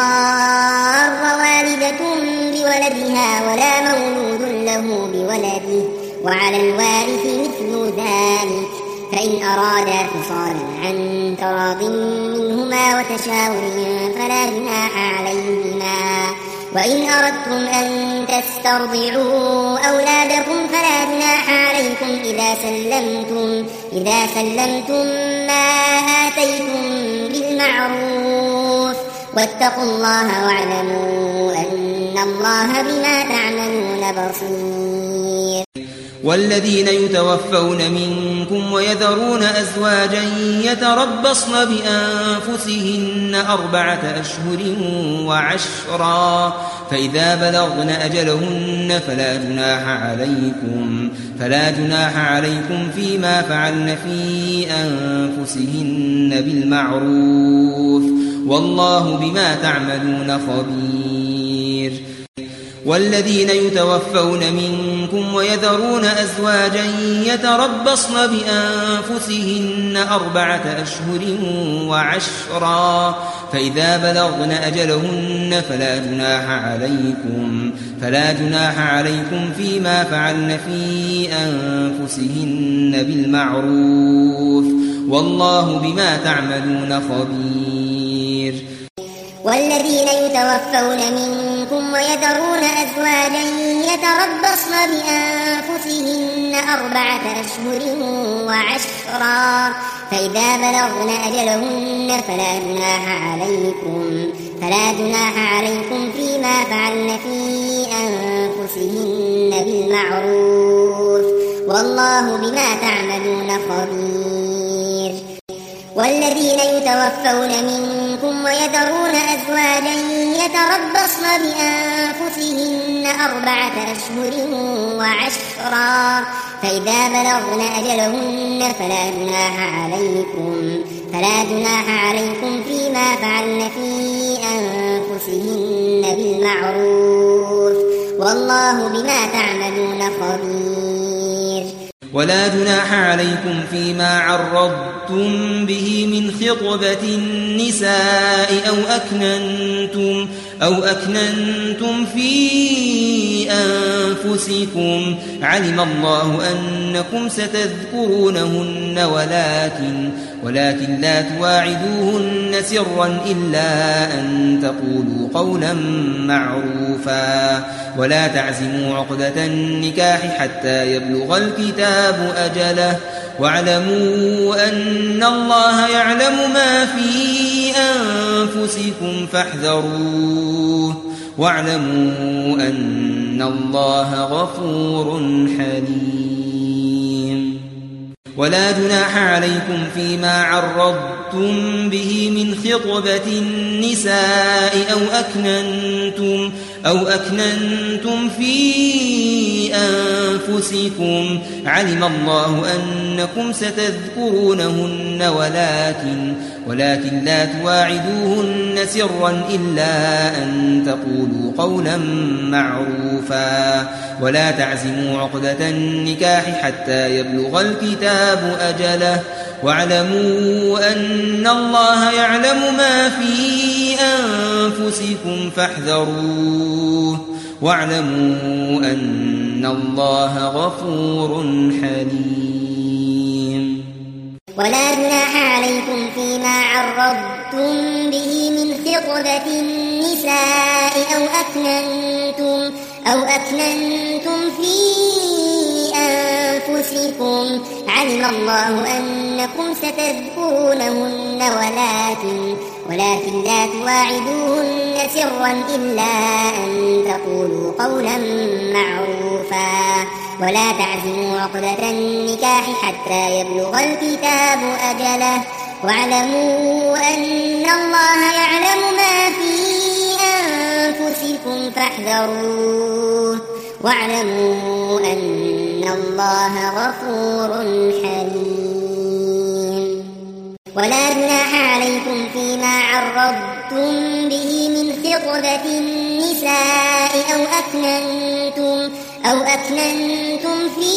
تضار والدة بولدها ولا مولود له بولده وعلى الوارث مثل ذلك فإن أرادا فصالا عن تراض منهما وتشاور فلا جناح عليهما وإن أردتم أن تسترضعوا أولادكم فلا جناح عليكم إذا سلمتم, إذا سلمتم ما آتيتم بالمعروف واتقوا الله واعلموا أن الله بما تعملون بصير.
والذين يتوفون منكم ويذرون أزواجا يتربصن بأنفسهن أربعة أشهر وعشرا فإذا بلغن أجلهن فلا جناح عليكم, فلا جناح عليكم فيما فعلن في أنفسهن بالمعروف والله بما تعملون خبير. والذين يتوفون منكم ويذرون أزواجا يتربصن بأنفسهن أربعة أشهر وعشرا فإذا بلغن أجلهن فلا جناح عليكم, فلا جناح عليكم فيما فعلن في أنفسهن بالمعروف والله بما تعملون خبير.
والذين يتوفون منكم ويذرون أزواجا يتربصن بأنفسهن أربعة أشهر وعشرا فإذا بلغن أجلهن فلا جناح عليكم فلا جناح عليكم فيما فعلن في أنفسهن بالمعروف والله بما تعملون خبير. والذين يتوفون منكم ويذرون أزواجا يتربصن بأنفسهن أربعة أشهر وعشرا فإذا بلغن أجلهن فلا جناح عليكم فلا جناح عليكم فيما فعلن في أنفسهن بالمعروف والله بما تعملون خبير.
ولا جناح عليكم فيما عرضتم به من خطبة النساء أو أكننتم أو أكننتم في أنفسكم علم الله أنكم ستذكرونهن ولكن ولكن لا تواعدوهن سرا إلا أن تقولوا قولا معروفا ولا تعزموا عقدة النكاح حتى يبلغ الكتاب أجله واعلموا أن الله يعلم ما في أنفسكم فاحذروه واعلموا أن الله غفور حليم. ولا جناح عليكم فيما عرضتم به من خطبة النساء أو أكننتم أو أكننتم في أنفسكم علم الله أنكم ستذكرونهن ولكن ولكن لا تواعدوهن سرا إلا أن تقولوا قولا معروفا ولا تعزموا عقدة النكاح حتى يبلغ الكتاب أجله واعلموا أن الله يعلم ما في أنفسكم فاحذروه واعلموا أن الله غفور حليم.
ولا جناح عليكم فيما عرضتم به من خطبة النساء أو أكننتم أو أكننتم في أنفسكم علم الله أنكم ستذكرونهن ولكن ولكن لا تواعدوهن سرا إلا أن تقولوا قولا معروفا ولا تعزموا عقدة النكاح حتى يبلغ الكتاب أجله واعلموا أن الله يعلم ما في أنفسكم فاحذروه واعلموا أن الله غفور حليم. ولا جناح عليكم فيما عرضتم به من خطبة النساء أو أكننتم أو أكننتم في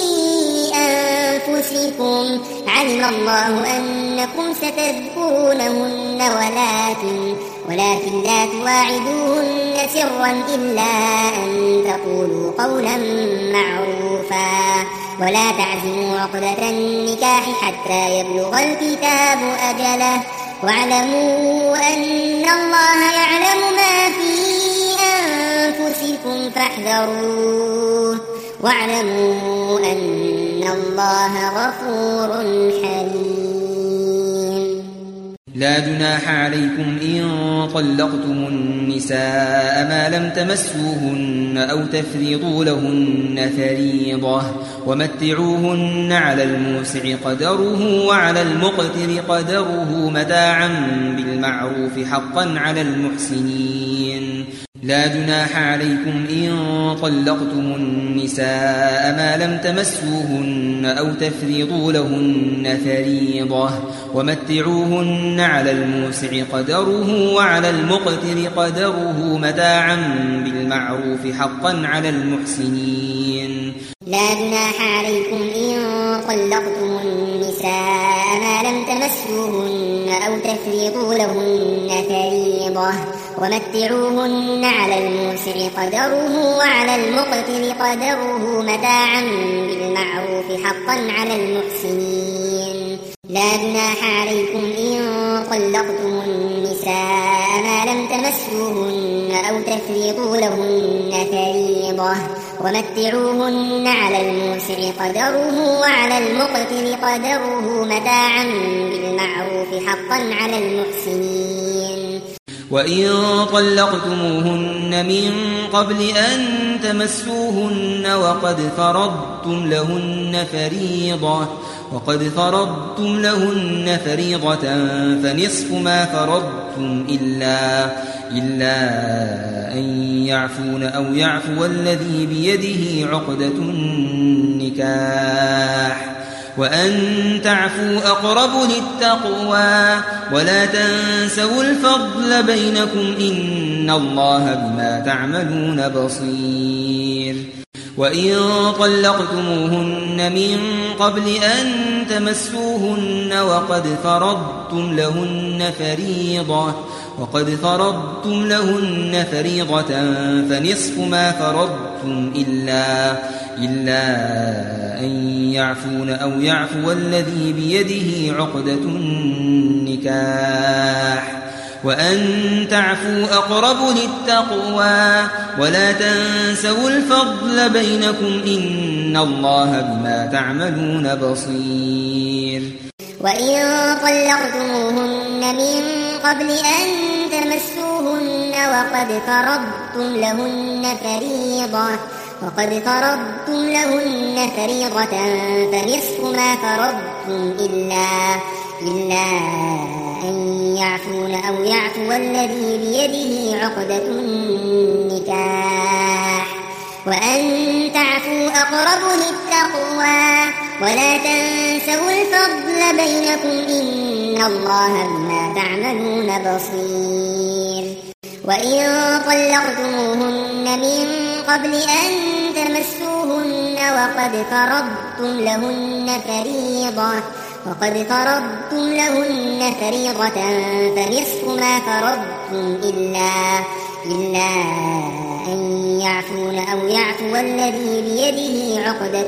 أنفسكم علم الله أنكم ستذكرونهن ولكن ولكن لا تواعدوهن سرا إلا أن تقولوا قولا معروفا ولا تعزموا عقدة النكاح حتى يبلغ الكتاب أجله واعلموا أن الله يعلم ما في أنفسكم فاحذروه واعلموا أن الله غفور حليم.
لا جناح عليكم إن طلقتم النساء ما لم تمسوهن أو تفرضوا لهن فريضة ومتعوهن على الموسع قدره وعلى المقتر قدره متاعا بالمعروف حقا على المحسنين. لا جناح عليكم إن طلقتم النساء ما لم تمسوهن أو تفرضوا لهن فريضة ومتعوهن على الموسع قدره وعلى المقتر قدره متاعا بالمعروف حقا على المحسنين.
لا جناح عليكم إن طلقتم النساء ما لم تمسوهن أو تفرضوا لهن فريضة ومتعوهن على الموسع قدره وعلى المقتر قدره متاعا بالمعروف حقا على المحسنين. لا جناح عليكم إن طلقتم النساء ما لم تمسوهن أو تفرضوا لهن فريضة ومتعوهن على الموسع قدره وعلى المقتر قدره متاعا بالمعروف حقا على المحسنين.
وإن طلقتموهن من قبل أن تمسوهن وقد فرضتم لهن فريضة وقد فرضتم لهن فريضة فنصف ما فرضتم إلا إلا أن يعفون أو يعفو الذي بيده عقدة النكاح وأن تعفوا أقرب للتقوى ولا تنسوا الفضل بينكم إن الله بما تعملون بصير. وإن طلقتموهن من قبل أن تمسوهن وقد فرضتم لهن فريضة وقد فرضتم لهن فريضة فنصف ما فرضتم إلا إلا أن يعفون أو يعفو الذي بيده عقدة النكاح وأن تعفوا أقرب للتقوى ولا تنسوا الفضل بينكم إن الله بما تعملون بصير.
وإن طلقتموهن من قبل أن تمسوهن وقد فرضتم لهن فريضة وقد فرضتم لهن فريضة فنصف ما فرضتم إلا إلا أن يعفون أو يعفو الذي بيده عقدة النكاح وأن تعفوا أقرب للتقوى ولا تنسوا الفضل بينكم إن الله بما تعملون بصير. وإن طلقتموهن من قبل أن تمسوهن وقد فرضتم لهن فريضة وقد فرضتم لهن فريضة فنصف ما فرضتم إلا إلا أن يعفون أو يعفو الذي بيده عقدة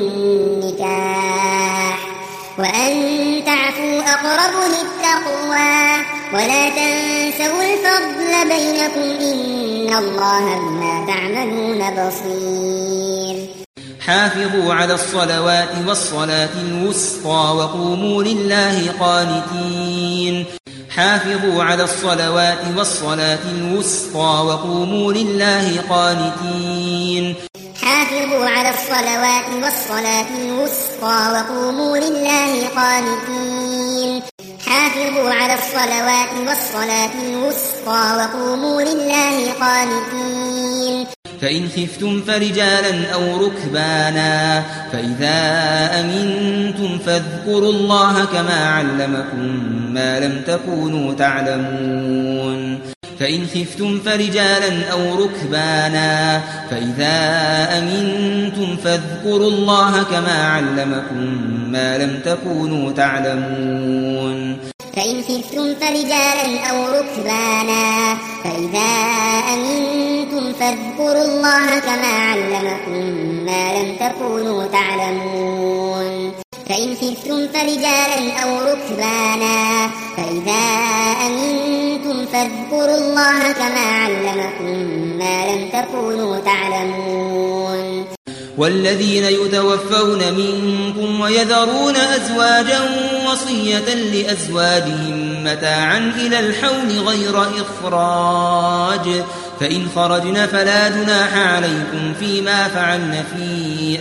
النكاح وأن تعفوا أقرب للتقوى ولا تنسوا الفضل بينكم إن الله بما تعملون بصير.
حافظوا على الصلوات والصلاة الوسطى وقوموا لله قانتين حافظوا على الصلوات والصلاة الوسطى وقوموا لله قانتين
حافظوا على الصلوات والصلاة الوسطى وقوموا لله قانتين حافظوا على الصلوات والصلاة الوسطى وقوموا لله قانتين.
فإن خفتم فرجالا أو ركبانا فإذا أمنتم فاذكروا الله كما علمكم ما لم تكونوا تعلمون. فإن خفتم فرجالا أو ركبانا فإذا أمنتم فاذكروا الله كما علمكم ما لم تكونوا تعلمون.
فإن خفتم فرجالا أو ركبانا فإذا أمنتم فاذكروا الله كما علمكم ما لم تكونوا تعلمون. فإن خفتم فرجالا أو ركبانا فإذا أمنتم فاذكروا الله كما علمكم ما لم تكونوا تعلمون.
والذين يتوفون منكم ويذرون أزواجا وصية لأزواجهم متاعا إلى الحول غير إخراج فإن خرجن فلا جناح عليكم فيما فعلن في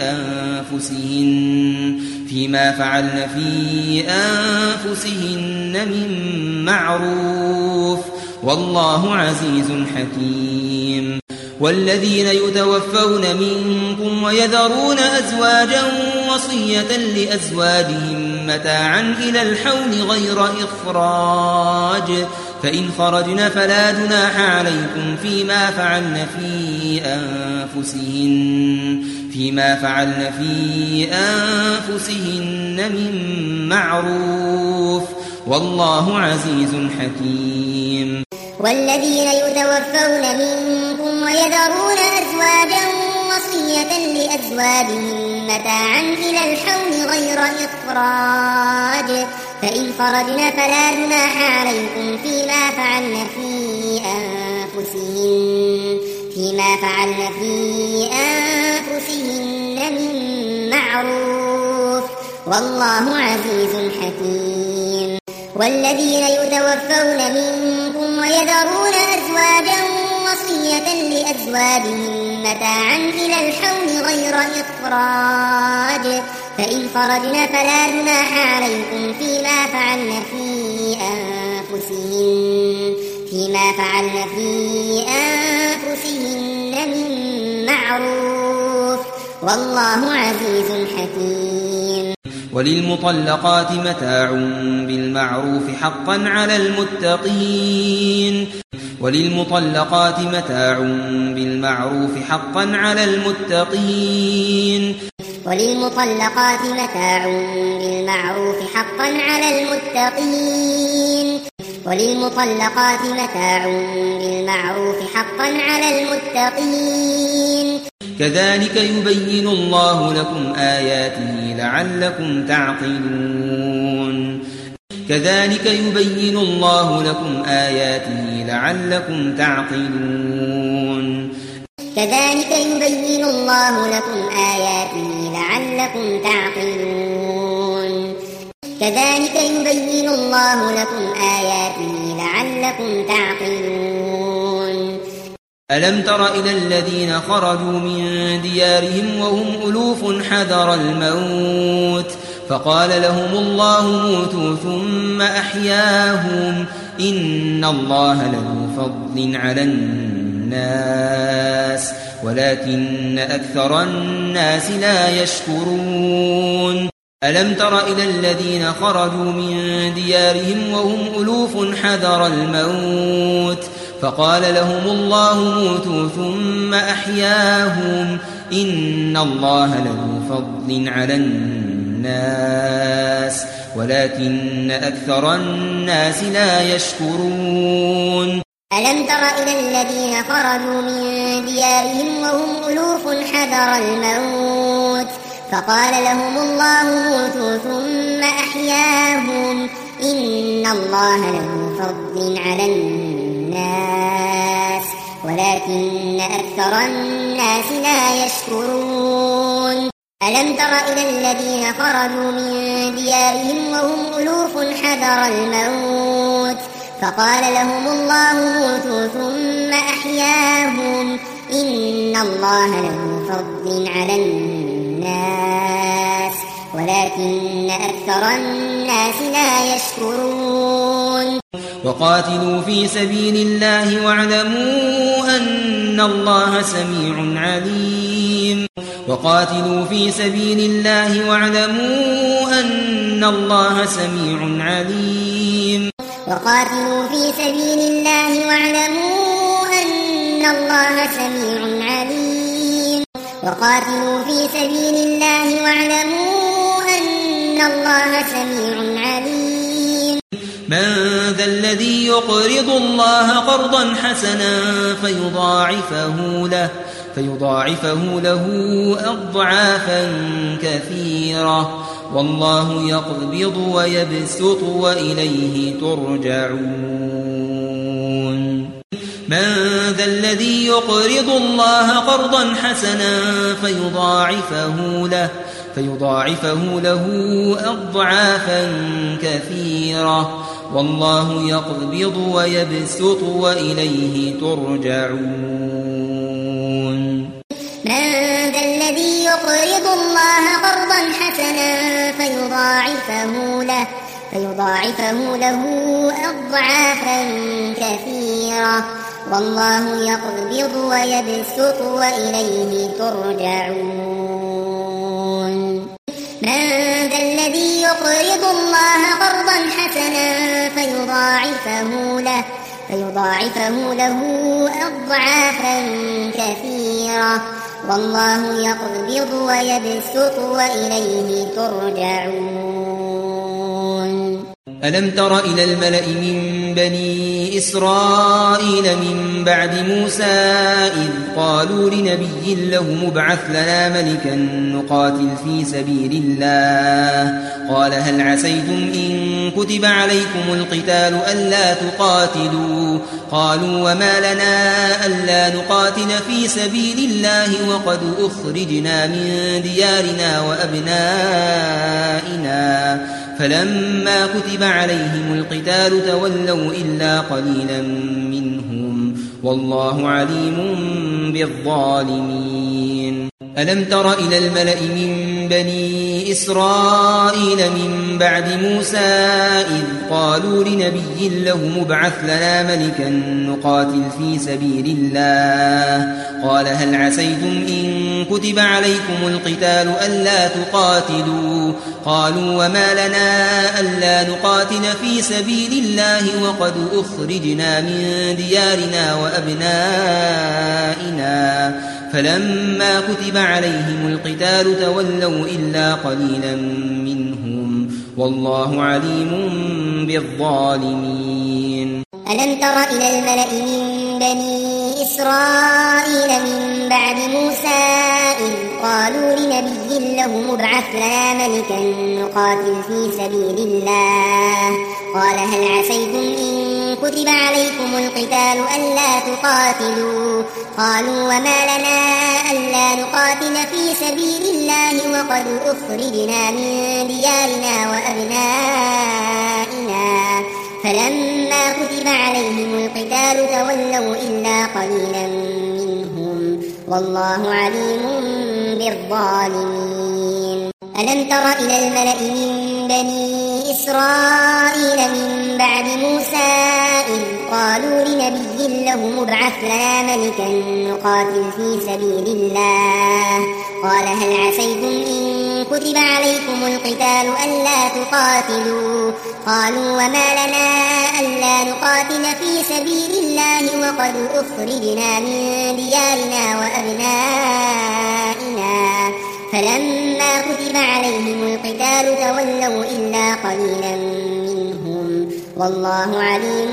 أنفسهن فيما فعلن في أنفسهن من معروف والله عزيز حكيم. والذين يتوفون منكم ويذرون أزواجا وصية لأزواجهم متاعا إلى الحول غير إخراج فإن خرجن فلا جناح عليكم فيما فعلن في أنفسهن فيما فعلن في أنفسهن من معروف والله عزيز حكيم.
والذين يتوفون منكم ويذرون أزواجا وصية لأزواجهم متاعا إلى الحول غير إخراج فإن خرجن فلا جناح عليكم فيما فعلن في أنفسهن أنفسهن فيما فعلن في أنفسهن من معروف والله عزيز حكيم. والذين يتوفون منكم ويذرون أزواجا وصية لأزواجهم متاعا إلى الحول غير إخراج فإن خرجن فلا جناح عليكم فيما فعلن في أنفسهن فيما فعلن في أنفسهن من معروف والله عزيز حكيم.
وللمطلقات متاع بالمعروف حقا على المتقين وللمطلقات متاع بالمعروف حقا على المتقين
وللمطلقات متاع بالمعروف حقا على المتقين وللمطلقات متاع بالمعروف حقا على المتقين.
كذلك يبين الله لكم آياته لعلكم تعقلون كذلك يبين الله لكم آياته لعلكم تعقلون
كذلك يبين الله لكم آياته لعلكم تعقلون كذلك يبين الله لكم آياته لعلكم تعقلون.
ألم تر إلى الذين خرجوا من ديارهم وهم ألوف حذر الموت فقال لهم الله موتوا ثم أحياهم إن الله له فضل على الناس ولكن أكثر الناس لا يشكرون. ألم تر إلى الذين خرجوا من ديارهم وهم ألوف حذر الموت فقال لهم الله موتوا ثم أحياهم إن الله له فضل على الناس ولكن أكثر الناس لا يشكرون.
ألم تر إلى الذين خرجوا من ديارهم وهم ألوف حذر الموت فقال لهم الله موتوا ثم أحياهم إن الله له فضل على الناس ولكن أكثر الناس لا يشكرون. ألم تر إلى الذين خرجوا من ديارهم وهم ألوف حذر الموت فقال لهم الله موتوا ثم أحياهم إن الله له فضل على الناس ولكن أكثر الناس لا يشكرون.
وقاتلوا في سبيل الله واعلموا أن الله سميع عليم وقاتلوا في سبيل الله واعلموا أن الله سميع عليم
وقاتلوا في سبيل الله واعلموا أن الله سميع عليم وقاتلوا في سبيل الله واعلموا أن الله سميع عليم.
من ذا الذي يقرض الله قرضا حسنا فيضاعفه له فيضاعفه له أضعافا كثيرة والله يقبض ويبسط وإليه ترجعون. من ذا الذي يقرض الله قرضا حسنا فيضاعفه له فيضاعفه له أضعافا كثيرة والله يقبض ويبسط وإليه ترجعون.
من ذا الذي يقرض الله قرضا حسنا فيضاعفه له فيضاعفه له أضعافا كثيرة والله يقبض ويبسط وإليه ترجعون. من ذا الذي يقرض الله قرضا حسنا فيضاعفه له فيضاعفه له أضعافا كثيرة والله يقبض ويبسط وإليه ترجعون.
ألم تر إلى الملأ من بني إسرائيل من بعد موسى إذ قالوا لنبي له مبعث لنا ملكا نقاتل في سبيل الله قال هل عسيتم إن كتب عليكم القتال ألا تقاتلوا قالوا وما لنا ألا نقاتل في سبيل الله وقد أخرجنا من ديارنا وأبنائنا فلما كتب عليهم القتال تولوا إلا قليلا منهم والله عليم بالظالمين ألم تر إلى الملأ من بني إسرائيل من بعد موسى إذ قالوا لنبي له مبعث لنا ملكا نقاتل في سبيل الله قال هل عسيتم إن كتب عليكم القتال ألا تقاتلوا قالوا وما لنا ألا نقاتل في سبيل الله وقد أخرجنا من ديارنا وأبنائنا فلما كتب عليهم القتال تولوا إلا قليلا منهم والله عليم بالظالمين
ألم تر إلى الملأ من بني إسرائيل من بعد موسى إذ قالوا لنبي له مبعث لنا ملكا نقاتل في سبيل الله قال هل عسيتم إن كتب عليكم القتال ألا تقاتلوا قالوا وما لنا ألا نقاتل في سبيل الله وقد أخرجنا من ديارنا وأبنائنا فلما كتب عليهم القتال تولوا إلا قليلا منهم والله عليم بالظالمين ألم تر إلى الملأ من بني إسرائيل من بعد موسى إذ قالوا لنبي له مبعث لنا ملكا نقاتل في سبيل الله قال هل عسيتم إن كتب عليكم القتال ألا تقاتلوا قالوا وما لنا ألا نقاتل في سبيل الله وقد أخرجنا من ديارنا وأبنائنا فلما كتب عليهم القتال تولوا إلا قليلا منهم والله عليم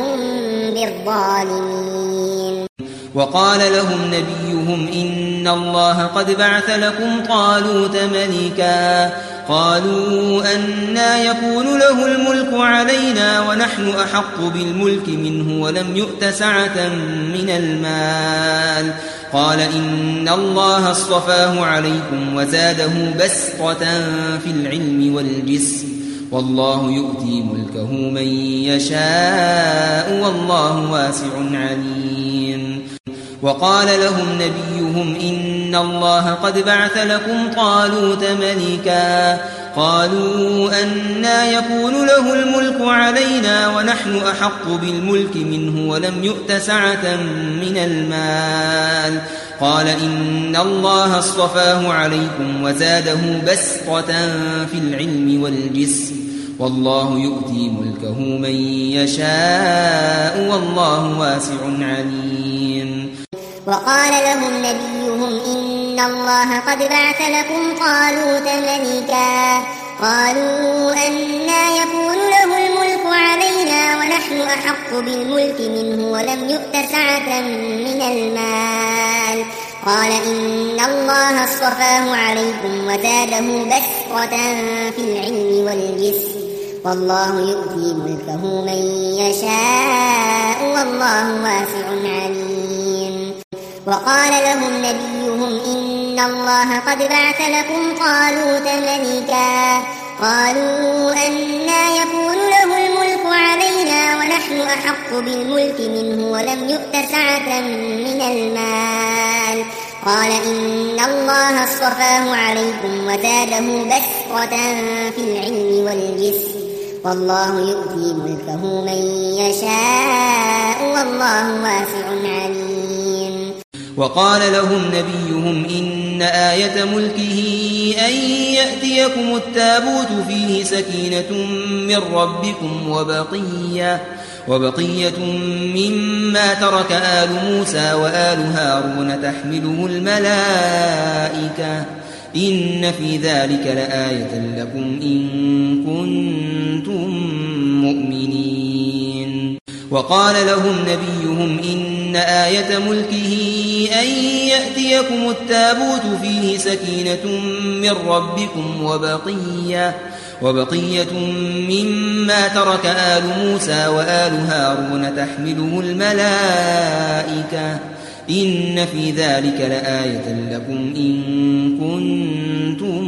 بالظالمين
وقال لهم نبيهم إن الله قد بعث لكم طالوت ملكا قالوا أنى يكون له الملك علينا ونحن أحق بالملك منه ولم يؤت سعة من المال قال إن الله اصطفاه عليكم وزاده بسطة في العلم والجسم والله يؤتي ملكه من يشاء والله واسع عليم وقال لهم نبيهم إن الله قد بعث لكم طالوت ملكا قالوا أنى يكون له الملك علينا ونحن أحق بالملك منه ولم يؤت سعة من المال قال إن الله اصطفاه عليكم وزاده بسطة في العلم والجسم والله يؤتي ملكه من يشاء والله واسع عليم
وقال لهم نبيهم إن الله قد بعث لكم طالوت ملكا قالوا أنى يكون له الملك علينا ونحن أحق بالملك منه ولم يؤت سعة من المال قال إن الله اصطفاه عليكم وزاده بسطة في العلم والجسم والله يؤتي ملكه من يشاء والله واسع عليم وقال لهم نبيهم إن الله قد بعث لكم طالوت ملكا قالوا أنى يكون له الملك علينا ونحن أحق بالملك منه ولم يؤت سعة من المال قال إن الله اصطفاه عليكم وزاده بسطة في العلم والجسم والله يؤتي ملكه من يشاء والله واسع عليم
وقال لهم نبيهم إن آية ملكه أن يأتيكم التابوت فيه سكينة من ربكم وبقية, وبقية مما ترك آل موسى وآل هارون تحمله الملائكة إن في ذلك لآية لكم إن كنتم مؤمنين. وقال لهم نبيهم إن آية ملكه أن يأتيكم التابوت فيه سكينة من ربكم وبقية, وبقية مما ترك آل موسى وآل هارون تحمله الملائكة إن في ذلك لآية لكم إن كنتم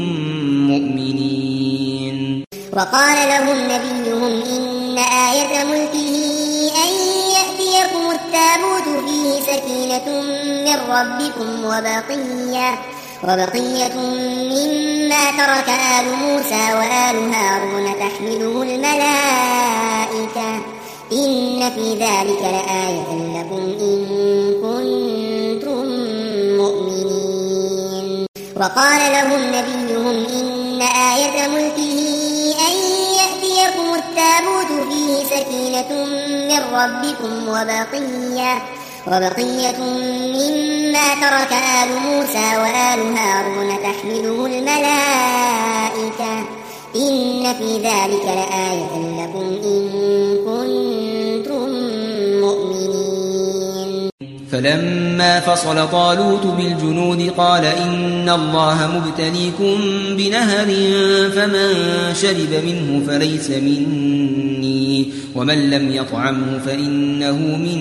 مؤمنين.
وقال لهم نبيهم إن آية ملكه أن يأتيكم التابوت فيه سكينة من ربكم وبقية, وبقية مما ترك آل موسى وآل هارون تحمله الملائكة إن في ذلك لآية لكم إن كنتم مؤمنين. وقال لهم نبيهم إن آية ملكه أن يأتيكم التابوت فيه سكينة من ربكم وبقية, وبقية مما ترك آل موسى وآل هارون تحمله الملائكة إن في ذلك لآية لكم إن كنتم مؤمنين.
فلما فصل طالوت بالجنود قال إن الله مبتليكم بنهر فمن شرب منه فليس مني ومن لم يطعمه فإنه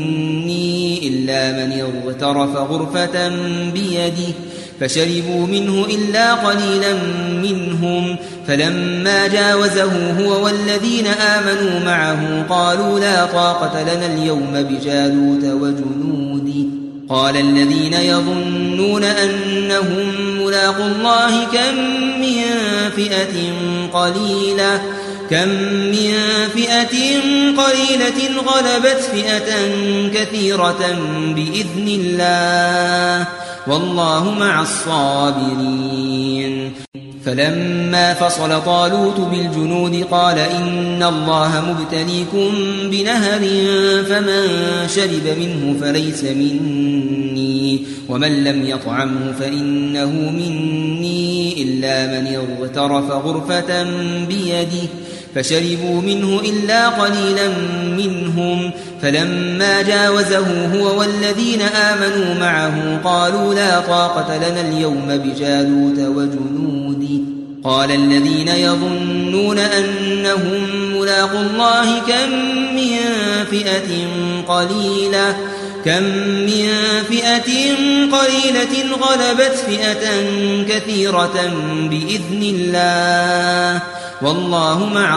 مني إلا من اغترف غرفة بيده فشربوا منه إلا قليلا منهم. فلما جاوزه هو والذين آمنوا معه قالوا لا طاقة لنا اليوم بجالوت وجنوده. قال الذين يظنون أنهم ملاقوا الله كم من فئة قليلة كم من فئة قليلة غلبت فئة كثيرة بإذن الله والله مع الصابرين. فلما فصل طالوت بالجنود قال إن الله مبتليكم بنهر فمن شرب منه فليس مني ومن لم يطعمه فإنه مني إلا من اغترف غرفة بيده فشربوا منه إلا قليلا منهم. فلما جاوزه هو والذين آمنوا معه قالوا لا طاقة لنا اليوم بجالوت وجنوده. قال الذين يظنون أنهم ملاقوا الله كم من فئة قليلة كم من فئة قليلة غلبت فئة كثيرة بإذن الله والله مع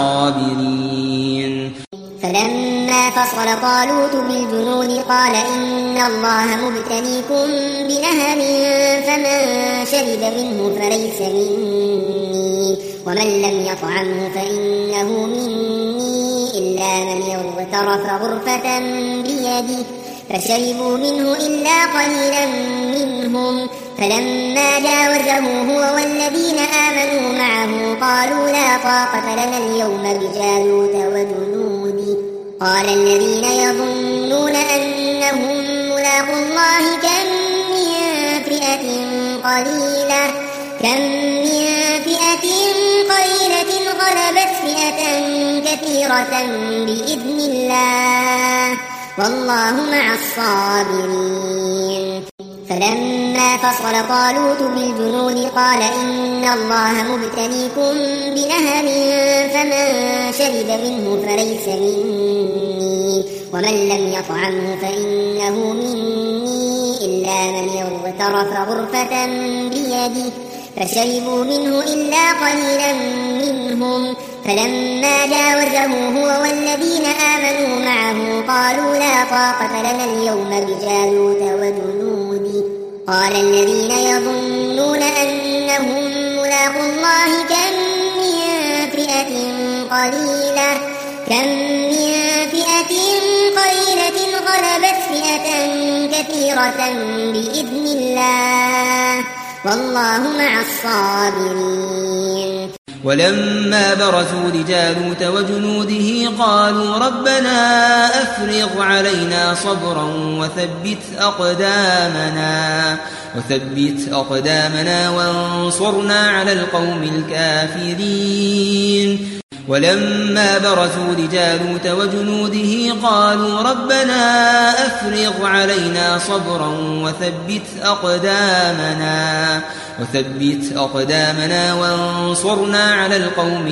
الصابرين.
فلما فصل طالوت بالجنود قال إن الله مبتليكم بنهر فمن شرب منه فليس مني ومن لم يطعمه فإنه مني إلا من اغترف غرفة بيده فشربوا منه إلا قليلا منهم. فلما جاوزه هو والذين آمنوا معه قالوا لا طاقة لنا اليوم بجالوت وجنوده. قال الذين يظنون أنهم ملاقوا الله كم من فئة قليلة كم من فئة قليلة غلبت فئة كثيرة بإذن الله والله مع الصابرين. فلما فصل طالوت بالجنود قال إن الله مبتليكم بنهر فمن شرب منه فليس مني ومن لم يطعمه فإنه مني إلا من اغترف غرفة بيده فشربوا منه إلا قليلا منهم. فلما جاوزه هو والذين آمنوا معه قالوا لا طاقة لنا اليوم بجالوت وجنوده. قال الذين يظنون أنهم ملاقوا الله كم من فئة قليلة كم من فئة قليلة غلبت فئة كثيرة بإذن الله والله مع الصابرين.
ولما برزوا لجالوت وجنوده قالوا ربنا أفرغ علينا صبرا وثبت أقدامنا وثبت أقدامنا وانصرنا على القوم الكافرين. ولما برزوا لجالوت وجنوده قالوا ربنا أفرغ علينا صبرا وثبت أقدامنا وثبت أقدامنا وانصرنا على القوم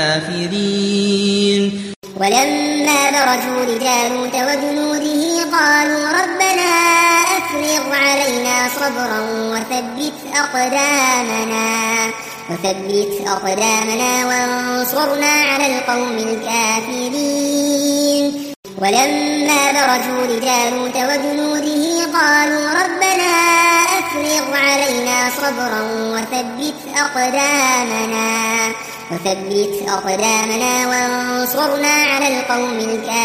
الكافرين.
ولما برزوا لجالوت وجنوده قالوا ربنا أفرغ علينا صبرا وثبت أقدامنا وثبت أقدامنا وانصرنا على القوم الكافرين. ولما برزوا لجالوت وجنوده قالوا ربنا أفرغ علينا صبرا وثبت أقدامنا وثبت أقدامنا وانصرنا على القوم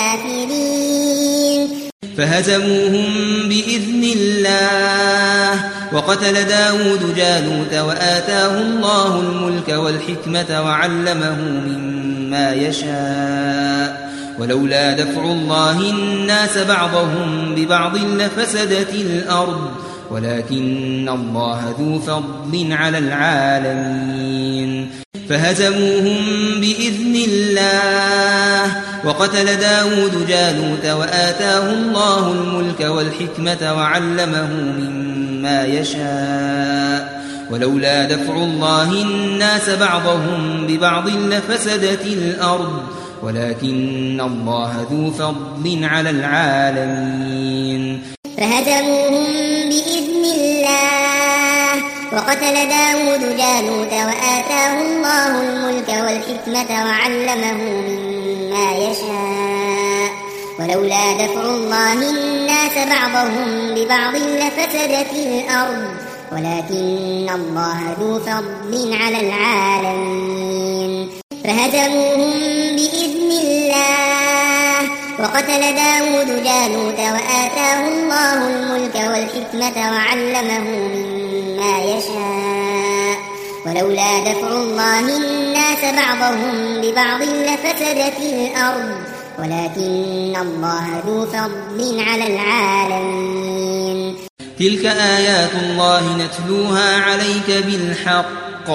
الكافرين.
فهزموهم بإذن الله وقتل داود جالوت وآتاه الله الملك والحكمة وعلمه مما يشاء ولولا دفع الله الناس بعضهم ببعض لفسدت الأرض ولكن الله ذو فضل على العالمين. فهزموهم بإذن الله وقتل داود جالوت وآتاه الله الملك والحكمة وعلمه مما يشاء ولولا دفع الله الناس بعضهم ببعض لفسدت الأرض ولكن الله ذو فضل على العالمين.
فهزموهم بإذن الله وقتل داود جالوت وآتاه الله الملك والحكمة وعلمه مما يشاء ولولا دفع الله الناس بعضهم ببعض لفسدت الأرض ولكن الله ذو فضل على العالمين. فهزموهم بإذن الله وقتل داود جالوت وآتاه الله الملك والحكمة وعلمه مما يشاء ولولا دفع الله الناس بعضهم ببعض لفسدت الأرض ولكن الله ذو فضل على العالمين.
تلك آيات الله نتلوها عليك بالحق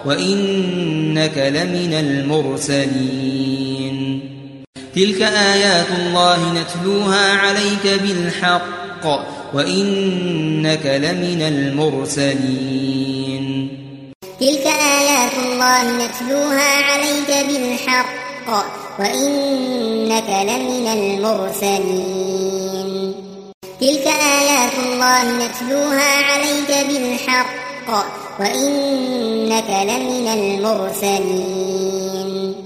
وإنك لمن المرسلين. تلك آيات الله نتلوها عليك بالحق وإنك لمن المرسلين.
تلك آيات الله نتلوها عليك بالحق وإنك لمن المرسلين. تلك آيات الله نتلوها عليك بالحق وإنك لمن المرسلين.